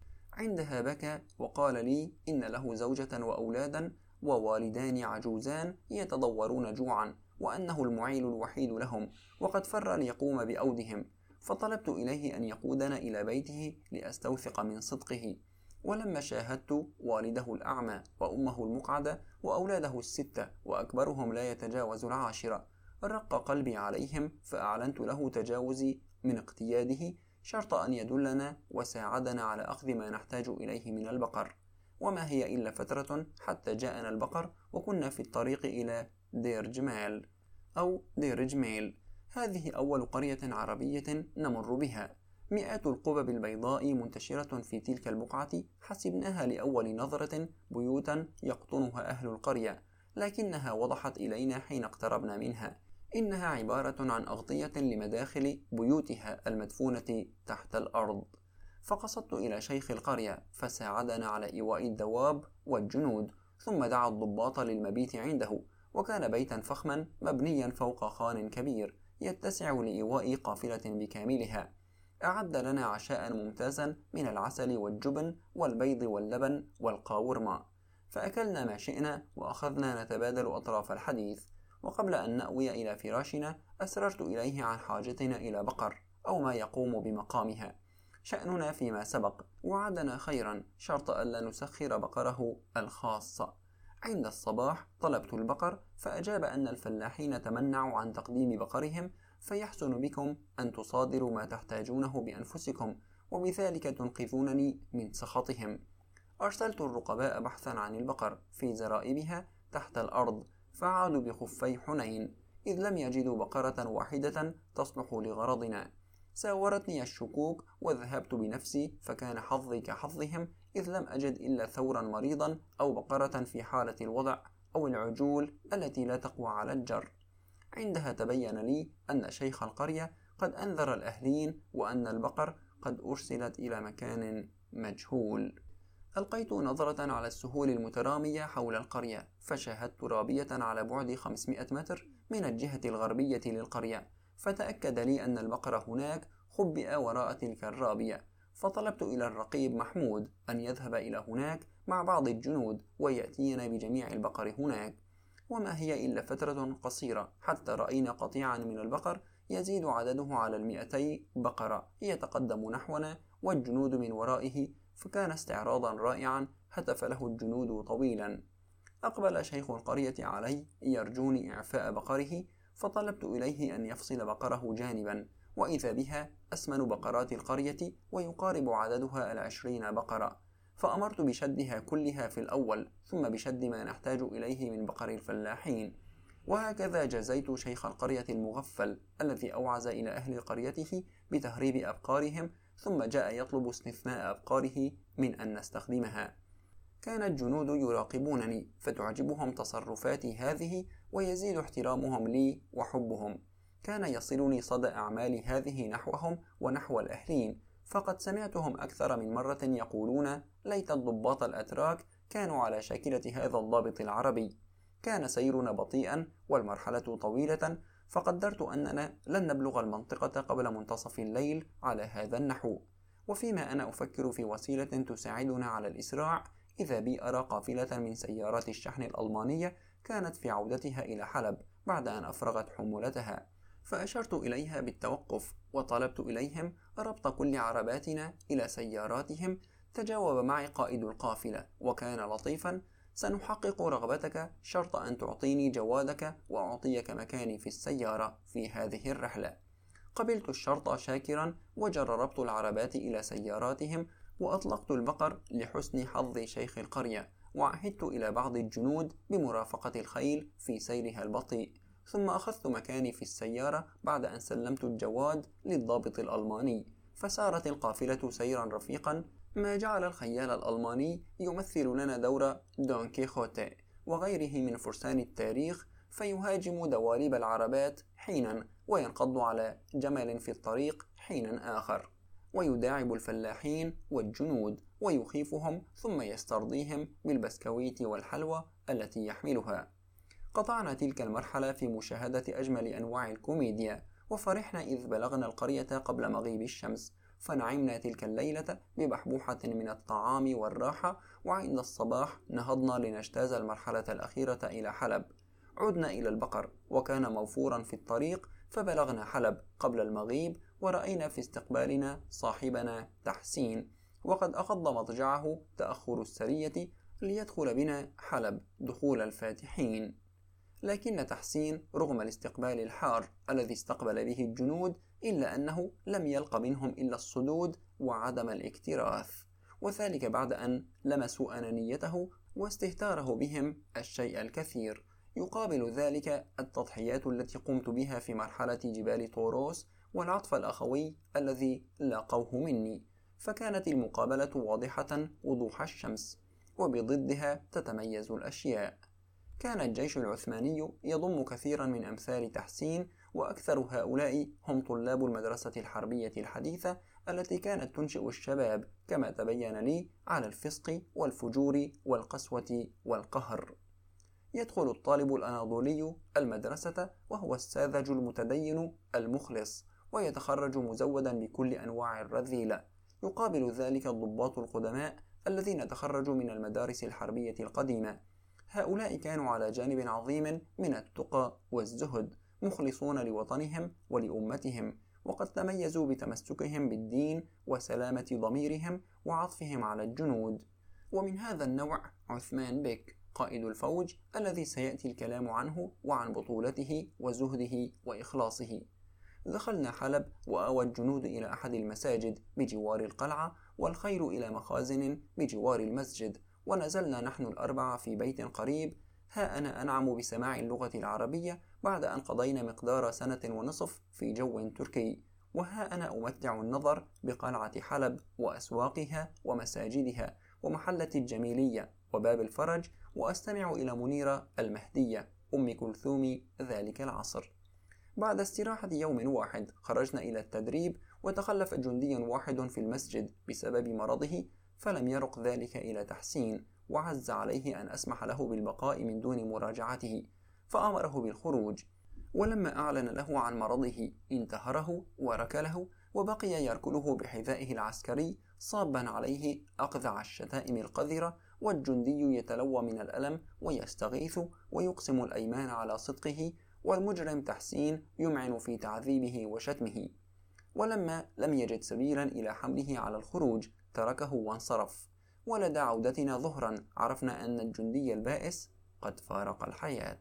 عندها بكى وقال لي إن له زوجة وأولادا ووالدان عجوزان يتضورون جوعا، وأنه المعيل الوحيد لهم، وقد فر ليقوم بأودهم. فطلبت إليه أن يقودنا إلى بيته لأستوثق من صدقه. ولما شاهدت والده الأعمى وأمه المقعدة وأولاده الستة وأكبرهم لا يتجاوز 10، رق قلبي عليهم، فأعلنت له تجاوزي من اقتياده، شرط أن يدلنا وساعدنا على أخذ ما نحتاج إليه من البقر. وما هي إلا فترة حتى جاءنا البقر، وكنا في الطريق إلى دير جمال أو دير جميل. هذه أول قرية عربية نمر بها، مئات القبب البيضاء منتشرة في تلك البقعة، حسبناها لأول نظرة بيوتا يقطنها أهل القرية، لكنها وضحت إلينا حين اقتربنا منها إنها عبارة عن أغطية لمداخل بيوتها المدفونة تحت الأرض. فقصدت إلى شيخ القرية فساعدنا على إيواء الدواب والجنود، ثم دعا الضباط للمبيت عنده، وكان بيتا فخما مبنيا فوق خان كبير يتسع لإيواء قافلة بكاملها. أعد لنا عشاء ممتازا من العسل والجبن والبيض واللبن والقاورما، فأكلنا ما شئنا وأخذنا نتبادل أطراف الحديث. وقبل أن نأوي إلى فراشنا أسررت إليه عن حاجتنا إلى بقر أو ما يقوم بمقامها، شأننا فيما سبق، وعدنا خيرا شرط ألا نسخر بقره الخاص. عند الصباح طلبت البقر، فأجاب أن الفلاحين تمنعوا عن تقديم بقرهم، فيحسن بكم أن تصادروا ما تحتاجونه بأنفسكم، وبذلك تنقذونني من سخطهم. أرسلت الرقباء بحثا عن البقر في زرائبها تحت الأرض، فعادوا بخفي حنين، إذ لم يجدوا بقرة واحدة تصلح لغرضنا. ساورتني الشكوك وذهبت بنفسي، فكان حظي كحظهم، إذ لم أجد إلا ثورا مريضا أو بقرة في حالة الوضع أو العجول التي لا تقوى على الجر. عندها تبين لي أن شيخ القرية قد أنذر الأهلين، وأن البقر قد أرسلت إلى مكان مجهول. ألقيت نظرة على السهول المترامية حول القرية، فشاهدت رابية على بعد 500 متر من الجهة الغربية للقرية، فتأكد لي أن البقر هناك خبئ وراء تلك الرابية. فطلبت إلى الرقيب محمود أن يذهب إلى هناك مع بعض الجنود ويأتينا بجميع البقر هناك. وما هي إلا فترة قصيرة حتى رأينا قطيعا من البقر يزيد عدده على 200 بقرة يتقدم نحونا والجنود من ورائه، فكان استعراضا رائعا هتف له الجنود طويلا. أقبل شيخ القرية علي يرجوني إعفاء بقره، فطلبت إليه أن يفصل بقره جانبا، وإذا بها أسمن بقرات القرية ويقارب عددها 20 بقرة، فأمرت بشدها كلها في الأول، ثم بشد ما نحتاج إليه من بقر الفلاحين. وهكذا جزيت شيخ القرية المغفل الذي أوعز إلى أهل قريته بتهريب أبقارهم، ثم جاء يطلب استثناء أبقاره من أن نستخدمها. كان الجنود يراقبونني، فتعجبهم تصرفاتي هذه ويزيد احترامهم لي وحبهم. كان يصلني صدى أعمالي هذه نحوهم ونحو الأهلين، فقد سمعتهم أكثر من مرة يقولون: ليت الضباط الأتراك كانوا على شاكلة هذا الضابط العربي. كان سيرنا بطيئا والمرحلة طويلة، فقدرت أننا لن نبلغ المنطقة قبل منتصف الليل على هذا النحو. وفيما أنا أفكر في وسيلة تساعدنا على الإسراع، إذا بي أرى قافلة من سيارات الشحن الألمانية كانت في عودتها إلى حلب بعد أن أفرغت حمولتها، فأشرت إليها بالتوقف، وطلبت إليهم ربط كل عرباتنا إلى سياراتهم. تجاوب معي قائد القافلة وكان لطيفا: سنحقق رغبتك شرط أن تعطيني جوادك وأعطيك مكاني في السيارة في هذه الرحلة. قبلت الشرط شاكرا، وجر ربط العربات إلى سياراتهم، وأطلقت البقر لحسن حظ شيخ القرية، وعهدت إلى بعض الجنود بمرافقة الخيل في سيرها البطيء، ثم أخذت مكاني في السيارة بعد أن سلمت الجواد للضابط الألماني، فسارت القافلة سيرا رفيقا، ما جعل الخيال الألماني يمثل لنا دور دون كيخوتي وغيره من فرسان التاريخ، فيهاجم دواليب العربات حينا وينقض على جمل في الطريق حينا آخر، ويداعب الفلاحين والجنود ويخيفهم، ثم يسترضيهم بالبسكويت والحلوى التي يحملها. قطعنا تلك المرحلة في مشاهدة أجمل أنواع الكوميديا، وفرحنا إذ بلغنا القرية قبل مغيب الشمس، فنعمنا تلك الليلة ببحبوحة من الطعام والراحة. وعند الصباح نهضنا لنجتاز المرحلة الأخيرة إلى حلب. عدنا إلى البقر وكان موفورا في الطريق، فبلغنا حلب قبل المغيب، ورأينا في استقبالنا صاحبنا تحسين، وقد أخض مضجعه تأخر السرية ليدخل بنا حلب دخول الفاتحين. لكن تحسين رغم الاستقبال الحار الذي استقبل به الجنود، إلا أنه لم يلق منهم إلا الصدود وعدم الاكتراث، وذلك بعد أن لمسوا أنانيته واستهتاره بهم الشيء الكثير. يقابل ذلك التضحيات التي قمت بها في مرحلة جبال طوروس والعطف الأخوي الذي لاقوه مني، فكانت المقابلة واضحة وضوح الشمس، وبضدها تتميز الأشياء. كان الجيش العثماني يضم كثيرا من أمثال تحسين، وأكثر هؤلاء هم طلاب المدرسة الحربية الحديثة التي كانت تنشئ الشباب كما تبين لي على الفسق والفجور والقسوة والقهر. يدخل الطالب الأناضولي المدرسة وهو الساذج المتدين المخلص، ويتخرج مزودا بكل أنواع الرذيلة. يقابل ذلك الضباط القدماء الذين تخرجوا من المدارس الحربية القديمة. هؤلاء كانوا على جانب عظيم من التقى والزهد، مخلصون لوطنهم ولأمتهم، وقد تميزوا بتمسكهم بالدين وسلامة ضميرهم وعطفهم على الجنود. ومن هذا النوع عثمان بك قائد الفوج الذي سيأتي الكلام عنه وعن بطولته وزهده وإخلاصه. دخلنا حلب وآوى الجنود إلى أحد المساجد بجوار القلعة، والخيل إلى مخازن بجوار المسجد، ونزلنا نحن الأربعة في بيت قريب. ها أنا أنعم بسماع اللغة العربية بعد أن قضينا مقدار سنة ونصف في جو تركي، وها أنا أمتع النظر بقلعة حلب وأسواقها ومساجدها ومحلة الجميلية وباب الفرج، وأستمع إلى منيرة المهدية أم كلثوم ذلك العصر. بعد استراحة يوم واحد خرجنا إلى التدريب، وتخلف جندي واحد في المسجد بسبب مرضه، فلم يرق ذلك إلى تحسين، وعز عليه أن أسمح له بالبقاء من دون مراجعته، فأمره بالخروج. ولما أعلن له عن مرضه انتهره وركله، وبقي يركله بحذائه العسكري صابا عليه أقذع الشتائم القذرة، والجندي يتلوى من الألم ويستغيث ويقسم الأيمان على صدقه، والمجرم تحسين يمعن في تعذيبه وشتمه. ولما لم يجد سبيلا إلى حمله على الخروج تركه وانصرف. ولدى عودتنا ظهرا عرفنا أن الجندي البائس قد فارق الحياة.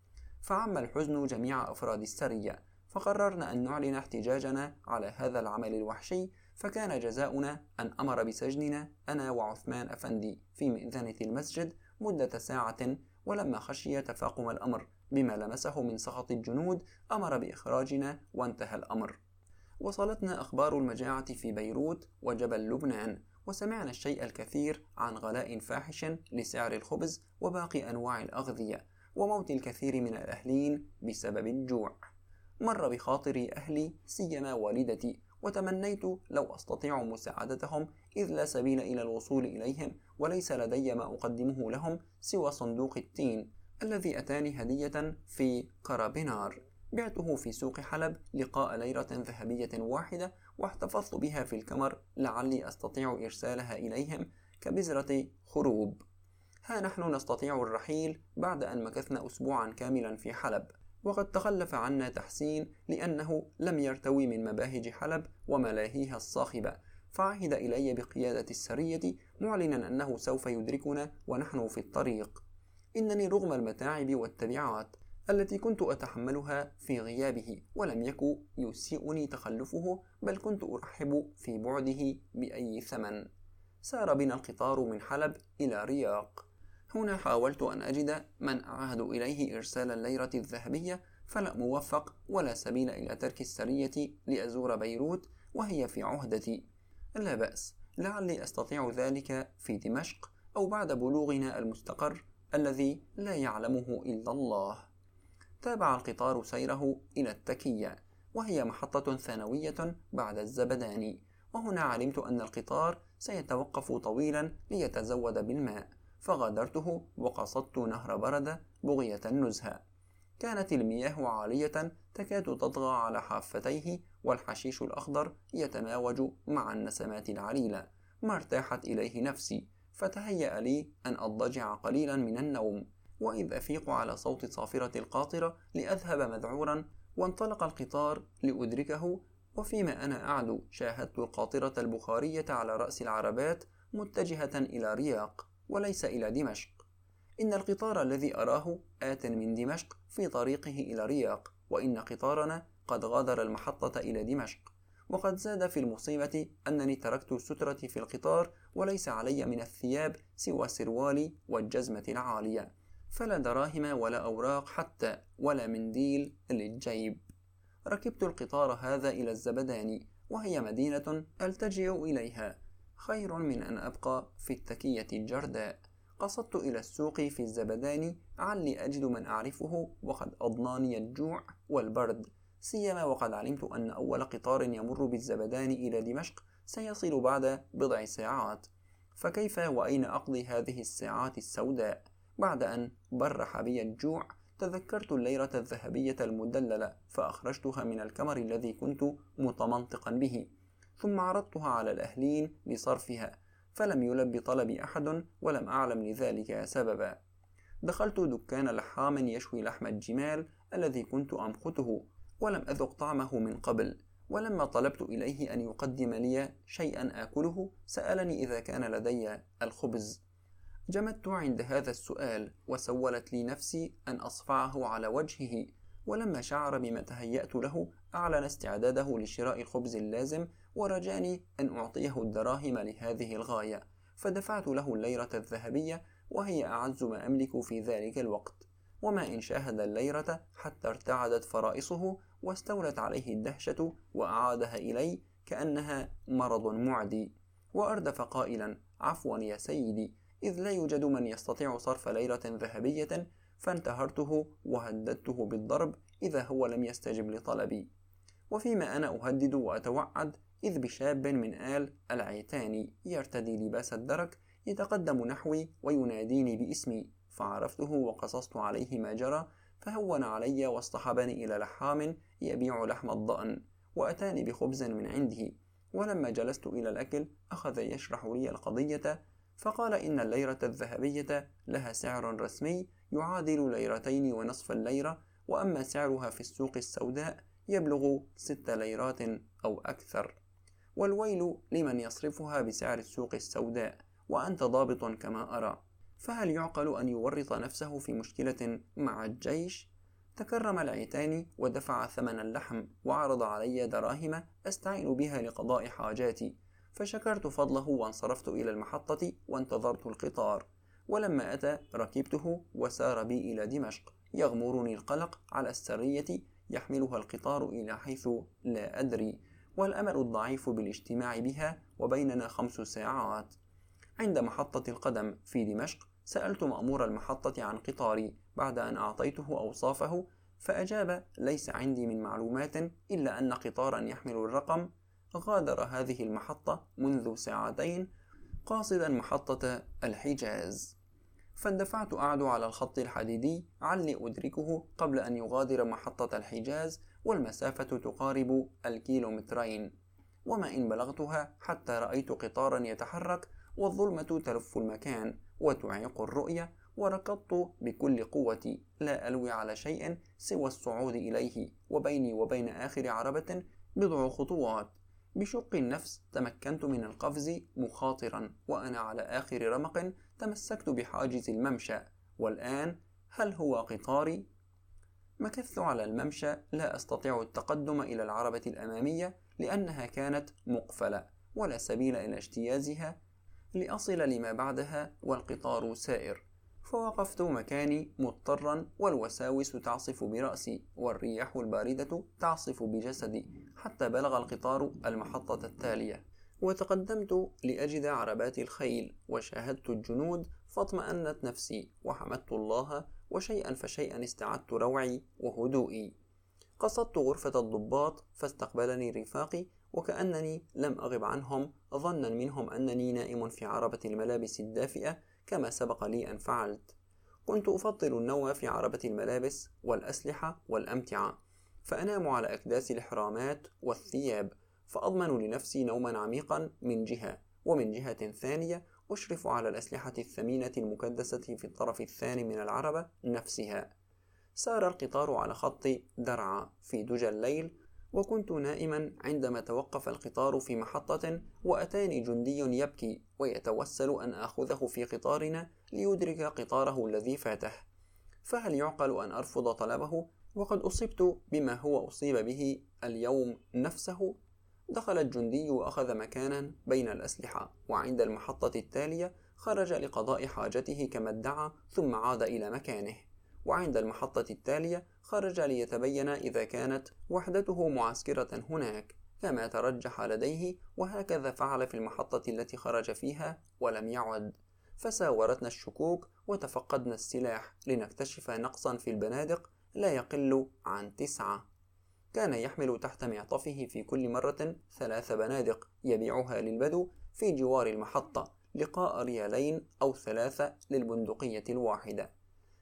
فعم الحزن جميع أفراد السرية، فقررنا أن نعلن احتجاجنا على هذا العمل الوحشي، فكان جزاؤنا أن أمر بسجننا أنا وعثمان أفندي في مئذنة المسجد مدة ساعة. ولما خشي تفاقم الأمر بما لمسه من سخط الجنود أمر بإخراجنا، وانتهى الأمر. وصلتنا أخبار المجاعة في بيروت وجبل لبنان، وسمعنا الشيء الكثير عن غلاء فاحش لسعر الخبز وباقي أنواع الأغذية، وموت الكثير من الأهلين بسبب الجوع. مر بخاطري أهلي سيما والدتي، وتمنيت لو أستطيع مساعدتهم، إذ لا سبيل إلى الوصول إليهم، وليس لدي ما أقدمه لهم سوى صندوق التين الذي أتاني هدية في قرابنار، بعته في سوق حلب لقاء ليرة ذهبية واحدة، واحتفظت بها في الكمر لعلي أستطيع إرسالها إليهم كبذرة خروب. ها نحن نستطيع الرحيل بعد أن مكثنا أسبوعا كاملا في حلب، وقد تخلف عنا تحسين لأنه لم يرتوي من مباهج حلب وملاهيها الصاخبة، فعهد إلي بقيادة السرية معلنا أنه سوف يدركنا ونحن في الطريق. إنني رغم المتاعب والتبعات التي كنت أتحملها في غيابه ولم يكن يسيئني تخلفه، بل كنت أرحب في بعده بأي ثمن. سار بنا القطار من حلب إلى رياق. هنا حاولت أن أجد من أعهد إليه إرسال الليرة الذهبية، فلا موفق ولا سبيل إلى ترك السرية لأزور بيروت وهي في عهدتي. لا بأس، لعلي أستطيع ذلك في دمشق أو بعد بلوغنا المستقر الذي لا يعلمه إلا الله. تابع القطار سيره إلى التكية، وهي محطة ثانوية بعد الزبداني، وهنا علمت أن القطار سيتوقف طويلا ليتزود بالماء، فغادرته وقصدت نهر بردة بغية النزهة. كانت المياه عالية تكاد تطغى على حافتيه، والحشيش الأخضر يتماوج مع النسمات العليلة، ما ارتاحت إليه نفسي، فتهيأ لي أن أضجع قليلا من النوم، وإذ أفيق على صوت صافرة القاطرة لأذهب مذعورا، وانطلق القطار لأدركه. وفيما أنا أعدو شاهدت القاطرة البخارية على رأس العربات متجهة إلى رياق وليس إلى دمشق. إن القطار الذي أراه آت من دمشق في طريقه إلى رياق، وإن قطارنا قد غادر المحطة إلى دمشق. وقد زاد في المصيبة أنني تركت سترتي في القطار، وليس علي من الثياب سوى سروالي والجزمة العالية، فلا دراهم ولا أوراق حتى ولا منديل للجيب. ركبت القطار هذا إلى الزبداني، وهي مدينة ألتجئ إليها خير من أن أبقى في التكية الجرداء. قصدت إلى السوق في الزبداني علي أجد من أعرفه، وقد أضناني الجوع والبرد، سيما وقد علمت أن أول قطار يمر بالزبداني إلى دمشق سيصل بعد بضع ساعات، فكيف وأين أقضي هذه الساعات السوداء بعد أن برح بي الجوع تذكرت الليرة الذهبية المدللة فأخرجتها من الكمر الذي كنت متمنطقا به، ثم عرضتها على الأهلين لصرفها، فلم يلب طلبي أحد ولم أعلم لذلك سببا. دخلت دكان لحام يشوي لحم الجمال الذي كنت أمقته، ولم أذق طعمه من قبل، ولما طلبت إليه أن يقدم لي شيئا آكله سألني إذا كان لدي الخبز. جمدت عند هذا السؤال، وسولت لي نفسي أن أصفعه على وجهه، ولما شعر بما تهيأت له أعلن استعداده لشراء الخبز اللازم، ورجاني أن أعطيه الدراهم لهذه الغاية، فدفعت له الليرة الذهبية وهي أعز ما أملك في ذلك الوقت. وما إن شاهد الليرة حتى ارتعدت فرائصه واستولت عليه الدهشة وأعادها إلي كأنها مرض معدي، وأردف قائلا: عفوا يا سيدي، إذ لا يوجد من يستطيع صرف ليرة ذهبية. فانتهرته وهددته بالضرب إذا هو لم يستجب لطلبي. وفيما أنا أهدد وأتوعد إذ بشاب من آل العيتاني يرتدي لباس الدرك يتقدم نحوي ويناديني باسمي، فعرفته وقصصت عليه ما جرى، فهون علي واصطحبني إلى لحام يبيع لحم الضأن، وأتاني بخبز من عنده. ولما جلست إلى الأكل أخذ يشرح لي القضية، فقال إن الليرة الذهبية لها سعر رسمي يعادل ليرتين ونصف الليرة، وأما سعرها في السوق السوداء يبلغ 6 ليرات أو أكثر، والويل لمن يصرفها بسعر السوق السوداء، وأنت ضابط كما أرى. فهل يعقل أن يورط نفسه في مشكلة مع الجيش؟ تكرم العيتاني ودفع ثمن اللحم، وعرض علي دراهم أستعين بها لقضاء حاجاتي، فشكرت فضله وانصرفت إلى المحطة وانتظرت القطار. ولما أتى ركبته وسار بي إلى دمشق، يغمرني القلق على السرية يحملها القطار إلى حيث لا أدري، والأمل الضعيف بالاجتماع بها، وبيننا 5 ساعات. عند محطة القدم في دمشق سألت مأمور المحطة عن قطاري بعد أن أعطيته أوصافه، فأجاب: ليس عندي من معلومات إلا أن قطارا يحمل الرقم غادر هذه المحطة منذ 2 ساعات قاصدا محطة الحجاز. فاندفعت أعد على الخط الحديدي علي أدركه قبل أن يغادر محطة الحجاز، والمسافة تقارب 2 كيلومترين، وما إن بلغتها حتى رأيت قطارا يتحرك والظلمة تلف المكان وتعيق الرؤية، وركضت بكل قوتي لا ألوي على شيء سوى الصعود إليه، وبيني وبين آخر عربة 10 خطوات. بشق النفس تمكنت من القفز مخاطرا، وأنا على آخر رمق تمسكت بحاجز الممشى. والآن هل هو قطاري؟ مكثت على الممشى لا أستطيع التقدم إلى العربة الأمامية لأنها كانت مقفلة ولا سبيل إلى اجتيازها لأصل لما بعدها والقطار سائر، فوقفت مكاني مضطرا، والوساوس تعصف برأسي والرياح الباردة تعصف بجسدي، حتى بلغ القطار المحطة التالية، وتقدمت لأجد عربات الخيل وشاهدت الجنود، فاطمأنت نفسي وحمدت الله، وشيئا فشيئا استعدت روعي وهدوئي. قصدت غرفة الضباط فاستقبلني رفاقي، وكأنني لم أغب عنهم، ظنا منهم أنني نائم في عربة الملابس الدافئة كما سبق لي أن فعلت. كنت أفضل النوم في عربة الملابس والأسلحة والأمتعة، فأنام على أكداس الإحرامات والثياب، فأضمن لنفسي نوما عميقا من جهة، ومن جهة ثانية أشرف على الأسلحة الثمينة المكدسة في الطرف الثاني من العربة نفسها. سار القطار على خط درعا في دجى الليل، وكنت نائما عندما توقف القطار في محطة، وأتاني جندي يبكي ويتوسل أن آخذه في قطارنا ليدرك قطاره الذي فاته. فهل يعقل أن أرفض طلبه وقد أصبت بما هو أصيب به اليوم نفسه؟ دخل الجندي وأخذ مكانا بين الأسلحة، وعند المحطة التالية خرج لقضاء حاجته كما ادعى، ثم عاد إلى مكانه، وعند المحطة التالية خرج ليتبين إذا كانت وحدته معسكرة هناك كما ترجح لديه، وهكذا فعل في المحطة التي خرج فيها ولم يعد. فساورتنا الشكوك وتفقدنا السلاح لنكتشف نقصا في البنادق لا يقل عن 9. كان يحمل تحت معطفه في كل مرة 3 بنادق يبيعها للبدو في جوار المحطة لقاء 2 ريال أو 3 للبندقية الواحدة.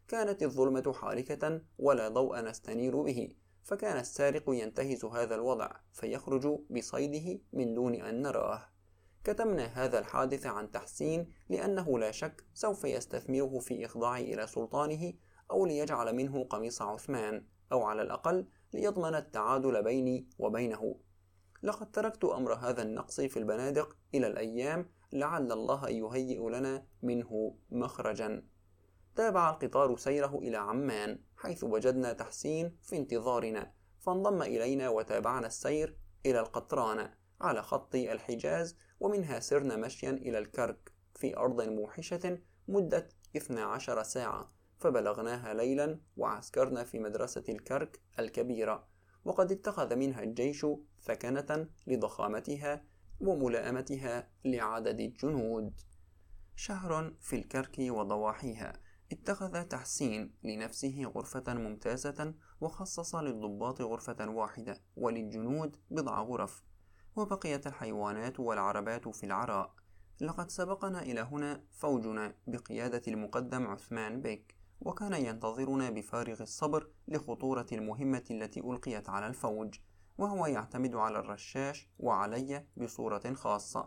كانت الظلمة حاركة ولا ضوء نستنير به، فكان السارق ينتهز هذا الوضع فيخرج بصيده من دون أن نراه. كتمنا هذا الحادث عن تحسين لأنه لا شك سوف يستثمره في إخضاعي إلى سلطانه، أو ليجعل منه قميص عثمان، أو على الأقل ليضمن التعادل بيني وبينه. لقد تركت أمر هذا النقص في البنادق إلى الأيام، لعل الله يهيئ لنا منه مخرجا. تابع القطار سيره إلى عمان، حيث وجدنا تحسين في انتظارنا، فانضم إلينا وتابعنا السير إلى القطران على خط الحجاز، ومنها سرنا مشيا إلى الكرك في أرض موحشة مدة 12 ساعة، فبلغناها ليلا وعسكرنا في مدرسة الكرك الكبيرة، وقد اتخذ منها الجيش ثكنة لضخامتها وملائمتها لعدد الجنود. شهر في الكرك وضواحيها. اتخذ تحسين لنفسه غرفة ممتازة، وخصص للضباط غرفة واحدة، وللجنود بضع غرف، وبقيت الحيوانات والعربات في العراء. لقد سبقنا إلى هنا فوجنا بقيادة المقدم عثمان بيك، وكان ينتظرنا بفارغ الصبر لخطورة المهمة التي ألقيت على الفوج، وهو يعتمد على الرشاش وعلي بصورة خاصة.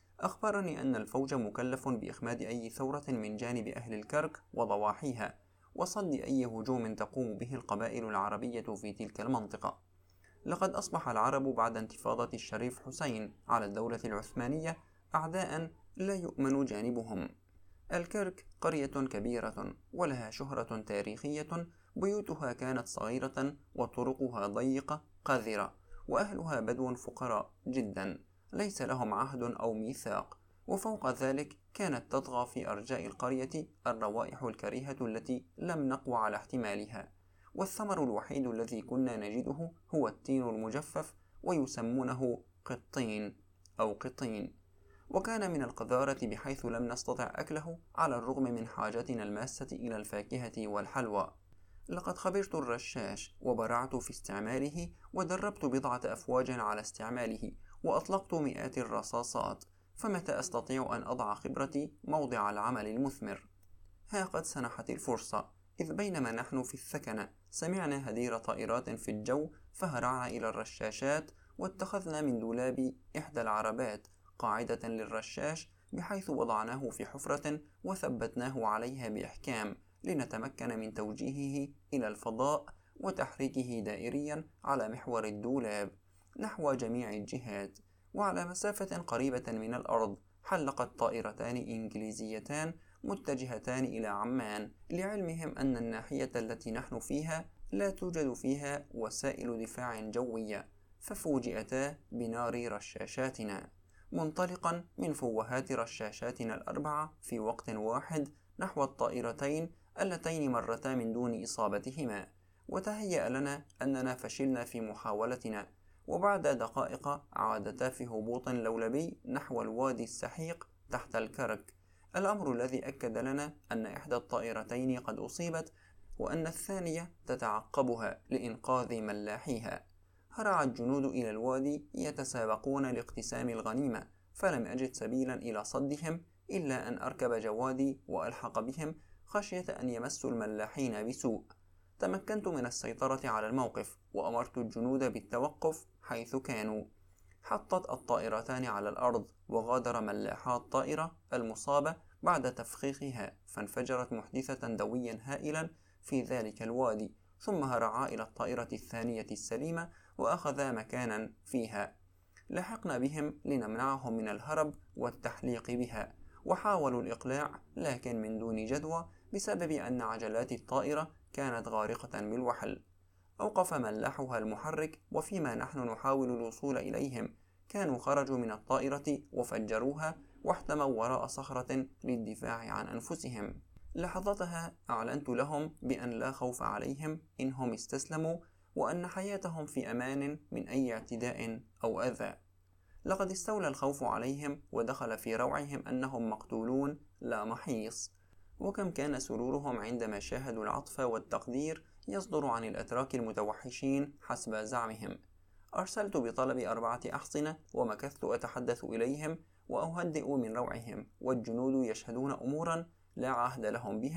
أخبرني أن الفوج مكلف بإخماد أي ثورة من جانب أهل الكرك وضواحيها، وصد أي هجوم تقوم به القبائل العربية في تلك المنطقة. لقد أصبح العرب بعد انتفاضة الشريف حسين على الدولة العثمانية أعداء لا يؤمن جانبهم. الكرك قرية كبيرة ولها شهرة تاريخية، بيوتها كانت صغيرة وطرقها ضيقة قذرة، وأهلها بدو فقراء جدا، ليس لهم عهد أو ميثاق، وفوق ذلك كانت تطغى في أرجاء القرية الروائح الكريهة التي لم نقوى على احتمالها، والثمر الوحيد الذي كنا نجده هو التين المجفف، ويسمونه قطين أو قطين، وكان من القذارة بحيث لم نستطع أكله على الرغم من حاجتنا الماسة إلى الفاكهة والحلوى. لقد خبرت الرشاش وبرعت في استعماله، ودربت بضعة أفواج على استعماله، وأطلقت مئات الرصاصات، فمتى أستطيع أن أضع خبرتي موضع العمل المثمر؟ ها قد سنحت الفرصة، إذ بينما نحن في الثكنة سمعنا هدير طائرات في الجو، فهرعنا إلى الرشاشات، واتخذنا من دولاب إحدى العربات قاعدة للرشاش، بحيث وضعناه في حفرة وثبتناه عليها بإحكام، لنتمكن من توجيهه إلى الفضاء وتحريكه دائريا على محور الدولاب نحو جميع الجهات. وعلى مسافة قريبة من الأرض حلقت طائرتان إنجليزيتان متجهتان إلى عمان، لعلمهم أن الناحية التي نحن فيها لا توجد فيها وسائل دفاع جوية، ففوجئتا بنار رشاشاتنا، منطلقا من فوهات رشاشاتنا الأربعة في وقت واحد نحو الطائرتين اللتين مرتا من دون إصابتهما. وتهيأ لنا أننا فشلنا في محاولتنا، وبعد دقائق عادتا في هبوط لولبي نحو الوادي السحيق تحت الكرك، الأمر الذي أكد لنا أن إحدى الطائرتين قد أصيبت، وأن الثانية تتعقبها لإنقاذ ملاحيها. هرع الجنود إلى الوادي يتسابقون لاقتسام الغنيمة، فلم أجد سبيلا إلى صدهم إلا أن أركب جوادي وألحق بهم، خشية أن يمسوا الملاحين بسوء. تمكنت من السيطرة على الموقف، وأمرت الجنود بالتوقف حيث كانوا. حطت الطائرتان على الأرض، وغادر ملاحا الطائرة المصابة بعد تفخيخها، فانفجرت محدثة دويا هائلا في ذلك الوادي، ثم هرعا إلى الطائرة الثانية السليمة وأخذا مكانا فيها. لحقنا بهم لنمنعهم من الهرب والتحليق بها، وحاولوا الإقلاع لكن من دون جدوى، بسبب أن عجلات الطائرة كانت غارقة بالوحل. أوقف ملاحها المحرك، وفيما نحن نحاول الوصول إليهم كانوا خرجوا من الطائرة وفجروها، واحتموا وراء صخرة للدفاع عن أنفسهم. لحظتها أعلنت لهم بأن لا خوف عليهم إنهم استسلموا، وأن حياتهم في أمان من أي اعتداء أو أذى. لقد استولى الخوف عليهم، ودخل في روعهم أنهم مقتولون لا محيص. وكم كان سرورهم عندما شاهدوا العطف والتقدير يصدر عن الأتراك المتوحشين حسب زعمهم. أرسلت بطلب 4 أحصنة، ومكثت أتحدث إليهم وأهدئ من روعهم، والجنود يشهدون أمورا لا عهد لهم بها،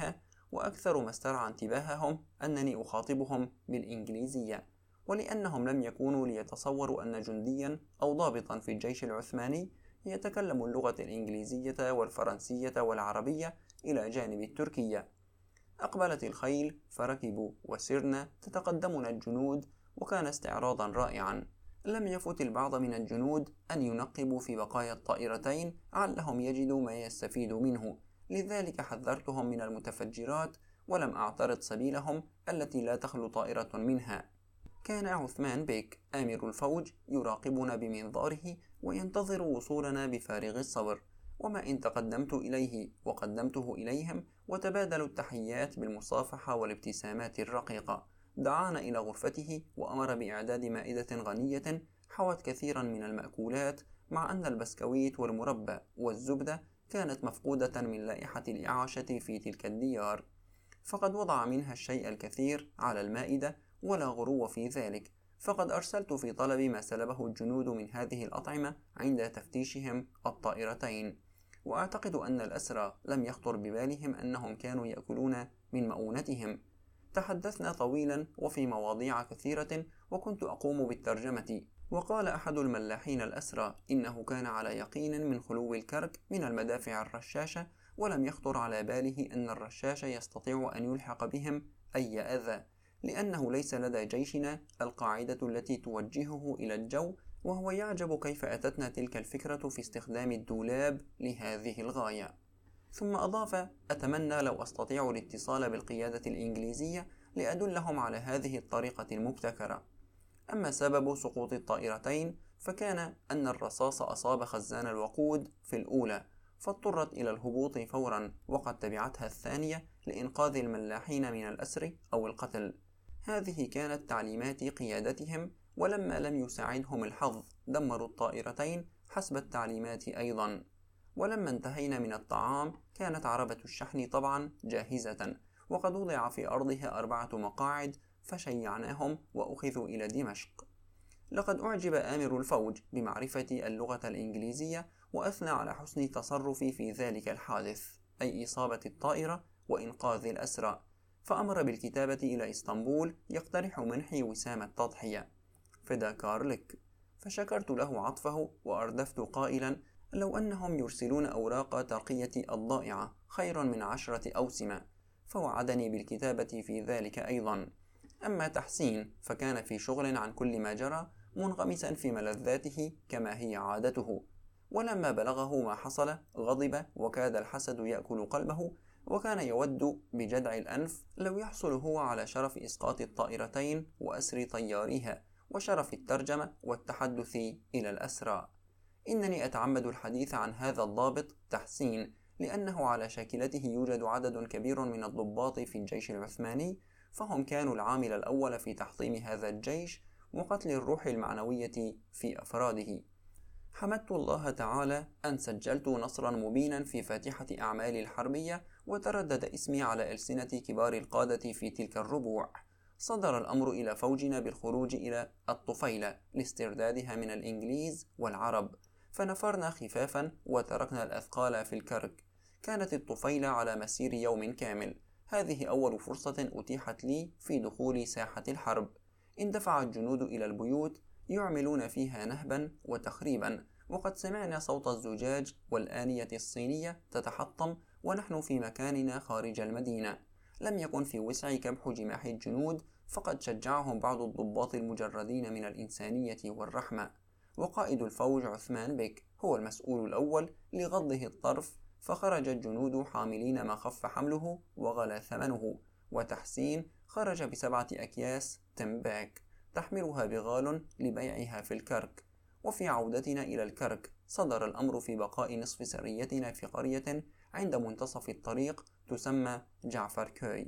وأكثر ما استرعى انتباههم أنني أخاطبهم بالإنجليزية، ولأنهم لم يكونوا ليتصوروا أن جنديا أو ضابطا في الجيش العثماني يتكلم اللغة الإنجليزية والفرنسية والعربية إلى جانب التركية. أقبلت الخيل فركبوا وسرنا تتقدمنا الجنود، وكان استعراضا رائعا. لم يفت البعض من الجنود أن ينقبوا في بقايا الطائرتين علهم يجدوا ما يستفيدوا منه، لذلك حذرتهم من المتفجرات ولم أعترض سبيلهم التي لا تخلو طائرة منها. كان عثمان بيك آمر الفوج يراقبنا بمنظاره وينتظر وصولنا بفارغ الصبر، وما إن تقدمت إليه وقدمته إليهم وتبادلوا التحيات بالمصافحة والابتسامات الرقيقة. دعانا إلى غرفته وأمر بإعداد مائدة غنية حوت كثيرا من المأكولات، مع أن البسكويت والمربى والزبدة كانت مفقودة من لائحة الإعاشة في تلك الديار، فقد وضع منها الشيء الكثير على المائدة، ولا غرو في ذلك، فقد أرسلت في طلب ما سلبه الجنود من هذه الأطعمة عند تفتيشهم الطائرتين، وأعتقد أن الأسرى لم يخطر ببالهم أنهم كانوا يأكلون من مؤونتهم. تحدثنا طويلا وفي مواضيع كثيرة، وكنت أقوم بالترجمة. وقال أحد الملاحين الأسرى إنه كان على يقين من خلو الكرك من المدافع الرشاشة، ولم يخطر على باله أن الرشاش يستطيع أن يلحق بهم أي أذى، لأنه ليس لدى جيشنا القاعدة التي توجهه إلى الجو، وهو يعجب كيف أتتنا تلك الفكرة في استخدام الدولاب لهذه الغاية. ثم أضاف: أتمنى لو أستطيع الاتصال بالقيادة الإنجليزية لأدلهم على هذه الطريقة المبتكرة. أما سبب سقوط الطائرتين فكان أن الرصاص أصاب خزان الوقود في الأولى، فاضطرت إلى الهبوط فورا، وقد تبعتها الثانية لإنقاذ الملاحين من الأسر أو القتل. هذه كانت تعليمات قيادتهم، ولما لم يساعدهم الحظ دمروا الطائرتين حسب التعليمات أيضا. ولما انتهينا من الطعام كانت عربة الشحن طبعا جاهزة، وقد وضع في أرضها 4 مقاعد، فشيعناهم وأخذوا إلى دمشق. لقد أعجب آمر الفوج بمعرفة اللغة الإنجليزية، وأثنى على حسن تصرفي في ذلك الحادث، أي إصابة الطائرة وإنقاذ الأسرى، فأمر بالكتابة إلى إسطنبول يقترح منحي وسامة تضحية فداكار لك، فشكرت له عطفه وأردفت قائلا: لو أنهم يرسلون أوراق ترقية الضائعة خيرا من 10 أوسمة، فوعدني بالكتابة في ذلك أيضا. أما تحسين فكان في شغل عن كل ما جرى، منغمسا في ملذاته كما هي عادته، ولما بلغه ما حصل غضب وكاد الحسد يأكل قلبه، وكان يود بجدع الأنف لو يحصل هو على شرف إسقاط الطائرتين وأسر طيارها، وشرف الترجمة والتحدث إلى الأسرى. إنني أتعمد الحديث عن هذا الضابط تحسين، لأنه على شاكلته يوجد عدد كبير من الضباط في الجيش العثماني، فهم كانوا العامل الأول في تحطيم هذا الجيش وقتل الروح المعنوية في أفراده. حمدت الله تعالى أن سجلت نصرا مبينا في فاتحة أعمالي الحربية، وتردد اسمي على ألسنة كبار القادة في تلك الربوع. صدر الأمر إلى فوجنا بالخروج إلى الطفيلة لاستردادها من الإنجليز والعرب، فنفرنا خفافا وتركنا الأثقال في الكرك. كانت الطفيلة على مسير يوم كامل، هذه أول فرصة أتيحت لي في دخول ساحة الحرب. اندفع الجنود إلى البيوت يعملون فيها نهبا وتخريبا، وقد سمعنا صوت الزجاج والآنية الصينية تتحطم ونحن في مكاننا خارج المدينة. لم يكن في وسعي كبح جماح الجنود، فقد شجعهم بعض الضباط المجردين من الإنسانية والرحمة، وقائد الفوج عثمان بك هو المسؤول الأول لغضه الطرف، فخرج الجنود حاملين ما خف حمله وغلى ثمنه، وتحسين خرج ب7 أكياس تمباك تحملها بغال لبيعها في الكرك. وفي عودتنا إلى الكرك صدر الأمر في بقاء نصف سريتنا في قرية عند منتصف الطريق تسمى جعفر كوي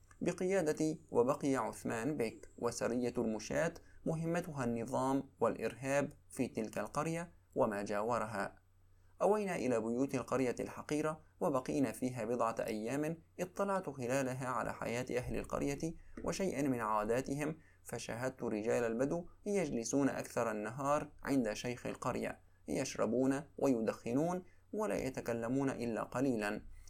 بقيادتي، وبقي عثمان بك وسرية المشاة مهمتها النظام والإرهاب في تلك القرية وما جاورها. أوينا إلى بيوت القرية الحقيرة وبقينا فيها 1 أيام، اطلعت خلالها على حياة أهل القرية وشيء من عاداتهم، فشاهدت رجال البدو يجلسون أكثر النهار عند شيخ القرية، يشربون ويدخنون ولا يتكلمون إلا قليلا،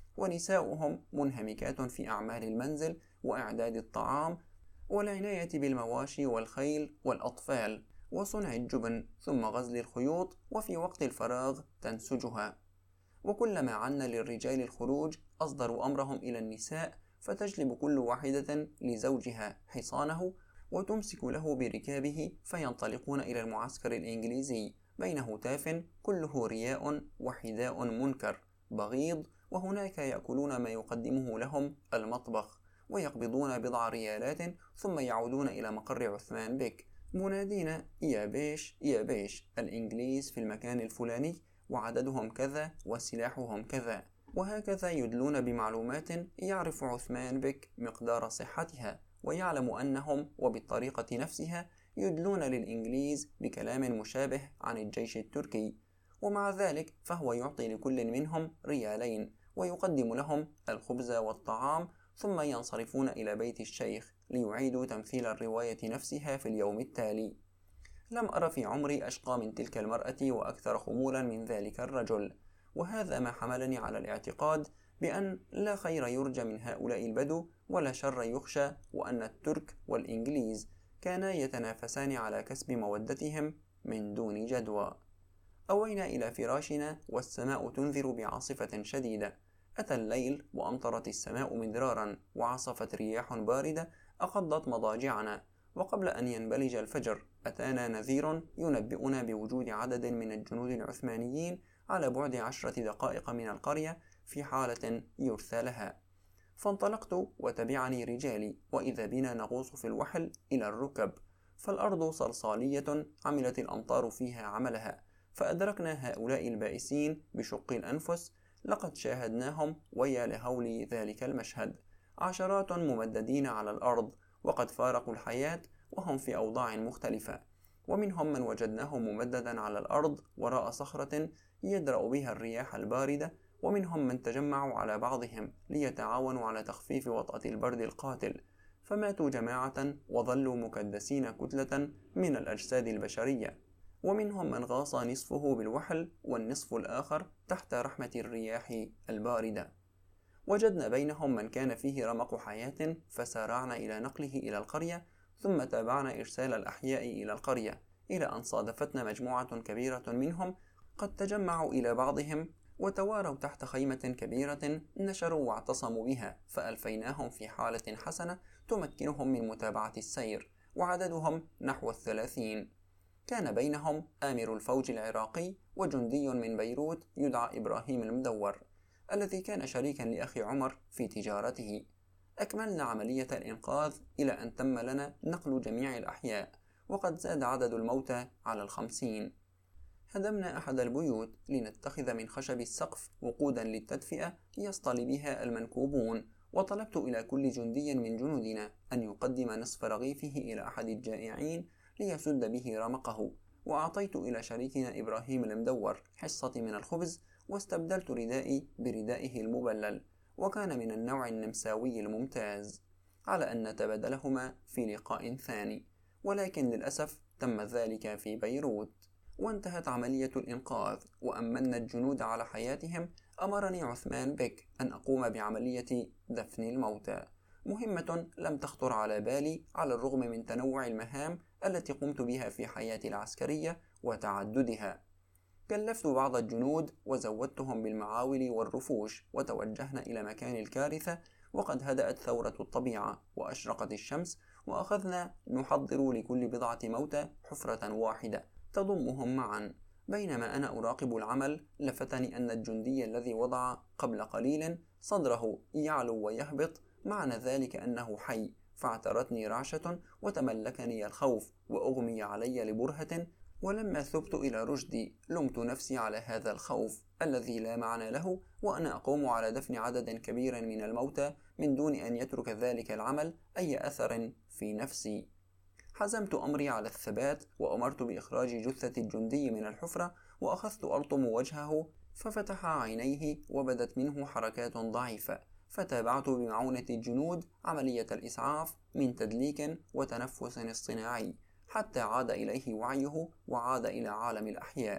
ونساؤهم منهمكات في أعمال المنزل وإعداد الطعام والعناية بالمواشي والخيل والأطفال وصنع الجبن ثم غزل الخيوط، وفي وقت الفراغ تنسجها. وكلما عنا للرجال الخروج أصدروا أمرهم إلى النساء، فتجلب كل واحدة لزوجها حصانه وتمسك له بركابه، فينطلقون إلى المعسكر الإنجليزي بين هتاف كله رياء وحذاء منكر بغيض، وهناك يأكلون ما يقدمه لهم المطبخ، ويقبضون بضع ريالات، ثم يعودون إلى مقر عثمان بك منادين: يا بيش يا بيش، الإنجليز في المكان الفلاني، وعددهم كذا وسلاحهم كذا. وهكذا يدلون بمعلومات يعرف عثمان بك مقدار صحتها، ويعلم أنهم وبالطريقة نفسها يدلون للإنجليز بكلام مشابه عن الجيش التركي، ومع ذلك فهو يعطي لكل منهم ريالين ويقدم لهم الخبز والطعام، ثم ينصرفون إلى بيت الشيخ ليعيدوا تمثيل الرواية نفسها في اليوم التالي. لم أر في عمري أشقى من تلك المرأة وأكثر خمولا من ذلك الرجل، وهذا ما حملني على الاعتقاد بأن لا خير يرجى من هؤلاء البدو ولا شر يخشى، وأن الترك والإنجليز كانا يتنافسان على كسب مودتهم من دون جدوى. أوينا إلى فراشنا والسماء تنذر بعاصفة شديدة. أتى الليل وأمطرت السماء مدرارا، وعصفت رياح باردة أقضت مضاجعنا، وقبل أن ينبلج الفجر أتانا نذير ينبئنا بوجود عدد من الجنود العثمانيين على بعد 10 دقائق من القرية في حالة يرثى لها. فانطلقت وتبعني رجالي، وإذا بنا نغوص في الوحل إلى الركب، فالأرض صلصالية عملت الأمطار فيها عملها، فأدركنا هؤلاء البائسين بشق الأنفس. لقد شاهدناهم، ويا لهول ذلك المشهد، عشرات ممددين على الأرض وقد فارقوا الحياة وهم في أوضاع مختلفة، ومنهم من وجدناه ممددا على الأرض وراء صخرة يدرأ بها الرياح الباردة، ومنهم من تجمعوا على بعضهم ليتعاونوا على تخفيف وطأة البرد القاتل، فماتوا جماعة وظلوا مكدسين كتلة من الأجساد البشرية، ومنهم من غاص نصفه بالوحل والنصف الآخر تحت رحمة الرياح الباردة. وجدنا بينهم من كان فيه رمق حياة، فسارعنا إلى نقله إلى القرية، ثم تابعنا إرسال الأحياء إلى القرية، إلى أن صادفتنا مجموعة كبيرة منهم قد تجمعوا إلى بعضهم وتواروا تحت خيمة كبيرة نشروا واعتصموا بها، فألفيناهم في حالة حسنة تمكنهم من متابعة السير، وعددهم نحو 30. كان بينهم آمر الفوج العراقي وجندي من بيروت يدعى إبراهيم المدور، الذي كان شريكا لأخي عمر في تجارته. أكملنا عملية الإنقاذ إلى أن تم لنا نقل جميع الأحياء، وقد زاد عدد الموتى على 50. هدمنا أحد البيوت لنتخذ من خشب السقف وقودا للتدفئة يصطلي بها المنكوبون، وطلبت إلى كل جندي من جنودنا أن يقدم نصف رغيفه إلى أحد الجائعين ليسد به رمقه، وأعطيت إلى شريكنا إبراهيم المدور حصتي من الخبز، واستبدلت ردائي بردائه المبلل، وكان من النوع النمساوي الممتاز، على أن نتبادلهما في لقاء ثاني، ولكن للأسف تم ذلك في بيروت. وانتهت عملية الإنقاذ وأمنا الجنود على حياتهم. أمرني عثمان بك أن أقوم بعملية دفن الموتى، مهمة لم تخطر على بالي على الرغم من تنوع المهام التي قمت بها في حياتي العسكرية وتعددها. كلفت بعض الجنود وزودتهم بالمعاول والرفوش، وتوجهنا إلى مكان الكارثة، وقد هدأت ثورة الطبيعة وأشرقت الشمس، وأخذنا نحضر لكل بضعة موتى حفرة واحدة تضمهم معا. بينما أنا أراقب العمل لفتني أن الجندي الذي وضع قبل قليل صدره يعلو ويهبط معنى ذلك أنه حي، فاعترتني رعشة وتملكني الخوف وأغمي علي لبرهة، ولما ثبت إلى رشدي لمت نفسي على هذا الخوف الذي لا معنى له، وأنا أقوم على دفن عدد كبير من الموتى من دون أن يترك ذلك العمل أي أثر في نفسي. حزمت أمري على الثبات، وأمرت بإخراج جثة الجندي من الحفرة، وأخذت أرطم وجهه، ففتح عينيه وبدت منه حركات ضعيفة، فتابعت بمعونة الجنود عملية الإسعاف من تدليك وتنفس اصطناعي حتى عاد إليه وعيه وعاد إلى عالم الأحياء.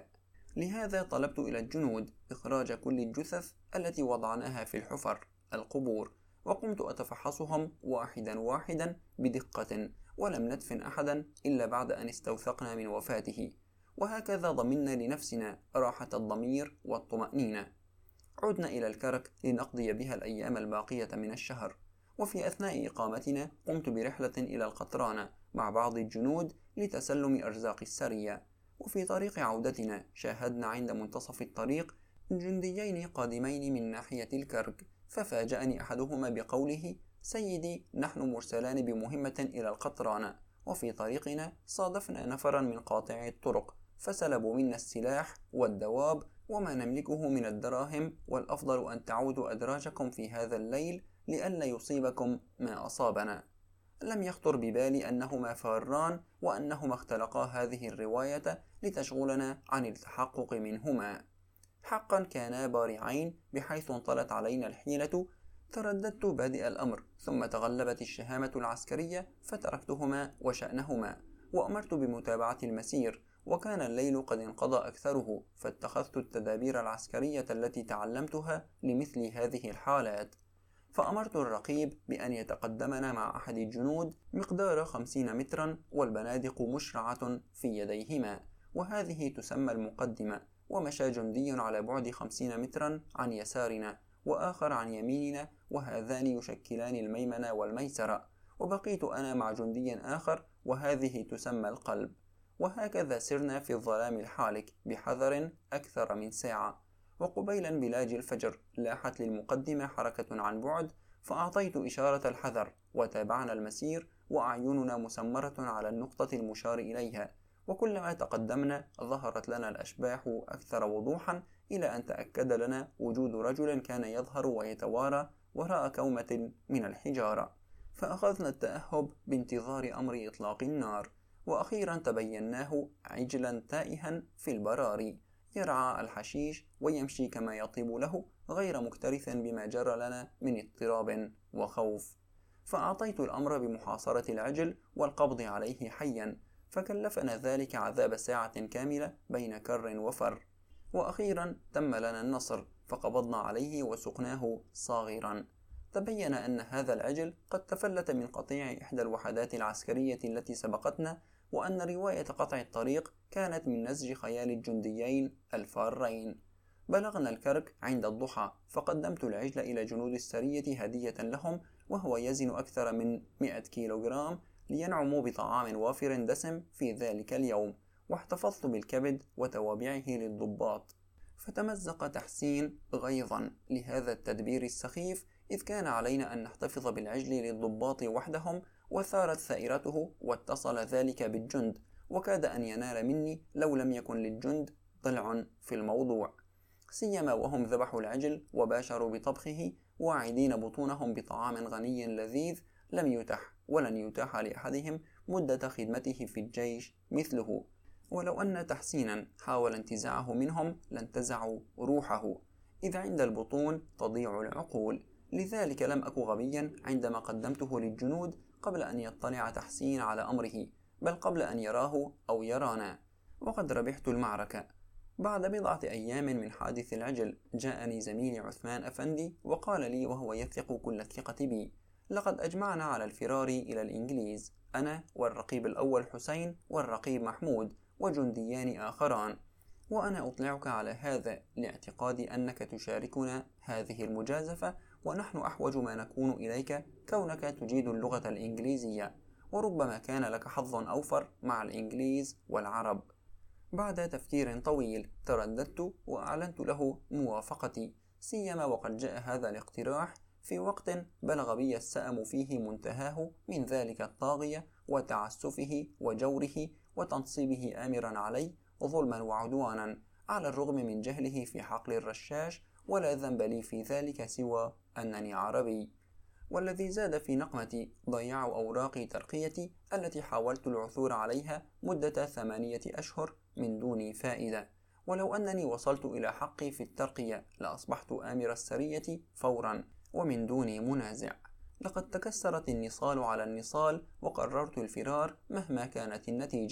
لهذا طلبت إلى الجنود إخراج كل الجثث التي وضعناها في الحفر القبور، وقمت أتفحصهم واحدا واحدا بدقة، ولم ندفن أحدا إلا بعد أن استوثقنا من وفاته، وهكذا ضمننا لنفسنا راحة الضمير والطمأنينة. عدنا إلى الكرك لنقضي بها الأيام الباقية من الشهر، وفي أثناء إقامتنا قمت برحلة إلى القطران مع بعض الجنود لتسلم أرزاق السرية. وفي طريق عودتنا شاهدنا عند منتصف الطريق جنديين قادمين من ناحية الكرك، ففاجأني أحدهما بقوله: سيدي، نحن مرسلان بمهمة إلى القطران، وفي طريقنا صادفنا نفرا من قاطعي الطرق، فسلبوا منا السلاح والدواب وما نملكه من الدراهم، والأفضل أن تعودوا أدراجكم في هذا الليل لئلا يصيبكم ما أصابنا. لم يخطر ببالي أنهما فاران، وأنهما اختلقا هذه الرواية لتشغلنا عن التحقق منهما. حقا كانا بارعين، بحيث انطلت علينا الحيلة. ترددت بادئ الأمر، ثم تغلبت الشهامة العسكرية فتركتهما وشأنهما، وأمرت بمتابعة المسير. وكان الليل قد انقضى أكثره، فاتخذت التدابير العسكرية التي تعلمتها لمثل هذه الحالات. فأمرت الرقيب بأن يتقدمنا مع أحد الجنود مقدار 50 مترا، والبنادق مشرعة في يديهما، وهذه تسمى المقدمة. ومشى جندي على بعد 50 مترا عن يسارنا، وآخر عن يميننا، وهذان يشكلان الميمنة والميسرة، وبقيت أنا مع جندي آخر، وهذه تسمى القلب. وهكذا سرنا في الظلام الحالك بحذر أكثر من ساعة، وقبيلا بلاج الفجر لاحت للمقدمة حركة عن بعد، فأعطيت إشارة الحذر، وتابعنا المسير وأعيننا مسمرة على النقطة المشار إليها. وكلما تقدمنا ظهرت لنا الأشباح أكثر وضوحا، إلى أن تأكد لنا وجود رجل كان يظهر ويتوارى وراء كومة من الحجارة، فأخذنا التأهب بانتظار أمر إطلاق النار. وأخيرا تبيناه عجلا تائها في البراري، يرعى الحشيش ويمشي كما يطيب له، غير مكترث بما جرى لنا من اضطراب وخوف. فأعطيت الأمر بمحاصرة العجل والقبض عليه حيا، فكلفنا ذلك عذاب ساعة كاملة بين كر وفر. وأخيرا تم لنا النصر، فقبضنا عليه وسقناه صاغرا. تبين أن هذا العجل قد تفلت من قطيع إحدى الوحدات العسكرية التي سبقتنا، وأن رواية قطع الطريق كانت من نسج خيال الجنديين الفارين. بلغنا الكرك عند الضحى، فقدمت العجل إلى جنود السرية هدية لهم، وهو يزن أكثر من 100 كيلوغرام، لينعموا بطعام وافر دسم في ذلك اليوم. واحتفظت بالكبد وتوابعه للضباط. فتمزق تحسين غيظا لهذا التدبير السخيف، إذ كان علينا أن نحتفظ بالعجل للضباط وحدهم، وثارت ثائرته واتصل ذلك بالجند، وكاد أن ينال مني لو لم يكن للجند ضلع في الموضوع، سيما وهم ذبحوا العجل وباشروا بطبخه، واعدين بطونهم بطعام غني لذيذ لم يتح ولن يتاح لأحدهم مدة خدمته في الجيش مثله. ولو أن تحسينا حاول انتزاعه منهم لانتزعوا روحه، إذ عند البطون تضيع العقول. لذلك لم أك غبيا عندما قدمته للجنود قبل أن يطلع تحسين على أمره، بل قبل أن يراه أو يرانا. وقد ربحت المعركة. بعد بضعة أيام من حادث العجل جاءني زميلي عثمان أفندي وقال لي وهو يثق كل الثقة بي: لقد أجمعنا على الفرار إلى الإنجليز، أنا والرقيب الأول حسين والرقيب محمود وجنديان آخران، وأنا أطلعك على هذا لاعتقادي أنك تشاركنا هذه المجازفة، ونحن أحوج ما نكون إليك كونك تجيد اللغة الإنجليزية، وربما كان لك حظ أوفر مع الإنجليز والعرب. بعد تفكير طويل ترددت وأعلنت له موافقتي، سيما وقد جاء هذا الاقتراح في وقت بلغ بي السأم فيه منتهاه من ذلك الطاغية وتعسفه وجوره وتنصيبه آمرا علي ظلما وعدوانا، على الرغم من جهله في حقل الرشاش، ولا ذنب لي في ذلك سوى أنني عربي. والذي زاد في نقمتي ضياع أوراق ترقيتي التي حاولت العثور عليها مدة 8 أشهر من دون فائدة، ولو أنني وصلت إلى حقي في الترقية لأصبحت آمر السرية فورا ومن دون منازع. لقد تكسرت النصال على النصال، وقررت الفرار مهما كانت النتيجة،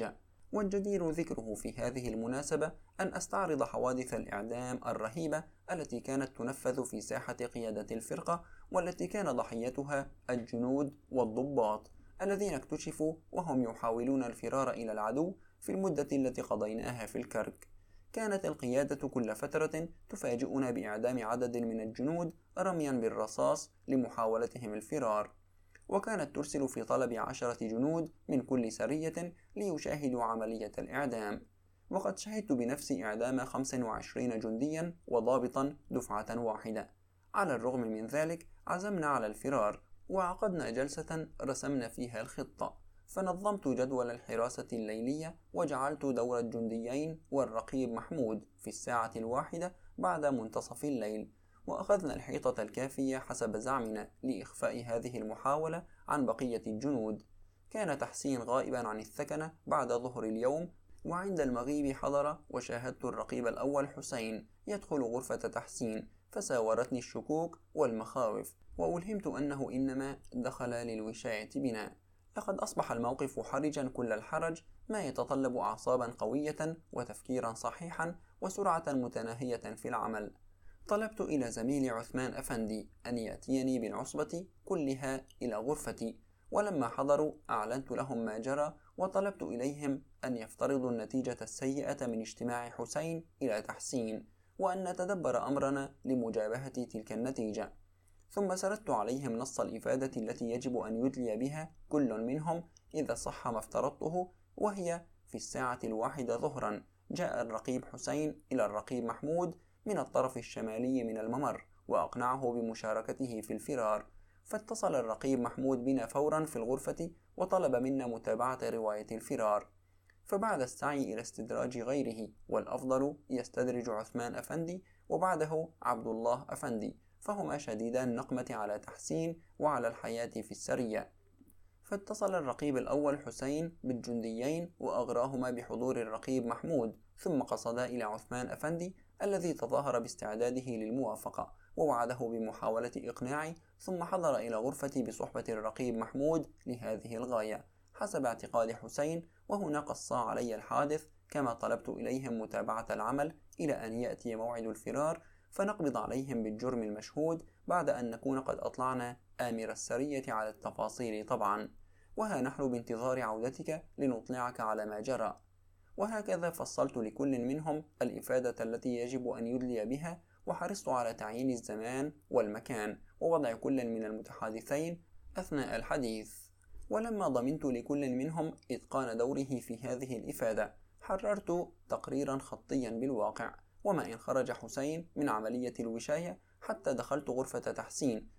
والجدير ذكره في هذه المناسبة أن أستعرض حوادث الإعدام الرهيبة التي كانت تنفذ في ساحة قيادة الفرقة، والتي كان ضحيتها الجنود والضباط الذين اكتشفوا وهم يحاولون الفرار إلى العدو في المدة التي قضيناها في الكرك. كانت القيادة كل فترة تفاجئنا بإعدام عدد من الجنود رميا بالرصاص لمحاولتهم الفرار، وكانت ترسل في طلب 10 جنود من كل سرية ليشاهدوا عملية الإعدام. وقد شهدت بنفسي إعدام 25 جنديا وضابطا دفعة واحدة. على الرغم من ذلك عزمنا على الفرار، وعقدنا جلسة رسمنا فيها الخطة، فنظمت جدول الحراسة الليلية، وجعلت دور الجنديين والرقيب محمود في الساعة 1 بعد منتصف الليل، وأخذنا الحيطة الكافية حسب زعمنا لإخفاء هذه المحاولة عن بقية الجنود. كان تحسين غائبا عن الثكنة بعد ظهر اليوم، وعند المغيب حضر وشاهدت الرقيب الأول حسين يدخل غرفة تحسين، فساورتني الشكوك والمخاوف، وألهمت أنه إنما دخل للوشاية بنا. لقد أصبح الموقف حرجا كل الحرج، ما يتطلب أعصابا قوية وتفكيرا صحيحا وسرعة متناهية في العمل. طلبت إلى زميلي عثمان أفندي أن يأتيني بالعصبة كلها إلى غرفتي، ولما حضروا أعلنت لهم ما جرى، وطلبت إليهم أن يفترضوا النتيجة السيئة من اجتماع حسين إلى تحسين، وأن نتدبر أمرنا لمجابهة تلك النتيجة. ثم سردت عليهم نص الإفادة التي يجب أن يدلي بها كل منهم إذا صح ما افترضته، وهي في الساعة 1 ظهرا جاء الرقيب حسين إلى الرقيب محمود من الطرف الشمالي من الممر، وأقنعه بمشاركته في الفرار. فاتصل الرقيب محمود بنا فورا في الغرفة، وطلب منا متابعة رواية الفرار. فبعد السعي إلى استدراج غيره، والأفضل يستدرج عثمان أفندي وبعده عبد الله أفندي، فهما شديدا النقمة على تحسين وعلى الحياة في السرية. فاتصل الرقيب الأول حسين بالجنديين وأغراهما بحضور الرقيب محمود، ثم قصدا إلى عثمان أفندي الذي تظاهر باستعداده للموافقة، ووعده بمحاولة إقناعي، ثم حضر إلى غرفتي بصحبة الرقيب محمود لهذه الغاية حسب اعتقاد حسين. وهنا قصا علي الحادث، كما طلبت إليهم متابعة العمل إلى أن يأتي موعد الفرار، فنقبض عليهم بالجرم المشهود بعد أن نكون قد أطلعنا آمر السرية على التفاصيل طبعا. وها نحن بانتظار عودتك لنطلعك على ما جرى. وهكذا فصلت لكل منهم الإفادة التي يجب أن يدلي بها، وحرصت على تعيين الزمان والمكان ووضع كل من المتحادثين أثناء الحديث. ولما ضمنت لكل منهم إتقان دوره في هذه الإفادة، حررت تقريرا خطيا بالواقع. وما إن خرج حسين من عملية الوشاية حتى دخلت غرفة تحسين،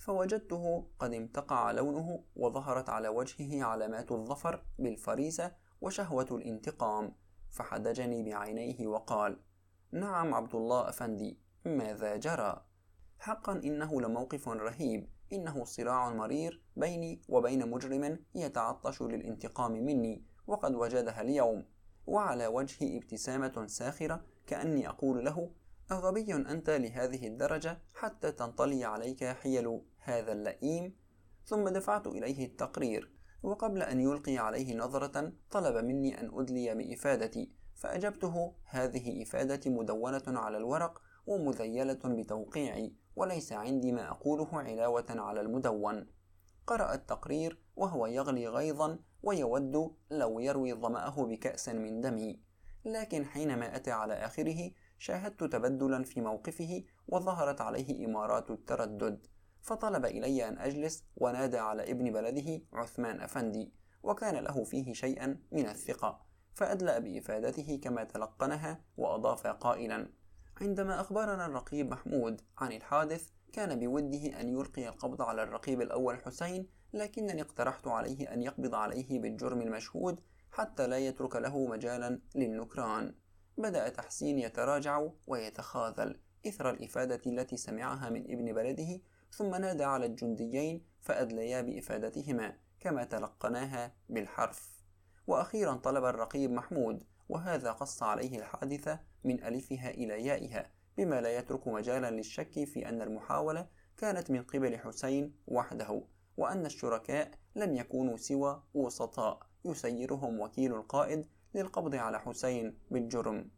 فوجدته قد امتقع لونه، وظهرت على وجهه علامات الظفر بالفريسة وشهوة الانتقام، فحدجني بعينيه وقال: نعم عبد الله أفندي، ماذا جرى؟ حقا إنه لموقف رهيب، إنه صراع مرير بيني وبين مجرم يتعطش للانتقام مني، وقد وجدها اليوم. وعلى وجهي ابتسامة ساخرة، كأني أقول له: أغبي أنت لهذه الدرجة حتى تنطلي عليك حيل هذا اللئيم؟ ثم دفعت إليه التقرير، وقبل أن يلقي عليه نظرة طلب مني أن أدلي بإفادتي، فأجبته: هذه إفادتي مدونة على الورق ومذيلة بتوقيعي، وليس عندي ما أقوله علاوة على المدون. قرأ التقرير وهو يغلي غيظا ويود لو يروي ظمأه بكأس من دمي، لكن حينما أتى على آخره شاهدت تبدلا في موقفه، وظهرت عليه إمارات التردد، فطلب إلي أن أجلس، ونادى على ابن بلده عثمان أفندي، وكان له فيه شيئا من الثقة، فأدلأ بإفادته كما تلقنها، وأضاف قائلا: عندما أخبرنا الرقيب محمود عن الحادث كان بوده أن يلقي القبض على الرقيب الأول حسين، لكنني اقترحت عليه أن يقبض عليه بالجرم المشهود حتى لا يترك له مجالا للنكران. بدأ تحسين يتراجع ويتخاذل إثر الإفادة التي سمعها من ابن بلده، ثم نادى على الجنديين فأدليا بإفادتهما كما تلقناها بالحرف. وأخيرا طلب الرقيب محمود، وهذا قص عليه الحادثة من ألفها إلى يائها، بما لا يترك مجالا للشك في أن المحاولة كانت من قبل حسين وحده، وأن الشركاء لم يكونوا سوى وسطاء يسيرهم وكيل القائد للقبض على حسين بالجرم.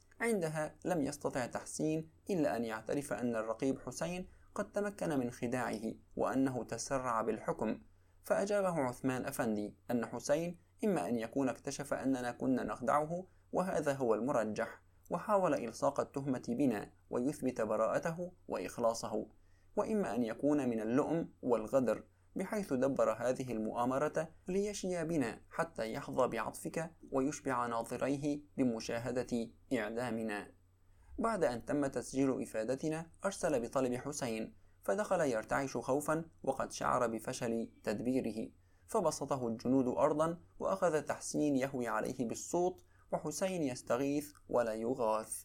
عندها لم يستطع تحسين إلا أن يعترف أن الرقيب حسين قد تمكن من خداعه وأنه تسرع بالحكم، فأجابه عثمان أفندي أن حسين إما أن يكون اكتشف أننا كنا نخدعه وهذا هو المرجح، وحاول إلصاق التهمة بنا ويثبت براءته وإخلاصه، وإما أن يكون من اللؤم والغدر بحيث دبر هذه المؤامرة ليشي بنا حتى يحظى بعطفك ويشبع ناظريه بمشاهدة إعدامنا. بعد أن تم تسجيل إفادتنا أرسل بطلب حسين، فدخل يرتعش خوفا وقد شعر بفشل تدبيره، فبسطه الجنود أرضا وأخذ تحسين يهوي عليه بالصوت وحسين يستغيث ولا يغاث.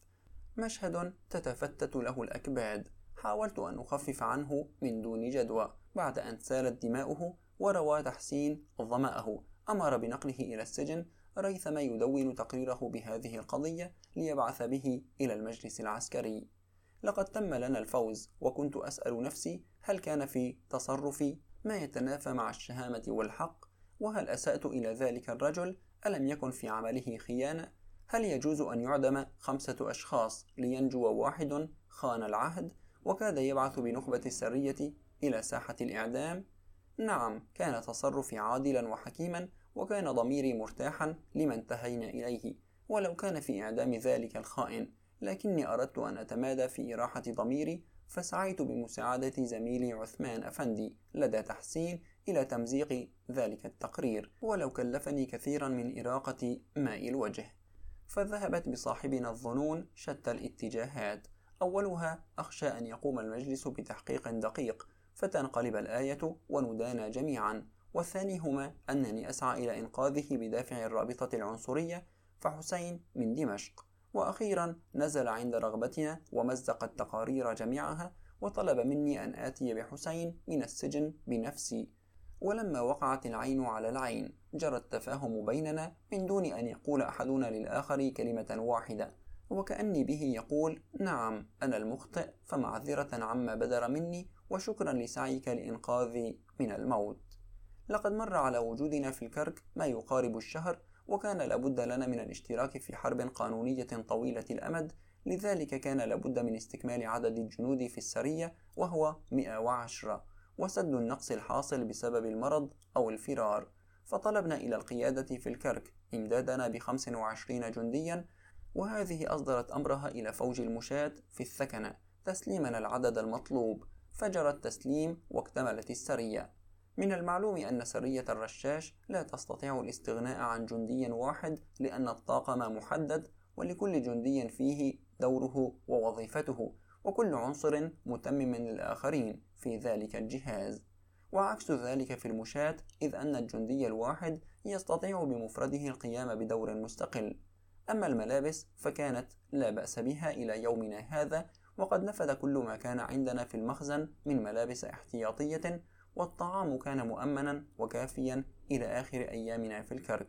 مشهد تتفتت له الأكباد. حاولت أن أخفف عنه من دون جدوى. بعد أن سالت دماؤه وروى تحسين ظمأه أمر بنقله إلى السجن ريثما يدون تقريره بهذه القضية ليبعث به إلى المجلس العسكري. لقد تم لنا الفوز، وكنت أسأل نفسي هل كان في تصرفي ما يتنافى مع الشهامة والحق؟ وهل أسأت إلى ذلك الرجل؟ ألم يكن في عمله خيانة؟ هل يجوز أن يعدم 5 أشخاص لينجو واحد خان العهد وكاد يبعث بنخبة السرية إلى ساحة الإعدام؟ نعم، كان تصرفي عادلا وحكيما، وكان ضميري مرتاحا لما انتهينا إليه، ولو كان في إعدام ذلك الخائن، لكني أردت أن أتمادى في إراحة ضميري، فسعيت بمساعدة زميلي عثمان أفندي لدى تحسين إلى تمزيق ذلك التقرير، ولو كلفني كثيرا من إراقة ماء الوجه. فذهبت بصاحبنا الظنون شتى الاتجاهات. أولها أخشى أن يقوم المجلس بتحقيق دقيق فتنقلب الآية وندانا جميعا، والثاني هما أنني أسعى إلى إنقاذه بدافع الرابطة العنصرية فحسين من دمشق. وأخيرا نزل عند رغبتنا ومزق التقارير جميعها وطلب مني أن آتي بحسين من السجن بنفسي. ولما وقعت العين على العين جرى التفاهم بيننا من دون أن يقول أحدنا للآخر كلمة واحدة، وكأني به يقول: نعم، أنا المخطئ، فمعذرة عما بدر مني وشكرا لسعيك لإنقاذي من الموت. لقد مر على وجودنا في الكرك ما يقارب الشهر، وكان لابد لنا من الاشتراك في حرب قانونية طويلة الأمد، لذلك كان لابد من استكمال عدد الجنود في السرية وهو 110، وسد النقص الحاصل بسبب المرض أو الفرار. فطلبنا إلى القيادة في الكرك إمدادنا ب25 جنديا، وهذه أصدرت أمرها إلى فوج المشاة في الثكنة تسليمنا العدد المطلوب، فجرى التسليم واكتملت السرية. من المعلوم أن سرية الرشاش لا تستطيع الاستغناء عن جندي واحد لأن الطاقم محدد، ولكل جندي فيه دوره ووظيفته، وكل عنصر متمم للآخرين في ذلك الجهاز، وعكس ذلك في المشاة، إذ أن الجندي الواحد يستطيع بمفرده القيام بدور مستقل. أما الملابس فكانت لا بأس بها إلى يومنا هذا، وقد نفد كل ما كان عندنا في المخزن من ملابس احتياطية، والطعام كان مؤمنا وكافيا إلى آخر أيامنا في الكرك.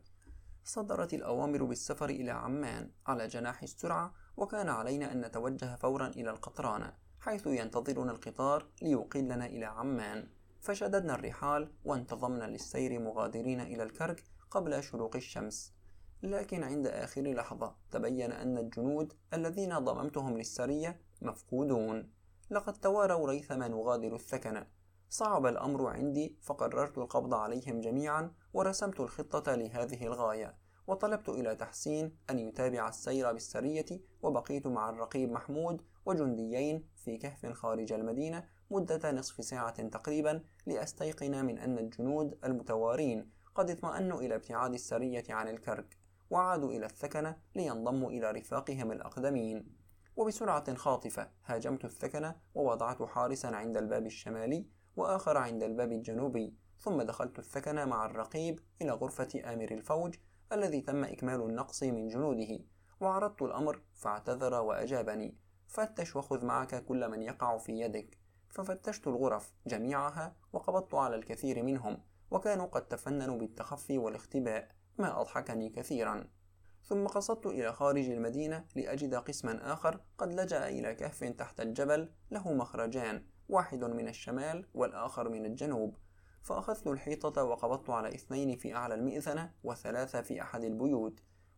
صدرت الأوامر بالسفر إلى عمان على جناح السرعة، وكان علينا أن نتوجه فورا إلى القطرانة حيث ينتظرنا القطار ليوقلنا إلى عمان. فشددنا الرحال وانتظمنا للسير مغادرين إلى الكرك قبل شروق الشمس. لكن عند آخر لحظة تبين أن الجنود الذين ضممتهم للسرية مفقودون. لقد تواروا ريثما نغادر الثكنة. صعب الأمر عندي، فقررت القبض عليهم جميعا ورسمت الخطة لهذه الغاية، وطلبت إلى تحسين أن يتابع السير بالسرية، وبقيت مع الرقيب محمود وجنديين في كهف خارج المدينة مدة نصف ساعة تقريبا لأستيقن من أن الجنود المتوارين قد اطمأنوا إلى ابتعاد السرية عن الكرك وعادوا إلى الثكنة لينضموا إلى رفاقهم الأقدمين. وبسرعة خاطفة هاجمت الثكنة ووضعت حارسا عند الباب الشمالي وآخر عند الباب الجنوبي، ثم دخلت الثكنة مع الرقيب إلى غرفة آمر الفوج الذي تم إكمال النقص من جنوده، وعرضت الأمر فاعتذر وأجابني: فتش وخذ معك كل من يقع في يدك. ففتشت الغرف جميعها وقبضت على الكثير منهم، وكانوا قد تفننوا بالتخفي والاختباء، ما أضحكني كثيرا. ثم قصدت إلى خارج المدينة لأجد قسما آخر قد لجأ إلى كهف تحت الجبل له مخرجان، واحد من الشمال والآخر من الجنوب. فأخذت الحيطة وقبضت على 2 في أعلى المئذنة و3 في أحد البيوت،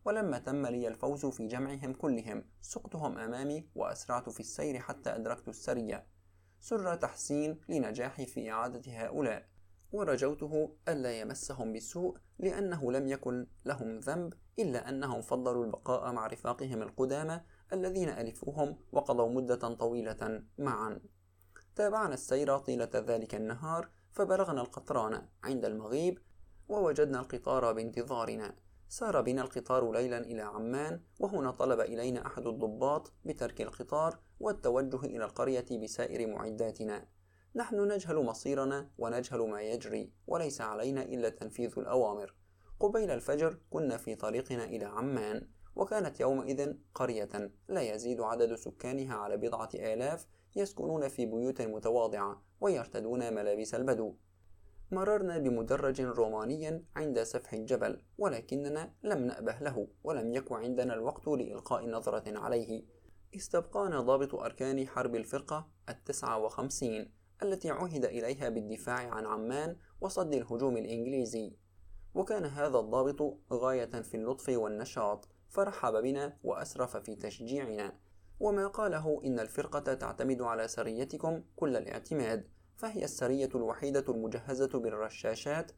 ولما تم لي الفوز في جمعهم كلهم سقتهم أمامي وأسرعت في السير حتى أدركت السرية. سر تحسين لنجاحي في إعادة هؤلاء، ورجوته ألا يمسهم بالسوء لأنه لم يكن لهم ذنب، إلا أنهم فضلوا البقاء مع رفاقهم القدامى الذين ألفوهم وقضوا مدة طويلة معا. تابعنا السير طيلة ذلك النهار، فبلغنا القطران عند المغيب ووجدنا القطار بانتظارنا. سار بنا القطار ليلا إلى عمان، وهنا طلب إلينا أحد الضباط بترك القطار والتوجه إلى القرية بسائر معداتنا. نحن نجهل مصيرنا ونجهل ما يجري، وليس علينا إلا تنفيذ الأوامر. قبيل الفجر كنا في طريقنا إلى عمان، وكانت يومئذ قرية لا يزيد عدد سكانها على 10,000 يسكنون في بيوت متواضعة ويرتدون ملابس البدو. مررنا بمدرج روماني عند سفح الجبل، ولكننا لم نأبه له، ولم يكن عندنا الوقت لإلقاء نظرة عليه. استبقانا ضابط أركان حرب الفرقة 59 التي عهد إليها بالدفاع عن عمان وصد الهجوم الإنجليزي، وكان هذا الضابط غاية في اللطف والنشاط، فرحب بنا وأسرف في تشجيعنا، وما قاله إن الفرقة تعتمد على سريتكم كل الاعتماد، فهي السرية الوحيدة المجهزة بالرشاشات،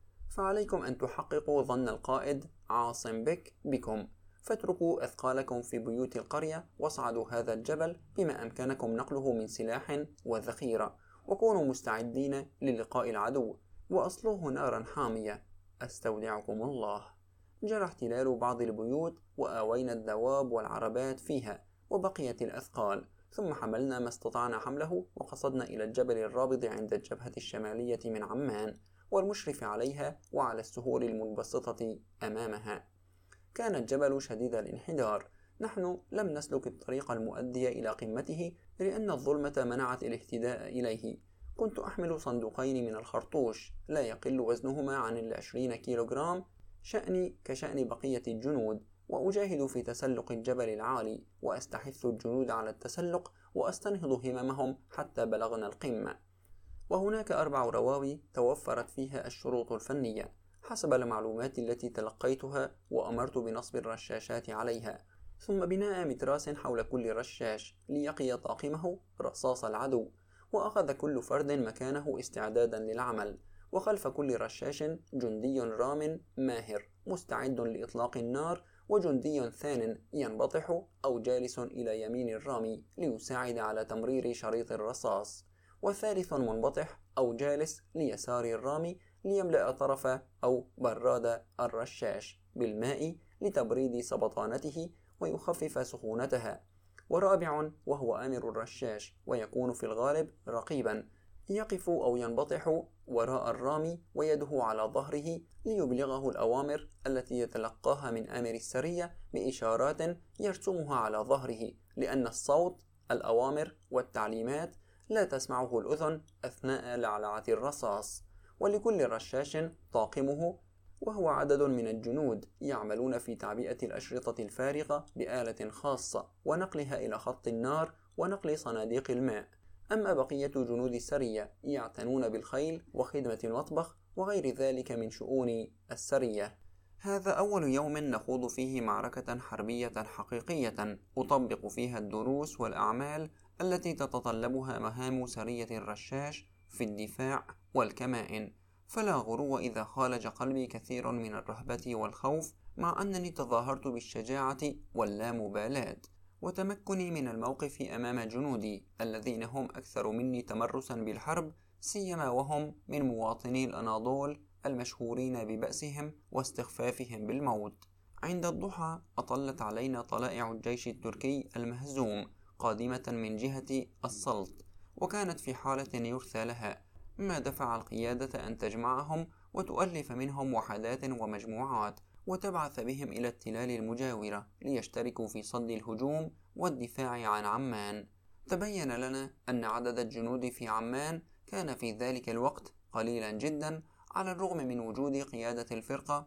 فعليكم أن تحققوا ظن القائد عاصم بك بكم، فاتركوا أثقالكم في بيوت القرية واصعدوا هذا الجبل بما أمكنكم نقله من سلاح وذخيرة، وكونوا مستعدين للقاء العدو، وأصلوه نارا حامية. أستودعكم الله. جرى احتلال بعض البيوت وآوينا الدواب والعربات فيها، وبقيت الأثقال، ثم حملنا ما استطعنا حمله وقصدنا إلى الجبل الرابض عند الجبهة الشمالية من عمان والمشرف عليها وعلى السهول المنبسطة أمامها. كان الجبل شديد الانحدار، نحن لم نسلك الطريق المؤدي إلى قمته لأن الظلمة منعت الاهتداء إليه. كنت أحمل صندوقين من الخرطوش لا يقل وزنهما عن 20 كيلوغرام، شأني كشأن بقية الجنود، وأجاهد في تسلق الجبل العالي، وأستحث الجنود على التسلق وأستنهض هممهم حتى بلغنا القمة. وهناك 4 رواوي توفرت فيها الشروط الفنية حسب المعلومات التي تلقيتها، وأمرت بنصب الرشاشات عليها، ثم بناء متراس حول كل رشاش ليقي طاقمه رصاص العدو، وأخذ كل فرد مكانه استعدادا للعمل، وخلف كل رشاش جندي رام ماهر مستعد لإطلاق النار، وجندي ثان ينبطح أو جالس إلى يمين الرامي ليساعد على تمرير شريط الرصاص، وثالث منبطح أو جالس ليسار الرامي ليملأ طرف أو براد الرشاش بالماء لتبريد سبطانته ويخفف سخونتها، ورابع وهو آمر الرشاش، ويكون في الغالب رقيبا يقف أو ينبطح وراء الرامي ويده على ظهره ليبلغه الأوامر التي يتلقاها من آمر السرية بإشارات يرسمها على ظهره، لأن الصوت الأوامر والتعليمات لا تسمعه الأذن أثناء لعلعة الرصاص. ولكل رشاش طاقمه، وهو عدد من الجنود يعملون في تعبئة الأشرطة الفارغة بآلة خاصة ونقلها إلى خط النار ونقل صناديق الماء. أما بقية جنود السرية يعتنون بالخيل وخدمة المطبخ وغير ذلك من شؤون السرية. هذا أول يوم نخوض فيه معركة حربية حقيقية أطبق فيها الدروس والأعمال التي تتطلبها مهام سرية الرشاش في الدفاع والكمائن، فلا غرو إذا خالج قلبي كثير من الرهبة والخوف، مع أنني تظاهرت بالشجاعة واللامبالاة وتمكني من الموقف أمام جنودي الذين هم أكثر مني تمرسا بالحرب، سيما وهم من مواطني الأناضول المشهورين ببأسهم واستخفافهم بالموت. عند الضحى أطلت علينا طلائع الجيش التركي المهزوم قادمة من جهة السلط، وكانت في حالة يرثى لها، ما دفع القيادة أن تجمعهم وتؤلف منهم وحدات ومجموعات وتبعث بهم إلى التلال المجاورة ليشتركوا في صد الهجوم والدفاع عن عمان. تبين لنا أن عدد الجنود في عمان كان في ذلك الوقت قليلا جدا، على الرغم من وجود قيادة الفرقة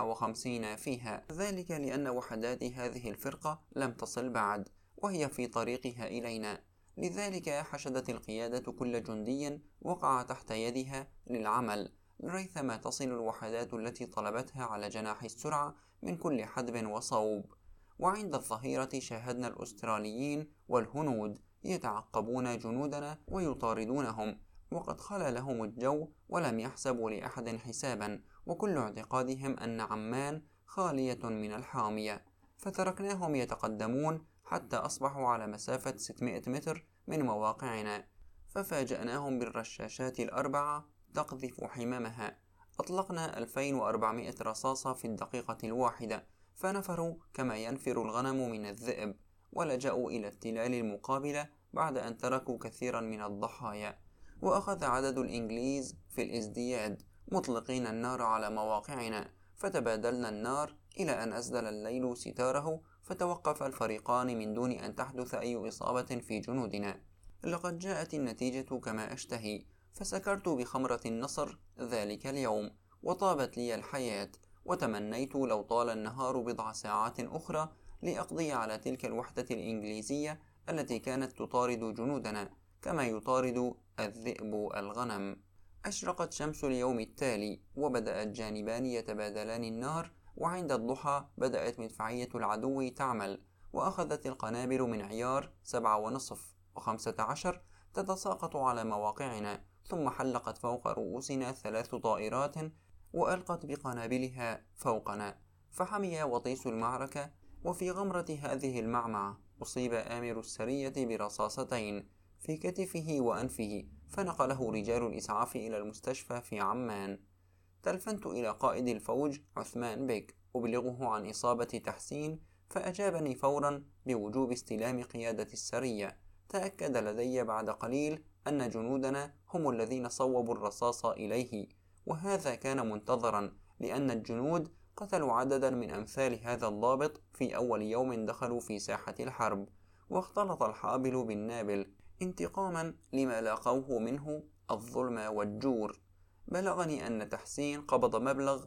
59 فيها، ذلك لأن وحدات هذه الفرقة لم تصل بعد وهي في طريقها إلينا، لذلك حشدت القيادة كل جندي وقع تحت يدها للعمل، ريثما تصل الوحدات التي طلبتها على جناح السرعة من كل حدب وصوب. وعند الظهيرة شاهدنا الأستراليين والهنود يتعقبون جنودنا ويطاردونهم، وقد خلا لهم الجو ولم يحسبوا لأحد حسابا، وكل اعتقادهم أن عمان خالية من الحامية، فتركناهم يتقدمون حتى أصبحوا على مسافة 600 متر من مواقعنا، ففاجأناهم بالرشاشات الأربعة تقذف حمامها. أطلقنا 2400 رصاصة في الدقيقة الواحدة، فنفروا كما ينفر الغنم من الذئب، ولجأوا إلى التلال المقابلة بعد أن تركوا كثيرا من الضحايا. وأخذ عدد الإنجليز في الازدياد، مطلقين النار على مواقعنا، فتبادلنا النار إلى أن أسدل الليل ستاره، فتوقف الفريقان من دون أن تحدث أي إصابة في جنودنا. لقد جاءت النتيجة كما أشتهي، فسكرت بخمرة النصر ذلك اليوم، وطابت لي الحياة، وتمنيت لو طال النهار بضع ساعات أخرى لأقضي على تلك الوحدة الإنجليزية التي كانت تطارد جنودنا كما يطارد الذئب الغنم. أشرقت شمس اليوم التالي، وبدأ الجانبان يتبادلان النار، وعند الضحى بدأت مدفعية العدو تعمل، وأخذت القنابل من عيار 7.5 و15 تتساقط على مواقعنا، ثم حلقت فوق رؤوسنا 3 طائرات وألقت بقنابلها فوقنا، فحمي وطيس المعركة. وفي غمرة هذه المعمعة أصيب آمر السرية برصاصتين في كتفه وأنفه، فنقله رجال الإسعاف إلى المستشفى في عمان. تلفنت إلى قائد الفوج عثمان بيك أبلغه عن إصابة تحسين، فأجابني فورا بوجوب استلام قيادة السرية. تأكد لدي بعد قليل أن جنودنا هم الذين صوبوا الرصاص إليه، وهذا كان منتظرا، لأن الجنود قتلوا عددا من أمثال هذا الضابط في أول يوم دخلوا في ساحة الحرب، واختلط الحابل بالنابل انتقاما لما لاقوه منه الظلم والجور. بلغني أن تحسين قبض مبلغ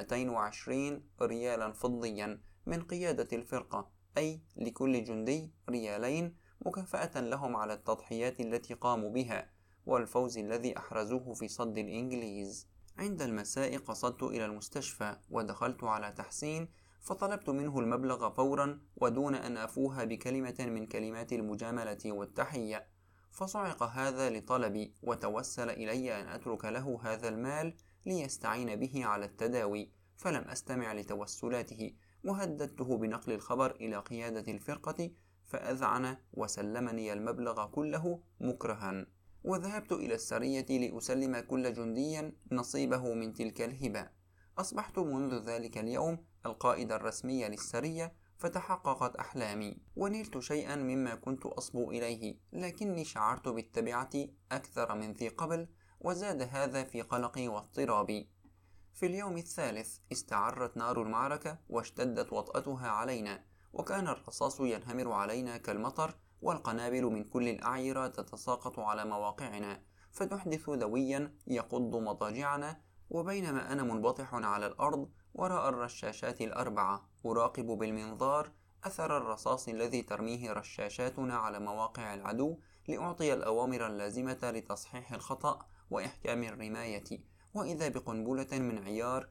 220 ريالا فضيا من قيادة الفرقة، أي لكل جندي ريالين، مكافأة لهم على التضحيات التي قاموا بها والفوز الذي أحرزوه في صد الإنجليز. عند المساء قصدت إلى المستشفى، ودخلت على تحسين فطلبت منه المبلغ فورا ودون أن أفوه بكلمة من كلمات المجاملة والتحية، فصعق هذا لطلبي، وتوسل إلي أن أترك له هذا المال ليستعين به على التداوي، فلم أستمع لتوسلاته، وهددته بنقل الخبر إلى قيادة الفرقة، فأذعن وسلمني المبلغ كله مكرها. وذهبت إلى السرية لأسلم كل جندي نصيبه من تلك الهبة. أصبحت منذ ذلك اليوم القائد الرسمي للسرية، فتحققت أحلامي ونلت شيئا مما كنت أصبو إليه، لكني شعرت بالتبعة أكثر من ذي قبل، وزاد هذا في قلقي واضطرابي. في اليوم الثالث استعرت نار المعركة واشتدت وطأتها علينا، وكان الرصاص ينهمر علينا كالمطر، والقنابل من كل الأعيرة تتساقط على مواقعنا، فتحدث دويا يقض مضاجعنا. وبينما أنا منبطح على الأرض وراء الرشاشات الأربعة أراقب بالمنظار أثر الرصاص الذي ترميه رشاشاتنا على مواقع العدو، لأعطي الأوامر اللازمة لتصحيح الخطأ وإحكام الرماية، وإذا بقنبلة من عيار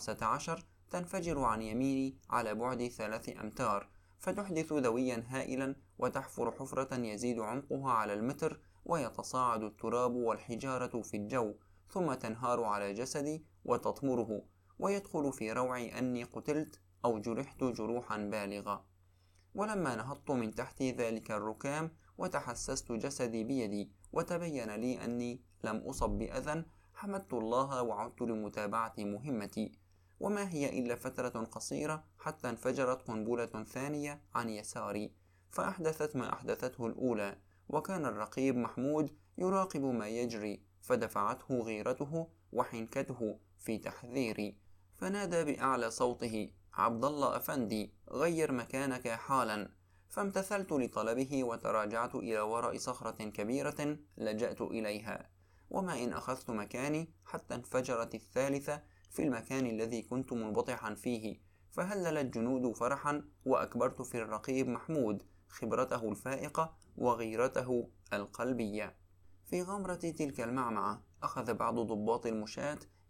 15 تنفجر عن يميني على بعد 3 أمتار، فتحدث دويا هائلا وتحفر حفرة يزيد عمقها على المتر، ويتصاعد التراب والحجارة في الجو، ثم تنهار على جسدي وتطمره، ويدخل في روعي أني قتلت أو جرحت جروحا بالغة. ولما نهضت من تحت ذلك الركام وتحسست جسدي بيدي وتبين لي أني لم أصب بأذى، حمدت الله وعدت لمتابعة مهمتي. وما هي إلا فترة قصيرة حتى انفجرت قنبلة ثانية عن يساري، فأحدثت ما أحدثته الأولى، وكان الرقيب محمود يراقب ما يجري، فدفعته غيرته وحنكته في تحذيري، فنادى بأعلى صوته: عبد الله أفندي، غير مكانك حالا. فامتثلت لطلبه وتراجعت إلى وراء صخرة كبيرة لجأت إليها، وما إن أخذت مكاني حتى انفجرت الثالثة في المكان الذي كنت منبطحا فيه، فهلل الجنود فرحا، وأكبرت في الرقيب محمود خبرته الفائقة وغيرته القلبية. في غمرة تلك المعمعة أخذ بعض ضباط المشاة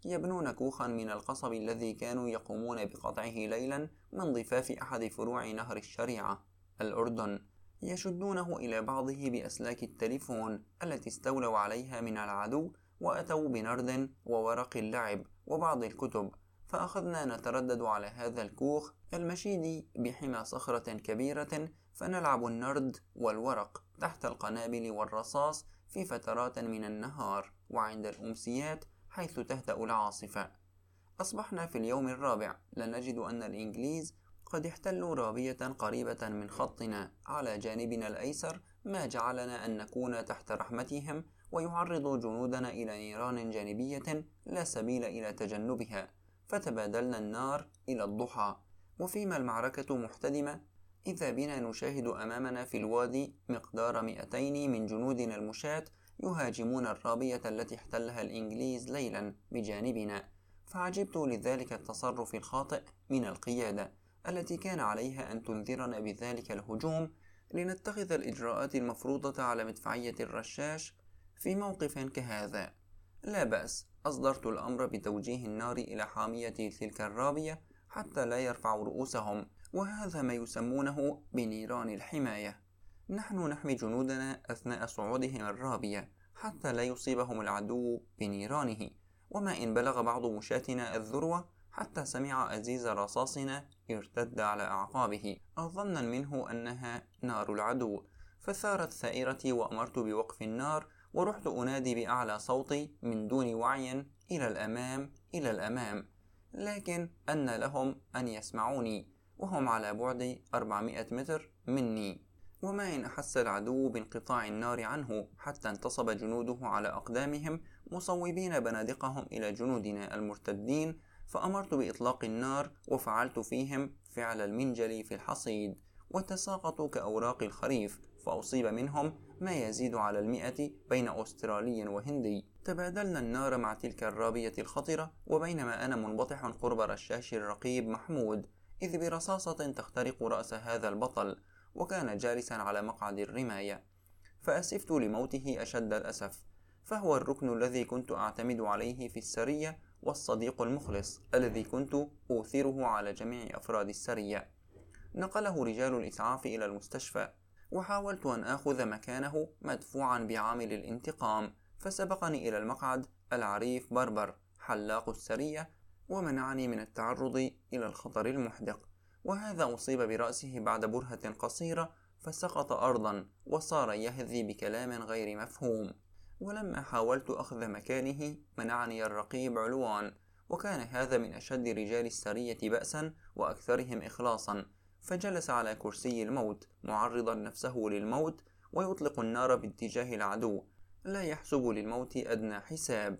يبنون كوخا من القصب الذي كانوا يقومون بقطعه ليلا من ضفاف أحد فروع نهر الشريعة الأردن، يشدونه إلى بعضه بأسلاك التليفون التي استولوا عليها من العدو، وأتوا بنرد وورق اللعب وبعض الكتب. فأخذنا نتردد على هذا الكوخ المشيد بحمى صخرة كبيرة، فنلعب النرد والورق تحت القنابل والرصاص في فترات من النهار وعند الأمسيات حيث تهدأ العاصفة. أصبحنا في اليوم الرابع لا نجد أن الإنجليز قد احتلوا رابية قريبة من خطنا على جانبنا الأيسر، ما جعلنا أن نكون تحت رحمتهم ويعرض جنودنا إلى نيران جانبية لا سبيل إلى تجنبها. فتبادلنا النار إلى الضحى، وفيما المعركة محتدمة إذا بنا نشاهد أمامنا في الوادي مقدار 200 من جنودنا المشاة يهاجمون الرابية التي احتلها الإنجليز ليلا بجانبنا. فعجبت لذلك التصرف الخاطئ من القيادة التي كان عليها أن تنذرنا بذلك الهجوم لنتخذ الإجراءات المفروضة على مدفعية الرشاش في موقف كهذا. لا بأس، أصدرت الأمر بتوجيه النار إلى حامية تلك الرابية حتى لا يرفعوا رؤوسهم، وهذا ما يسمونه بنيران الحماية. نحن نحمي جنودنا أثناء صعودهم الرابية حتى لا يصيبهم العدو بنيرانه، وما إن بلغ بعض مشاتنا الذروة حتى سمع أزيز رصاصنا ارتد على أعقابه ظنا منه أنها نار العدو، فثارت ثائرتي وأمرت بوقف النار، ورحت أنادي بأعلى صوتي من دون وعي إلى الأمام إلى الأمام، لكن أن لهم أن يسمعوني وهم على بعد 400 متر مني. وما إن أحس العدو بانقطاع النار عنه حتى انتصب جنوده على أقدامهم مصوبين بنادقهم إلى جنودنا المرتدين، فأمرت بإطلاق النار وفعلت فيهم فعل المنجل في الحصيد، وتساقطوا كأوراق الخريف، فأصيب منهم ما يزيد على 100 بين أسترالي وهندي. تبادلنا النار مع تلك الرابية الخطرة، وبينما أنا منبطح قرب رشاش الرقيب محمود إذ برصاصة تخترق رأس هذا البطل، وكان جالسا على مقعد الرماية، فأسفت لموته أشد الأسف، فهو الركن الذي كنت أعتمد عليه في السرية والصديق المخلص الذي كنت أوثره على جميع أفراد السرية. نقله رجال الإسعاف إلى المستشفى، وحاولت أن آخذ مكانه مدفوعا بعامل الانتقام، فسبقني إلى المقعد العريف بربر حلاق السرية ومنعني من التعرض إلى الخطر المحدق، وهذا أصيب برأسه بعد برهة قصيرة فسقط أرضا وصار يهذي بكلام غير مفهوم. ولما حاولت أخذ مكانه منعني الرقيب علوان، وكان هذا من أشد رجال السرية بأسا وأكثرهم إخلاصا، فجلس على كرسي الموت معرضا نفسه للموت ويطلق النار باتجاه العدو لا يحسب للموت أدنى حساب.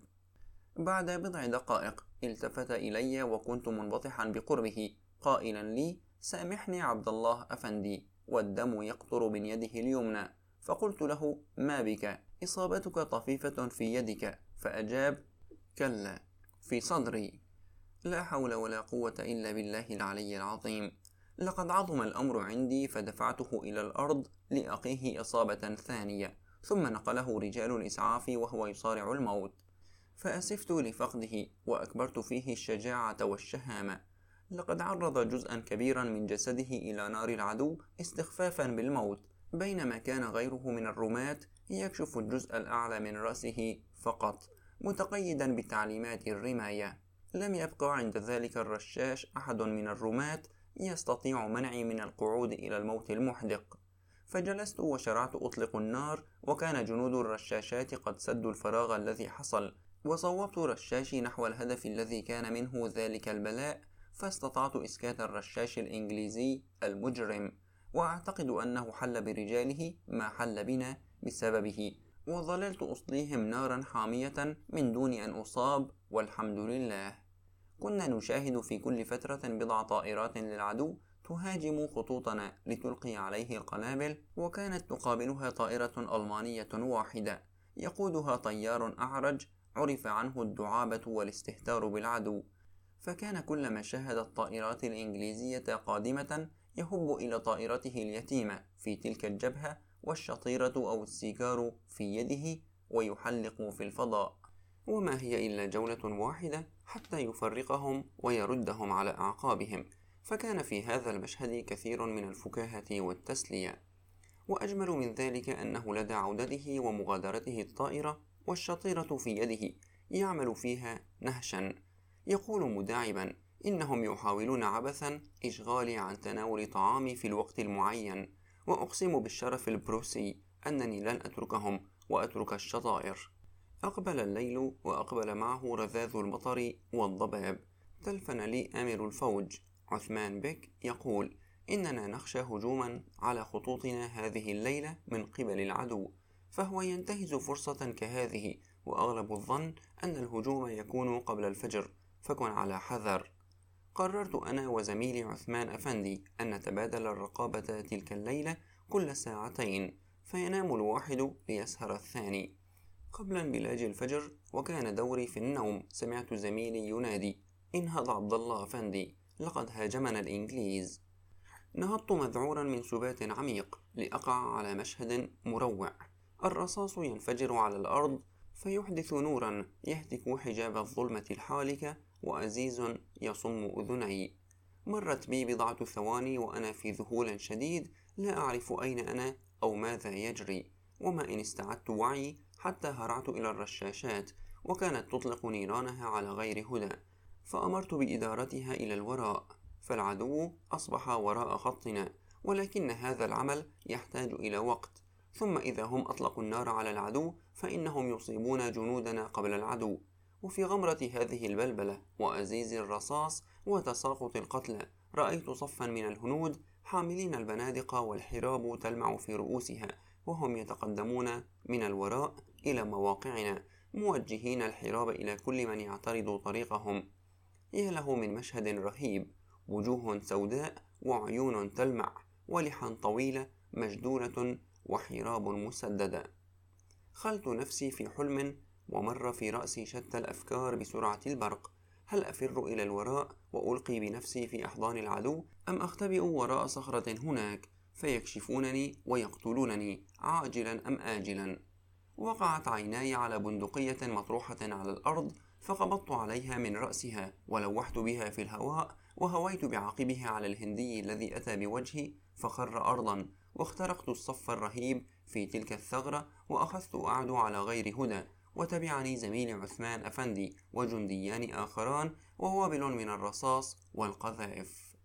بعد بضع دقائق التفت إلي وكنت منبطحا بقربه قائلا لي: سامحني عبد الله أفندي، والدم يقطر من يده اليمنى. فقلت له: ما بك؟ إصابتك طفيفة في يدك. فأجاب: كلا، في صدري. لا حول ولا قوة إلا بالله العلي العظيم. لقد عظم الأمر عندي، فدفعته إلى الأرض لأقيه إصابة ثانية، ثم نقله رجال الإسعاف وهو يصارع الموت، فأسفت لفقده وأكبرت فيه الشجاعة والشهامة. لقد عرض جزءا كبيرا من جسده إلى نار العدو استخفافا بالموت، بينما كان غيره من الرماة يكشف الجزء الأعلى من رأسه فقط متقيدا بتعليمات الرماية. لم يبقى عند ذلك الرشاش أحد من الرماة يستطيع منعي من القعود إلى الموت المحدق، فجلست وشرعت أطلق النار، وكان جنود الرشاشات قد سدوا الفراغ الذي حصل، وصوبت رشاشي نحو الهدف الذي كان منه ذلك البلاء، فاستطعت إسكات الرشاش الإنجليزي المجرم، وأعتقد أنه حل برجاله ما حل بنا بسببه، وظللت أصليهم نارا حامية من دون أن أصاب، والحمد لله. كنا نشاهد في كل فترة بضع طائرات للعدو تهاجم خطوطنا لتلقي عليه القنابل، وكانت تقابلها طائرة ألمانية واحدة يقودها طيار أعرج عرف عنه الدعابة والاستهتار بالعدو، فكان كلما شاهد الطائرات الإنجليزية قادمة يهب إلى طائرته اليتيمة في تلك الجبهة والشطيرة أو السيجار في يده ويحلق في الفضاء. وما هي إلا جولة واحدة حتى يفرقهم ويردهم على أعقابهم. فكان في هذا المشهد كثير من الفكاهة والتسلية. وأجمل من ذلك أنه لدى عودته ومغادرته الطائرة والشطيرة في يده يعمل فيها نهشا، يقول مداعبا: إنهم يحاولون عبثا إشغالي عن تناول طعامي في الوقت المعين، وأقسم بالشرف البروسي أنني لن أتركهم وأترك الشطائر. أقبل الليل وأقبل معه رذاذ المطر والضباب. تلفن لي آمر الفوج عثمان بك يقول: إننا نخشى هجوما على خطوطنا هذه الليلة من قبل العدو، فهو ينتهز فرصة كهذه، وأغلب الظن أن الهجوم يكون قبل الفجر، فكن على حذر. قررت أنا وزميلي عثمان أفندي أن نتبادل الرقابة تلك الليلة كل ساعتين، فينام الواحد ليسهر الثاني. قبل انبلاج الفجر وكان دوري في النوم، سمعت زميلي ينادي: انهض عبد الله أفندي، لقد هاجمنا الإنجليز. نهضت مذعورا من سبات عميق لأقع على مشهد مروع. الرصاص ينفجر على الأرض فيحدث نورا يهتك حجاب الظلمة الحالكة، وأزيز يصم أذني. مرت بي بضعة ثواني وأنا في ذهول شديد، لا أعرف أين أنا أو ماذا يجري. وما إن استعدت وعي حتى هرعت إلى الرشاشات، وكانت تطلق نيرانها على غير هدى، فأمرت بإدارتها إلى الوراء، فالعدو أصبح وراء خطنا، ولكن هذا العمل يحتاج إلى وقت. ثم إذا هم أطلقوا النار على العدو فإنهم يصيبون جنودنا قبل العدو. وفي غمرة هذه البلبلة وأزيز الرصاص وتساقط القتلى، رأيت صفا من الهنود حاملين البنادق والحراب تلمع في رؤوسها، وهم يتقدمون من الوراء إلى مواقعنا، موجهين الحراب إلى كل من يعترض طريقهم. يا له من مشهد رهيب! وجوه سوداء وعيون تلمع ولحى طويلة مجدولة وحراب مسددة. خلت نفسي في حلم، ومر في رأسي شتى الأفكار بسرعة البرق. هل أفر إلى الوراء وألقي بنفسي في أحضان العدو، أم أختبئ وراء صخرة هناك فيكشفونني ويقتلونني عاجلا أم آجلا؟ وقعت عيناي على بندقية مطروحة على الأرض، فقبضت عليها من رأسها ولوحت بها في الهواء، وهويت بعقبها على الهندي الذي أتى بوجهي فخر أرضا، واخترقت الصف الرهيب في تلك الثغرة، وأخذت أعدو على غير هدى، وتبعني زميلي عثمان أفندي وجنديان آخران، ووابل من الرصاص والقذائف.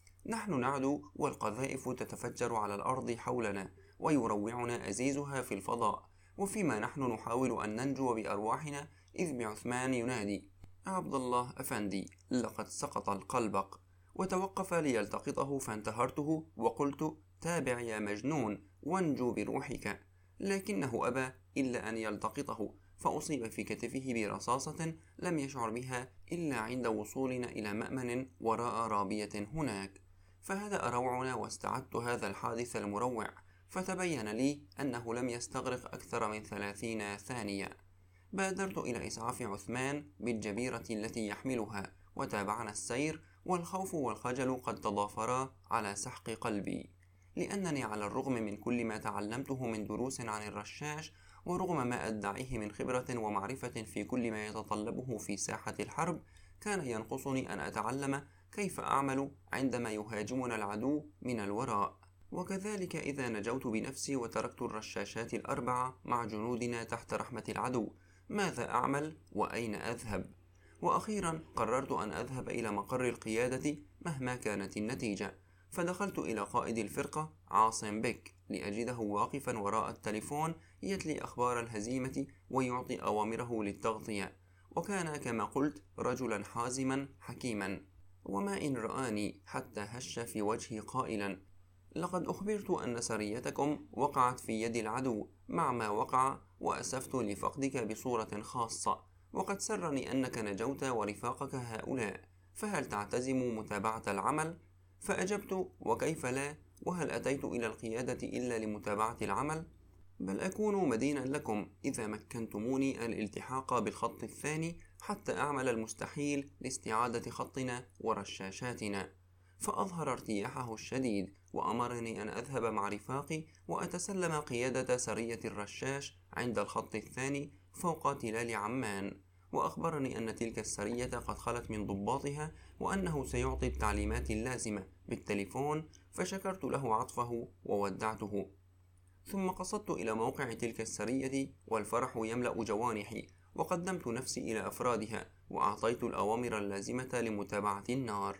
نحن نعدو والقذائف تتفجر على الأرض حولنا، ويروعنا أزيزها في الفضاء، وفيما نحن نحاول أن ننجو بأرواحنا، إذ بعثمان ينادي: عبد الله أفندي، لقد سقط القلبق. وتوقف ليلتقطه، فانتهرته وقلت: تابع يا مجنون وانجو بروحك. لكنه أبى إلا أن يلتقطه، فأصيب في كتفه برصاصة لم يشعر بها إلا عند وصولنا إلى مأمن وراء رابية هناك. فهدأ روعنا واستعدت هذا الحادث المروع، فتبين لي أنه لم يستغرق أكثر من 30 ثانية. بادرت إلى إسعاف عثمان بالجبيرة التي يحملها، وتابعنا السير، والخوف والخجل قد تضافرا على سحق قلبي، لأنني على الرغم من كل ما تعلمته من دروس عن الرشاش، ورغم ما أدعيه من خبرة ومعرفة في كل ما يتطلبه في ساحة الحرب، كان ينقصني أن أتعلم كيف أعمل عندما يهاجمنا العدو من الوراء. وكذلك إذا نجوت بنفسي وتركت الرشاشات الأربعة مع جنودنا تحت رحمة العدو، ماذا أعمل وأين أذهب؟ وأخيرا قررت أن أذهب إلى مقر القيادة مهما كانت النتيجة، فدخلت إلى قائد الفرقة عاصم بك لأجده واقفا وراء التليفون يتلي أخبار الهزيمة ويعطي أوامره للتغطية، وكان كما قلت رجلا حازما حكيما. وما إن رآني حتى هش في وجهي قائلا: لقد أخبرت أن سريتكم وقعت في يد العدو مع ما وقع، وأسفت لفقدك بصورة خاصة، وقد سرني أنك نجوت ورفاقك هؤلاء، فهل تعتزم متابعة العمل؟ فأجبت: وكيف لا، وهل أتيت إلى القيادة إلا لمتابعة العمل؟ بل أكون مدينا لكم إذا مكنتموني الالتحاق بالخط الثاني حتى أعمل المستحيل لاستعادة خطنا ورشاشاتنا. فأظهر ارتياحه الشديد، وأمرني أن أذهب مع رفاقي وأتسلم قيادة سرية الرشاش عند الخط الثاني فوق تلال عمان. وأخبرني أن تلك السرية قد خلت من ضباطها وأنه سيعطي التعليمات اللازمة بالتليفون، فشكرت له عطفه وودعته. ثم قصدت إلى موقع تلك السرية والفرح يملأ جوانحي، وقدمت نفسي إلى أفرادها وأعطيت الأوامر اللازمة لمتابعة النار.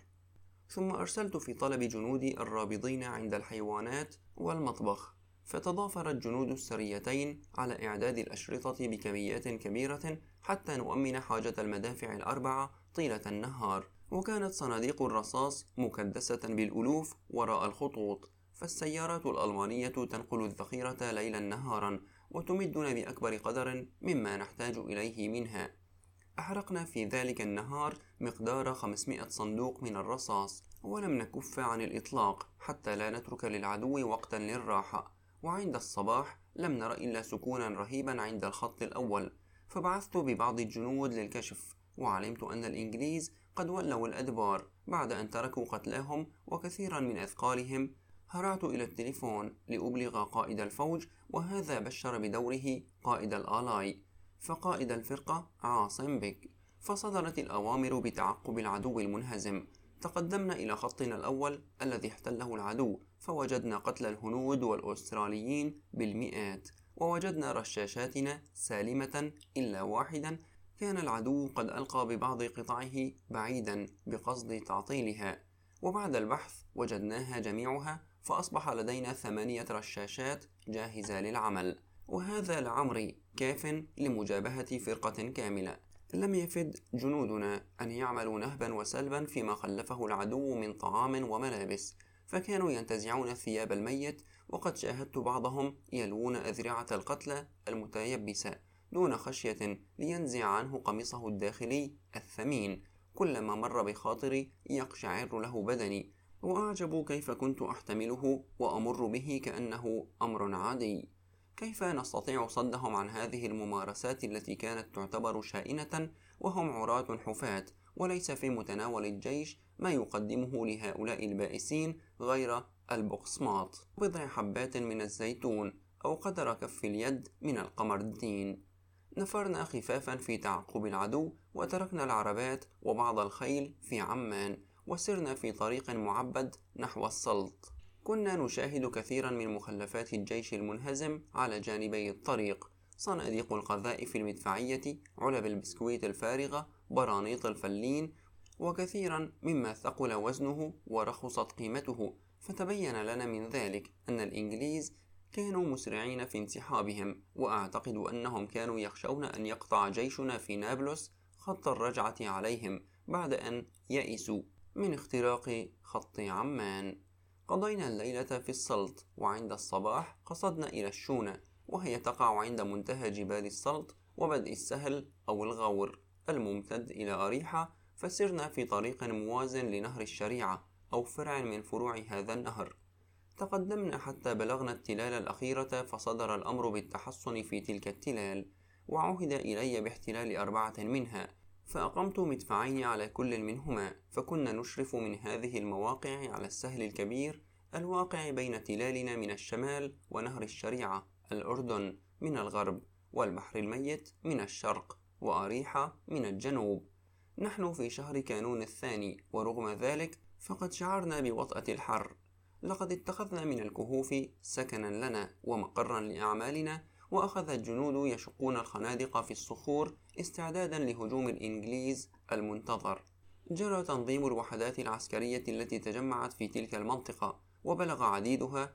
ثم أرسلت في طلب جنودي الرابضين عند الحيوانات والمطبخ، فتضافرت جنود السريتين على إعداد الأشرطة بكميات كبيرة حتى نؤمن حاجة المدافع الأربعة طيلة النهار. وكانت صناديق الرصاص مكدسة بالألوف وراء الخطوط، فالسيارات الألمانية تنقل الذخيرة ليلا نهارا وتمدنا بأكبر قدر مما نحتاج إليه منها. أحرقنا في ذلك النهار مقدار 500 صندوق من الرصاص، ولم نكف عن الإطلاق حتى لا نترك للعدو وقتا للراحة. وعند الصباح لم نر إلا سكونا رهيبا عند الخط الأول، فبعثت ببعض الجنود للكشف، وعلمت أن الإنجليز قد ولوا الأدبار بعد أن تركوا قتلاهم وكثيرا من أثقالهم. هرعت إلى التليفون لأبلغ قائد الفوج، وهذا بشر بدوره قائد الآلاي، فقائد الفرقة عاصم بيك. فصدرت الأوامر بتعقب العدو المنهزم. تقدمنا إلى خطنا الأول الذي احتله العدو، فوجدنا قتل الهنود والأستراليين بالمئات، ووجدنا رشاشاتنا سالمة إلا واحدا كان العدو قد ألقى ببعض قطعه بعيدا بقصد تعطيلها، وبعد البحث وجدناها جميعها، فأصبح لدينا 8 رشاشات جاهزة للعمل، وهذا لعمري كاف لمجابهة فرقة كاملة. لم يفد جنودنا أن يعملوا نهبا وسلبا فيما خلفه العدو من طعام وملابس، فكانوا ينتزعون ثياب الميت، وقد شاهدت بعضهم يلوون أذرعة القتلى المتيبسة دون خشية لينزع عنه قميصه الداخلي الثمين. كلما مر بخاطري يقشعر له بدني، وأعجب كيف كنت أحتمله وأمر به كأنه أمر عادي. كيف نستطيع صدهم عن هذه الممارسات التي كانت تعتبر شائنة وهم عراة حفاة، وليس في متناول الجيش ما يقدمه لهؤلاء البائسين غير البقسماط، بضع حبات من الزيتون، أو قدر كف اليد من القمردين. نفرنا خفافا في تعقب العدو، وتركنا العربات وبعض الخيل في عمان، وسرنا في طريق معبد نحو السلط. كنا نشاهد كثيرا من مخلفات الجيش المنهزم على جانبي الطريق: صناديق القذائف المدفعية، علب البسكويت الفارغة، برانيط الفلين، وكثيرا مما ثقل وزنه ورخصت قيمته. فتبين لنا من ذلك أن الإنجليز كانوا مسرعين في انسحابهم، وأعتقد أنهم كانوا يخشون أن يقطع جيشنا في نابلس خط الرجعة عليهم بعد أن يئسوا من اختراق خط عمان. قضينا الليلة في السلط، وعند الصباح قصدنا إلى الشونة، وهي تقع عند منتهى جبال السلط وبدء السهل أو الغور الممتد إلى أريحة. فسرنا في طريق موازن لنهر الشريعة أو فرع من فروع هذا النهر. تقدمنا حتى بلغنا التلال الأخيرة، فصدر الأمر بالتحصن في تلك التلال، وعهد إلي باحتلال 4 منها، فأقمت مدفعين على كل منهما. فكنا نشرف من هذه المواقع على السهل الكبير الواقع بين تلالنا من الشمال ونهر الشريعة الأردن من الغرب، والبحر الميت من الشرق، وأريحة من الجنوب. نحن في شهر كانون الثاني، ورغم ذلك فقد شعرنا بوطأة الحر. لقد اتخذنا من الكهوف سكنا لنا ومقرا لأعمالنا، وأخذ الجنود يشقون الخنادق في الصخور استعدادا لهجوم الإنجليز المنتظر. جرى تنظيم الوحدات العسكرية التي تجمعت في تلك المنطقة، وبلغ عديدها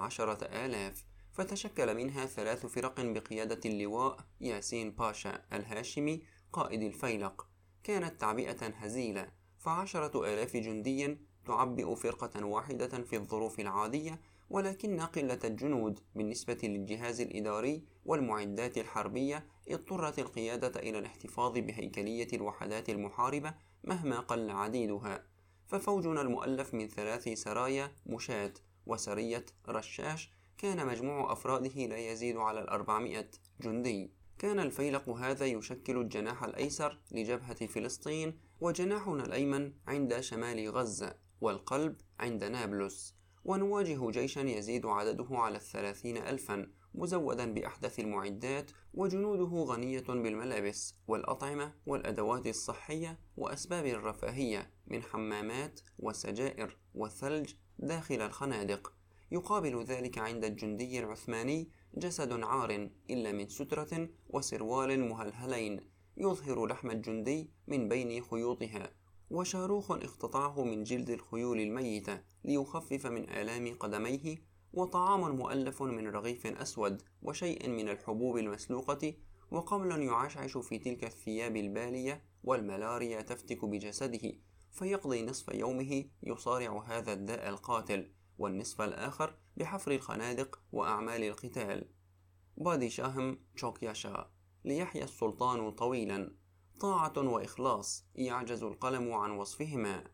10,000، فتشكل منها 3 فرق بقيادة اللواء ياسين باشا الهاشمي قائد الفيلق. كانت تعبئة هزيلة، ف10,000 جندي تعبئ فرقة واحدة في الظروف العادية، ولكن قلة الجنود بالنسبة للجهاز الإداري والمعدات الحربية اضطرت القيادة إلى الاحتفاظ بهيكلية الوحدات المحاربة مهما قل عديدها. ففوجنا المؤلف من 3 سرايا مشاة وسرية رشاش كان مجموع أفراده لا يزيد على 400 جندي. كان الفيلق هذا يشكل الجناح الأيسر لجبهة فلسطين، وجناحنا الأيمن عند شمال غزة، والقلب عند نابلس. ونواجه جيشا يزيد عدده على 30,000، مزودا بأحدث المعدات، وجنوده غنية بالملابس والأطعمة والأدوات الصحية وأسباب الرفاهية من حمامات وسجائر وثلج داخل الخنادق. يقابل ذلك عند الجندي العثماني جسد عار إلا من سترة وسروال مهلهلين يظهر لحم الجندي من بين خيوطها، وشاروخ اقتطعه من جلد الخيول الميتة ليخفف من آلام قدميه، وطعام مؤلف من رغيف أسود وشيء من الحبوب المسلوقة، وقمل يعشعش في تلك الثياب البالية، والملاريا تفتك بجسده، فيقضي نصف يومه يصارع هذا الداء القاتل، والنصف الآخر بحفر الخنادق وأعمال القتال. بادشاهم تشوكياشا، ليحيا السلطان طويلا. طاعة وإخلاص يعجز القلم عن وصفهما.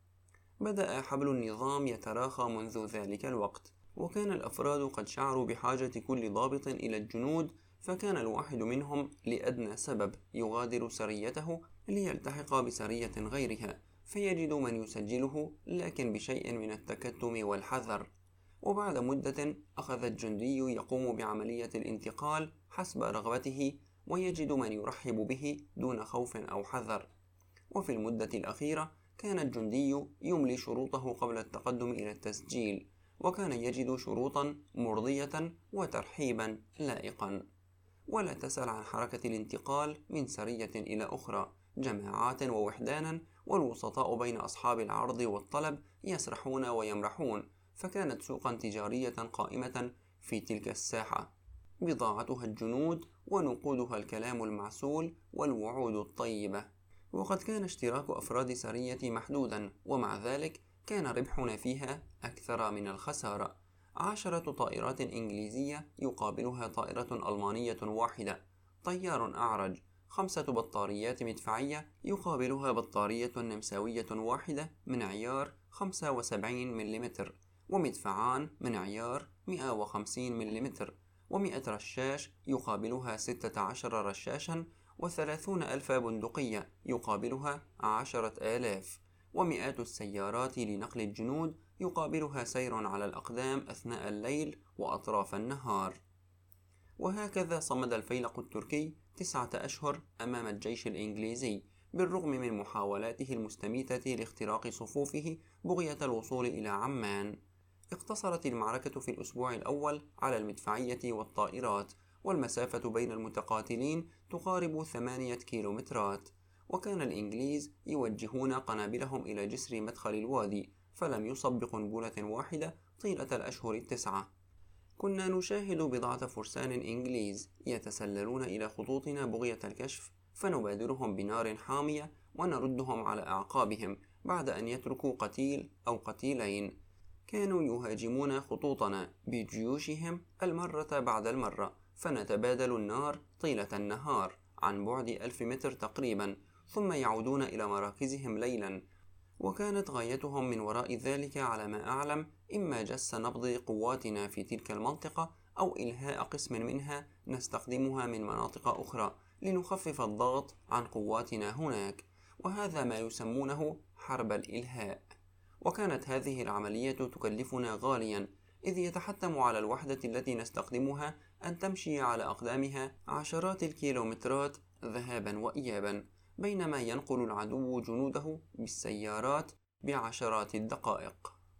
بدأ حبل النظام يتراخى منذ ذلك الوقت، وكان الأفراد قد شعروا بحاجة كل ضابط إلى الجنود، فكان الواحد منهم لأدنى سبب يغادر سريته ليلتحق بسرية غيرها، فيجد من يسجله، لكن بشيء من التكتم والحذر. وبعد مدة أخذ الجندي يقوم بعملية الانتقال حسب رغبته، ويجد من يرحب به دون خوف أو حذر. وفي المدة الأخيرة كان الجندي يملي شروطه قبل التقدم إلى التسجيل، وكان يجد شروطا مرضية وترحيبا لائقا. ولا تسأل عن حركة الانتقال من سرية إلى أخرى، جماعات ووحدانا، والوسطاء بين أصحاب العرض والطلب يسرحون ويمرحون، فكانت سوقا تجارية قائمة في تلك الساحة، بضاعتها الجنود ونقودها الكلام المعسول والوعود الطيبة. وقد كان اشتراك أفراد سرية محدودا، ومع ذلك كان ربحنا فيها أكثر من الخسارة. 10 طائرات إنجليزية يقابلها طائرة ألمانية واحدة، طيار أعرج. 5 بطاريات مدفعية يقابلها بطارية نمساوية واحدة من عيار 75 ملم، ومدفعان من عيار 150 ملم، و100 رشاش يقابلها 16 رشاشا، و30,000 بندقية يقابلها 10,000، ومئات السيارات لنقل الجنود يقابلها سير على الأقدام أثناء الليل وأطراف النهار. وهكذا صمد الفيلق التركي 9 أشهر أمام الجيش الإنجليزي، بالرغم من محاولاته المستميتة لاختراق صفوفه بغية الوصول إلى عمان. اقتصرت المعركة في الأسبوع الأول على المدفعية والطائرات، والمسافة بين المتقاتلين تقارب 8 كيلومترات، وكان الإنجليز يوجهون قنابلهم إلى جسر مدخل الوادي، فلم يصب بقنبلة واحدة طيلة الأشهر 9. كنا نشاهد بضعة فرسان إنجليز يتسللون إلى خطوطنا بغية الكشف، فنبادرهم بنار حامية ونردهم على أعقابهم بعد أن يتركوا قتيل أو قتيلين. كانوا يهاجمون خطوطنا بجيوشهم المرة بعد المرة، فنتبادل النار طيلة النهار عن بعد 1000 متر تقريبا، ثم يعودون إلى مراكزهم ليلا. وكانت غايتهم من وراء ذلك على ما أعلم إما جس نبض قواتنا في تلك المنطقة، أو إلهاء قسم منها نستخدمها من مناطق أخرى لنخفف الضغط عن قواتنا هناك، وهذا ما يسمونه حرب الإلهاء. وكانت هذه العملية تكلفنا غاليا، إذ يتحتم على الوحدة التي نستخدمها أن تمشي على أقدامها عشرات الكيلومترات ذهابا وإيابا، بينما ينقل العدو جنوده بالسيارات بعشرات الدقائق.